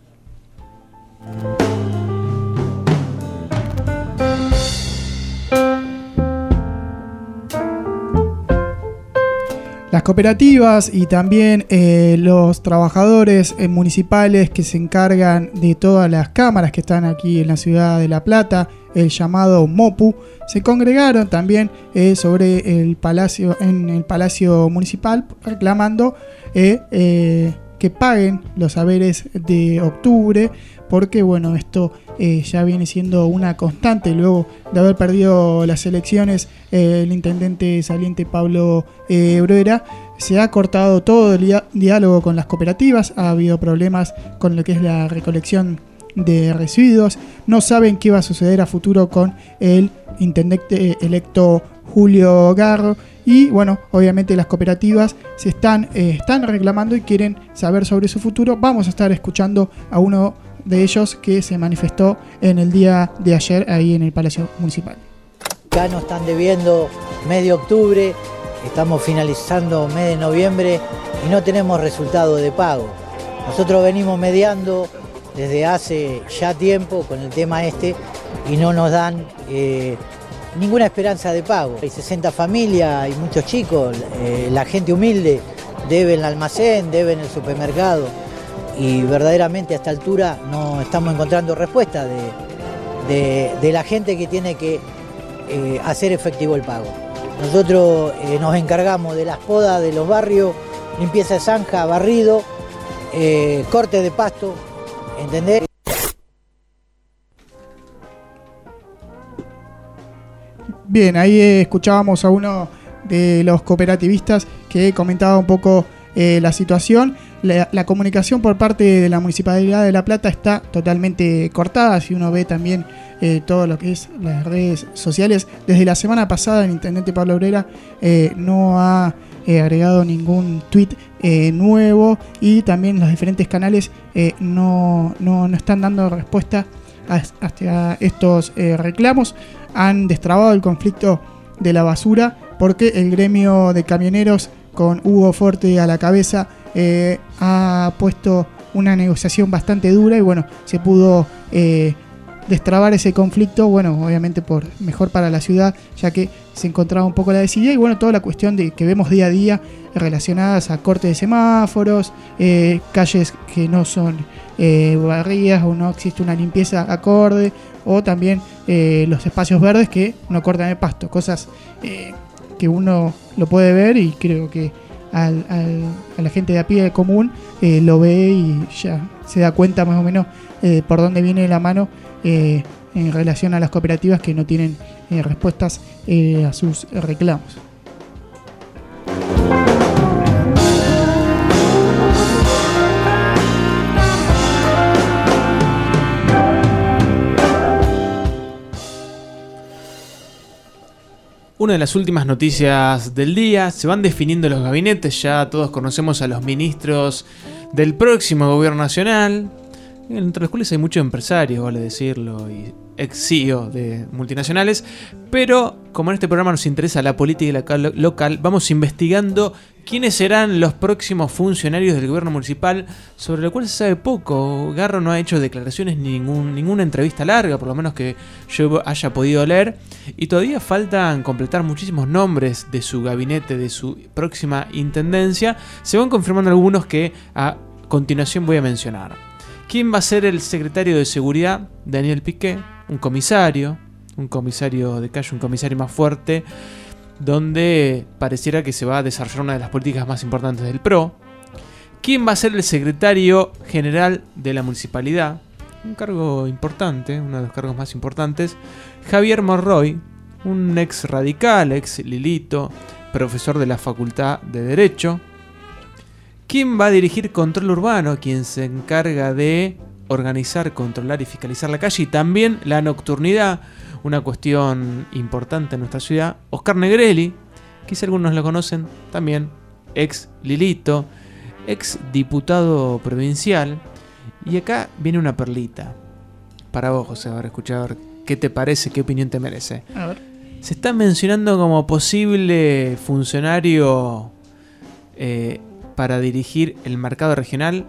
Las cooperativas y también eh, los trabajadores eh, municipales que se encargan de todas las cámaras que están aquí en la ciudad de La Plata, el llamado MOPU, se congregaron también eh, sobre el palacio, en el Palacio Municipal, reclamando eh, eh, que paguen los haberes de octubre, porque bueno, esto eh, ya viene siendo una constante. Luego de haber perdido las elecciones, eh, el intendente saliente Pablo eh, Brera, se ha cortado todo el dia- diálogo con las cooperativas. Ha habido problemas con lo que es la recolección de residuos. No saben qué va a suceder a futuro con el intendente electo Julio Garro. Y bueno, obviamente las cooperativas se están, eh, están reclamando y quieren saber sobre su futuro. Vamos a estar escuchando a uno de ellos que se manifestó en el día de ayer ahí en el Palacio Municipal. Acá nos están debiendo mes de octubre, estamos finalizando mes de noviembre y no tenemos resultado de pago. Nosotros venimos mediando desde hace ya tiempo con el tema este y no nos dan eh, ninguna esperanza de pago. Hay sesenta familias, hay muchos chicos, eh, la gente humilde debe el almacén, debe en el supermercado, y verdaderamente a esta altura no estamos encontrando respuesta de, de, de la gente que tiene que eh, hacer efectivo el pago. Nosotros eh, nos encargamos de las podas de los barrios, limpieza de zanja, barrido, eh, corte de pasto, ¿entendés? Bien, ahí escuchábamos a uno de los cooperativistas que comentaba un poco eh, la situación. La, la comunicación por parte de la Municipalidad de La Plata está totalmente cortada. Si uno ve también eh, todo lo que es las redes sociales, desde la semana pasada el intendente Pablo Obrera eh, no ha eh, agregado ningún tweet eh, nuevo, y también los diferentes canales eh, no, no, no están dando respuesta hacia estos eh, reclamos. Han destrabado el conflicto de la basura porque el gremio de camioneros, con Hugo Forte a la cabeza, eh, ha puesto una negociación bastante dura, y bueno, se pudo eh, destrabar ese conflicto, bueno, obviamente por mejor para la ciudad, ya que se encontraba un poco la desidia, y bueno, toda la cuestión de que vemos día a día relacionadas a corte de semáforos, eh, calles que no son eh, barridas o no existe una limpieza acorde, o también eh, los espacios verdes que no cortan el pasto, cosas eh, que uno lo puede ver, y creo que al, al, a la gente de a pie común eh, lo ve y ya se da cuenta más o menos eh, por dónde viene la mano eh, en relación a las cooperativas que no tienen eh, respuestas eh, a sus reclamos. Una de las últimas noticias del día: se van definiendo los gabinetes, ya todos conocemos a los ministros del próximo gobierno nacional, entre los cuales hay muchos empresarios, vale decirlo, y ex C E O de multinacionales, pero como en este programa nos interesa la política local, vamos investigando quiénes serán los próximos funcionarios del gobierno municipal, sobre lo cual se sabe poco. Garro no ha hecho declaraciones ni ningún, ninguna entrevista larga, por lo menos que yo haya podido leer, y todavía faltan completar muchísimos nombres de su gabinete, de su próxima intendencia. Se van confirmando algunos que a continuación voy a mencionar. ¿Quién va a ser el secretario de Seguridad? Daniel Piqué, un comisario, un comisario de calle, un comisario más fuerte, donde pareciera que se va a desarrollar una de las políticas más importantes del P R O. ¿Quién va a ser el secretario general de la municipalidad? Un cargo importante, uno de los cargos más importantes. Javier Monroy, un ex radical, ex Lilito, profesor de la Facultad de Derecho. ¿Quién va a dirigir control urbano? Quien se encarga de organizar, controlar y fiscalizar la calle y también la nocturnidad, una cuestión importante en nuestra ciudad. Oscar Negrelli, quizá algunos lo conocen, también ex Lilito, ex diputado provincial. Y acá viene una perlita para vos, José, a ver, escuchar a ver qué te parece, qué opinión te merece. A ver. Se está mencionando como posible funcionario eh, para dirigir el mercado regional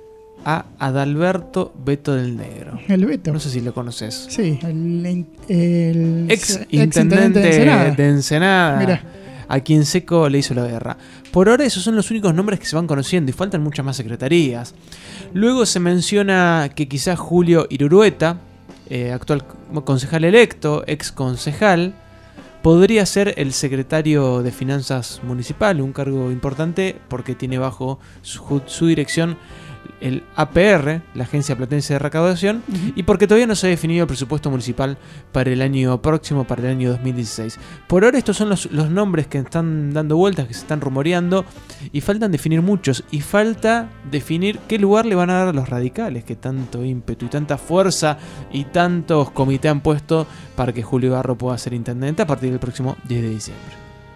a Adalberto Beto del Negro. El Beto. No sé si lo conoces. Sí, el, el ex, ex intendente de Ensenada, de Ensenada Mirá. A quien Seco le hizo la guerra. Por ahora esos son los únicos nombres que se van conociendo y faltan muchas más secretarías. Luego se menciona que quizás Julio Irurueta, eh, actual concejal electo, ex concejal, podría ser el secretario de Finanzas Municipal, un cargo importante porque tiene bajo su, su dirección el A P R, la Agencia Platense de Recaudación, uh-huh. y porque todavía no se ha definido el presupuesto municipal para el año próximo, para el año dos mil dieciséis. Por ahora estos son los, los nombres que están dando vueltas, que se están rumoreando, y faltan definir muchos, y falta definir qué lugar le van a dar a los radicales, que tanto ímpetu y tanta fuerza y tantos comités han puesto para que Julio Garro pueda ser intendente a partir del próximo diez de diciembre.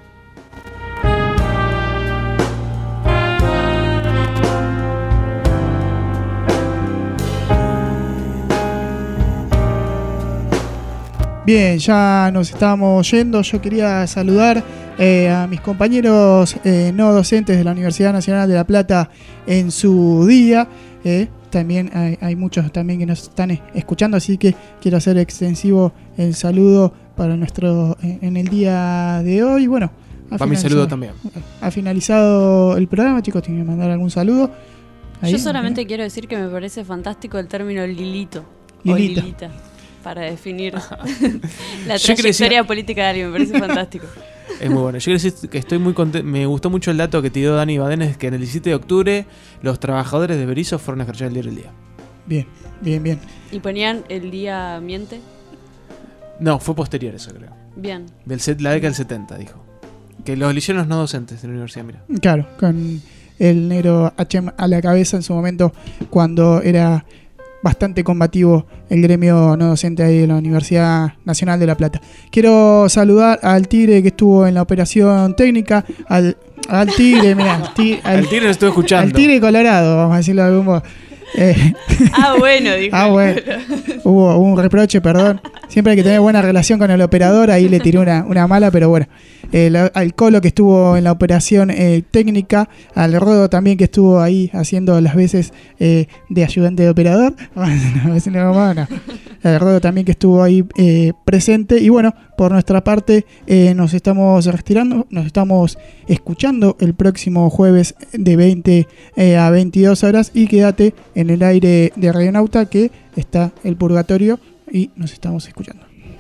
Bien, ya nos estamos yendo. Yo quería saludar eh, a mis compañeros eh, no docentes de la Universidad Nacional de La Plata en su día. Eh, también hay, hay muchos también que nos están escuchando, así que quiero hacer extensivo el saludo para nuestro en, en el día de hoy. Bueno, para mi saludo también. Ha finalizado el programa, chicos. ¿Tienen que mandar algún saludo? Ahí, Yo solamente ¿eh? quiero decir que me parece fantástico el término Lilito. Lilita. O Lilita. Para definir la trayectoria política de alguien, me parece fantástico. Es muy bueno. Yo quiero decir que estoy muy contento. Me gustó mucho el dato que te dio Dani Badenes, que en el diecisiete de octubre los trabajadores de Berizo fueron a escuchar el diario El Día. Bien, bien, bien. ¿Y ponían el día miente? No, fue posterior eso, creo. Bien. Del set, la década del setenta, dijo. Que los eligieron los no docentes de la universidad, mira. Claro, con el negro Hachem a la cabeza en su momento, cuando era bastante combativo el gremio no docente ahí de la Universidad Nacional de La Plata. Quiero saludar al Tigre que estuvo en la operación técnica, al, al Tigre, mirá, al, ti, al, al Tigre lo estuve escuchando. Al Tigre Colorado, vamos a decirlo de algún modo. Eh, ah, bueno, dijo. Ah, bueno. Hubo, hubo un reproche, perdón. Siempre hay que tener buena relación con el operador. Ahí le tiré una, una mala, pero bueno. Eh, la, al Colo que estuvo en la operación eh, técnica. Al Rodo también que estuvo ahí haciendo las veces eh, de ayudante de operador. Bueno, el Rodo también que estuvo ahí eh, presente. Y bueno, por nuestra parte eh, nos estamos retirando. Nos estamos escuchando el próximo jueves de veinte eh, a veintidós horas. Y quédate en el aire de Radionauta, que está el Purgatorio y nos estamos escuchando.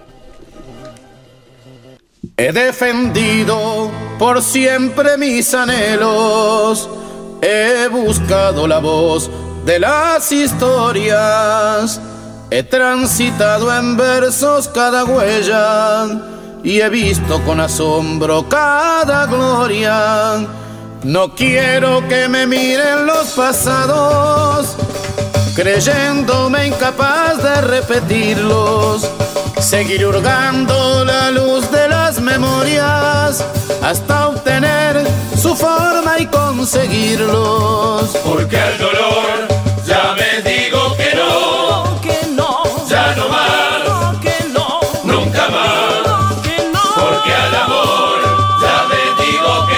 He defendido por siempre mis anhelos, he buscado la voz de las historias, he transitado en versos cada huella y he visto con asombro cada gloria. No quiero que me miren los pasados, creyéndome incapaz de repetirlos. Seguiré hurgando la luz de las memorias hasta obtener su forma y conseguirlos. Porque al dolor ya me digo que no, que no, ya no más, que no, nunca más, que no, porque al amor ya me digo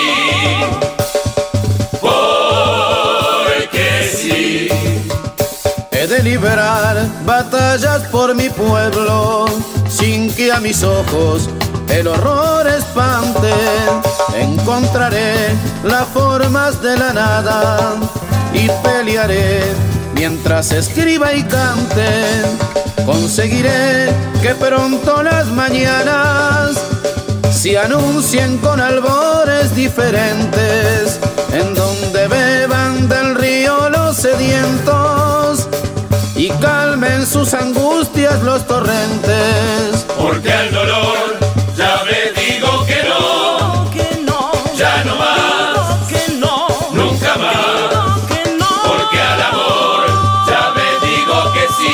que sí, porque sí. He de librar batallas por mi pueblo, sin que a mis ojos el horror espante. Encontraré las formas de la nada y pelearé mientras escriba y cante. Conseguiré que pronto las mañanas se anuncien con albores diferentes, en donde beban del río los sedientos y calmen sus angustias los torrentes. Porque al dolor ya me digo que no, que no, ya no más, que no, nunca más, que no, porque al amor ya me digo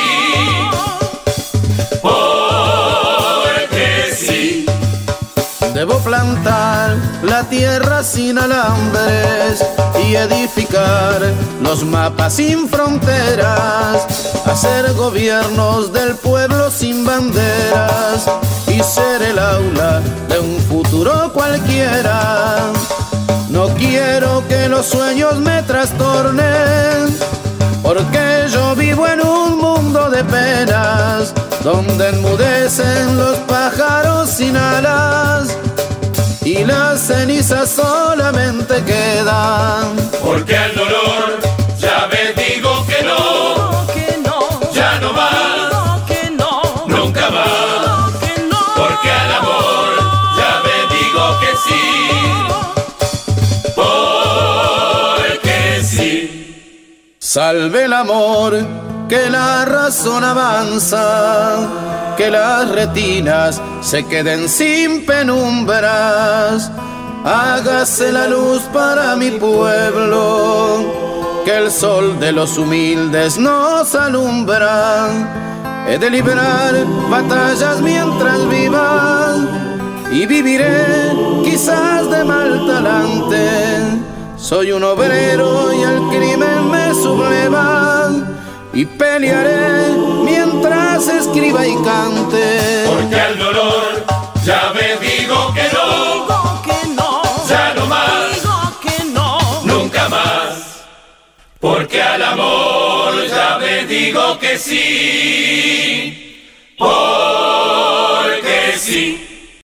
que sí, porque sí. Debo plantar la tierra sin alambres y edificar los mapas sin fronteras, hacer gobiernos del pueblo sin banderas y ser el aula de un futuro cualquiera. No quiero que los sueños me trastornen, porque yo vivo en un mundo de penas, donde enmudecen los pájaros sin alas y las cenizas solamente quedan. Porque al dolor ya me digo que no, que no, ya no más, que no, nunca más, que no, porque al amor ya me digo que sí, porque sí. Salve el amor, que la razón avanza, que las retinas se queden sin penumbras. Hágase la luz para mi pueblo, que el sol de los humildes nos alumbra. He de librar batallas mientras viva y viviré quizás de mal talante. Soy un obrero y el crimen me subleva y pelearé mientras escriba y cante. Porque al dolor ya me digo que no, que no, ya no más, digo que no, nunca más. Porque al amor ya me digo que sí, porque sí.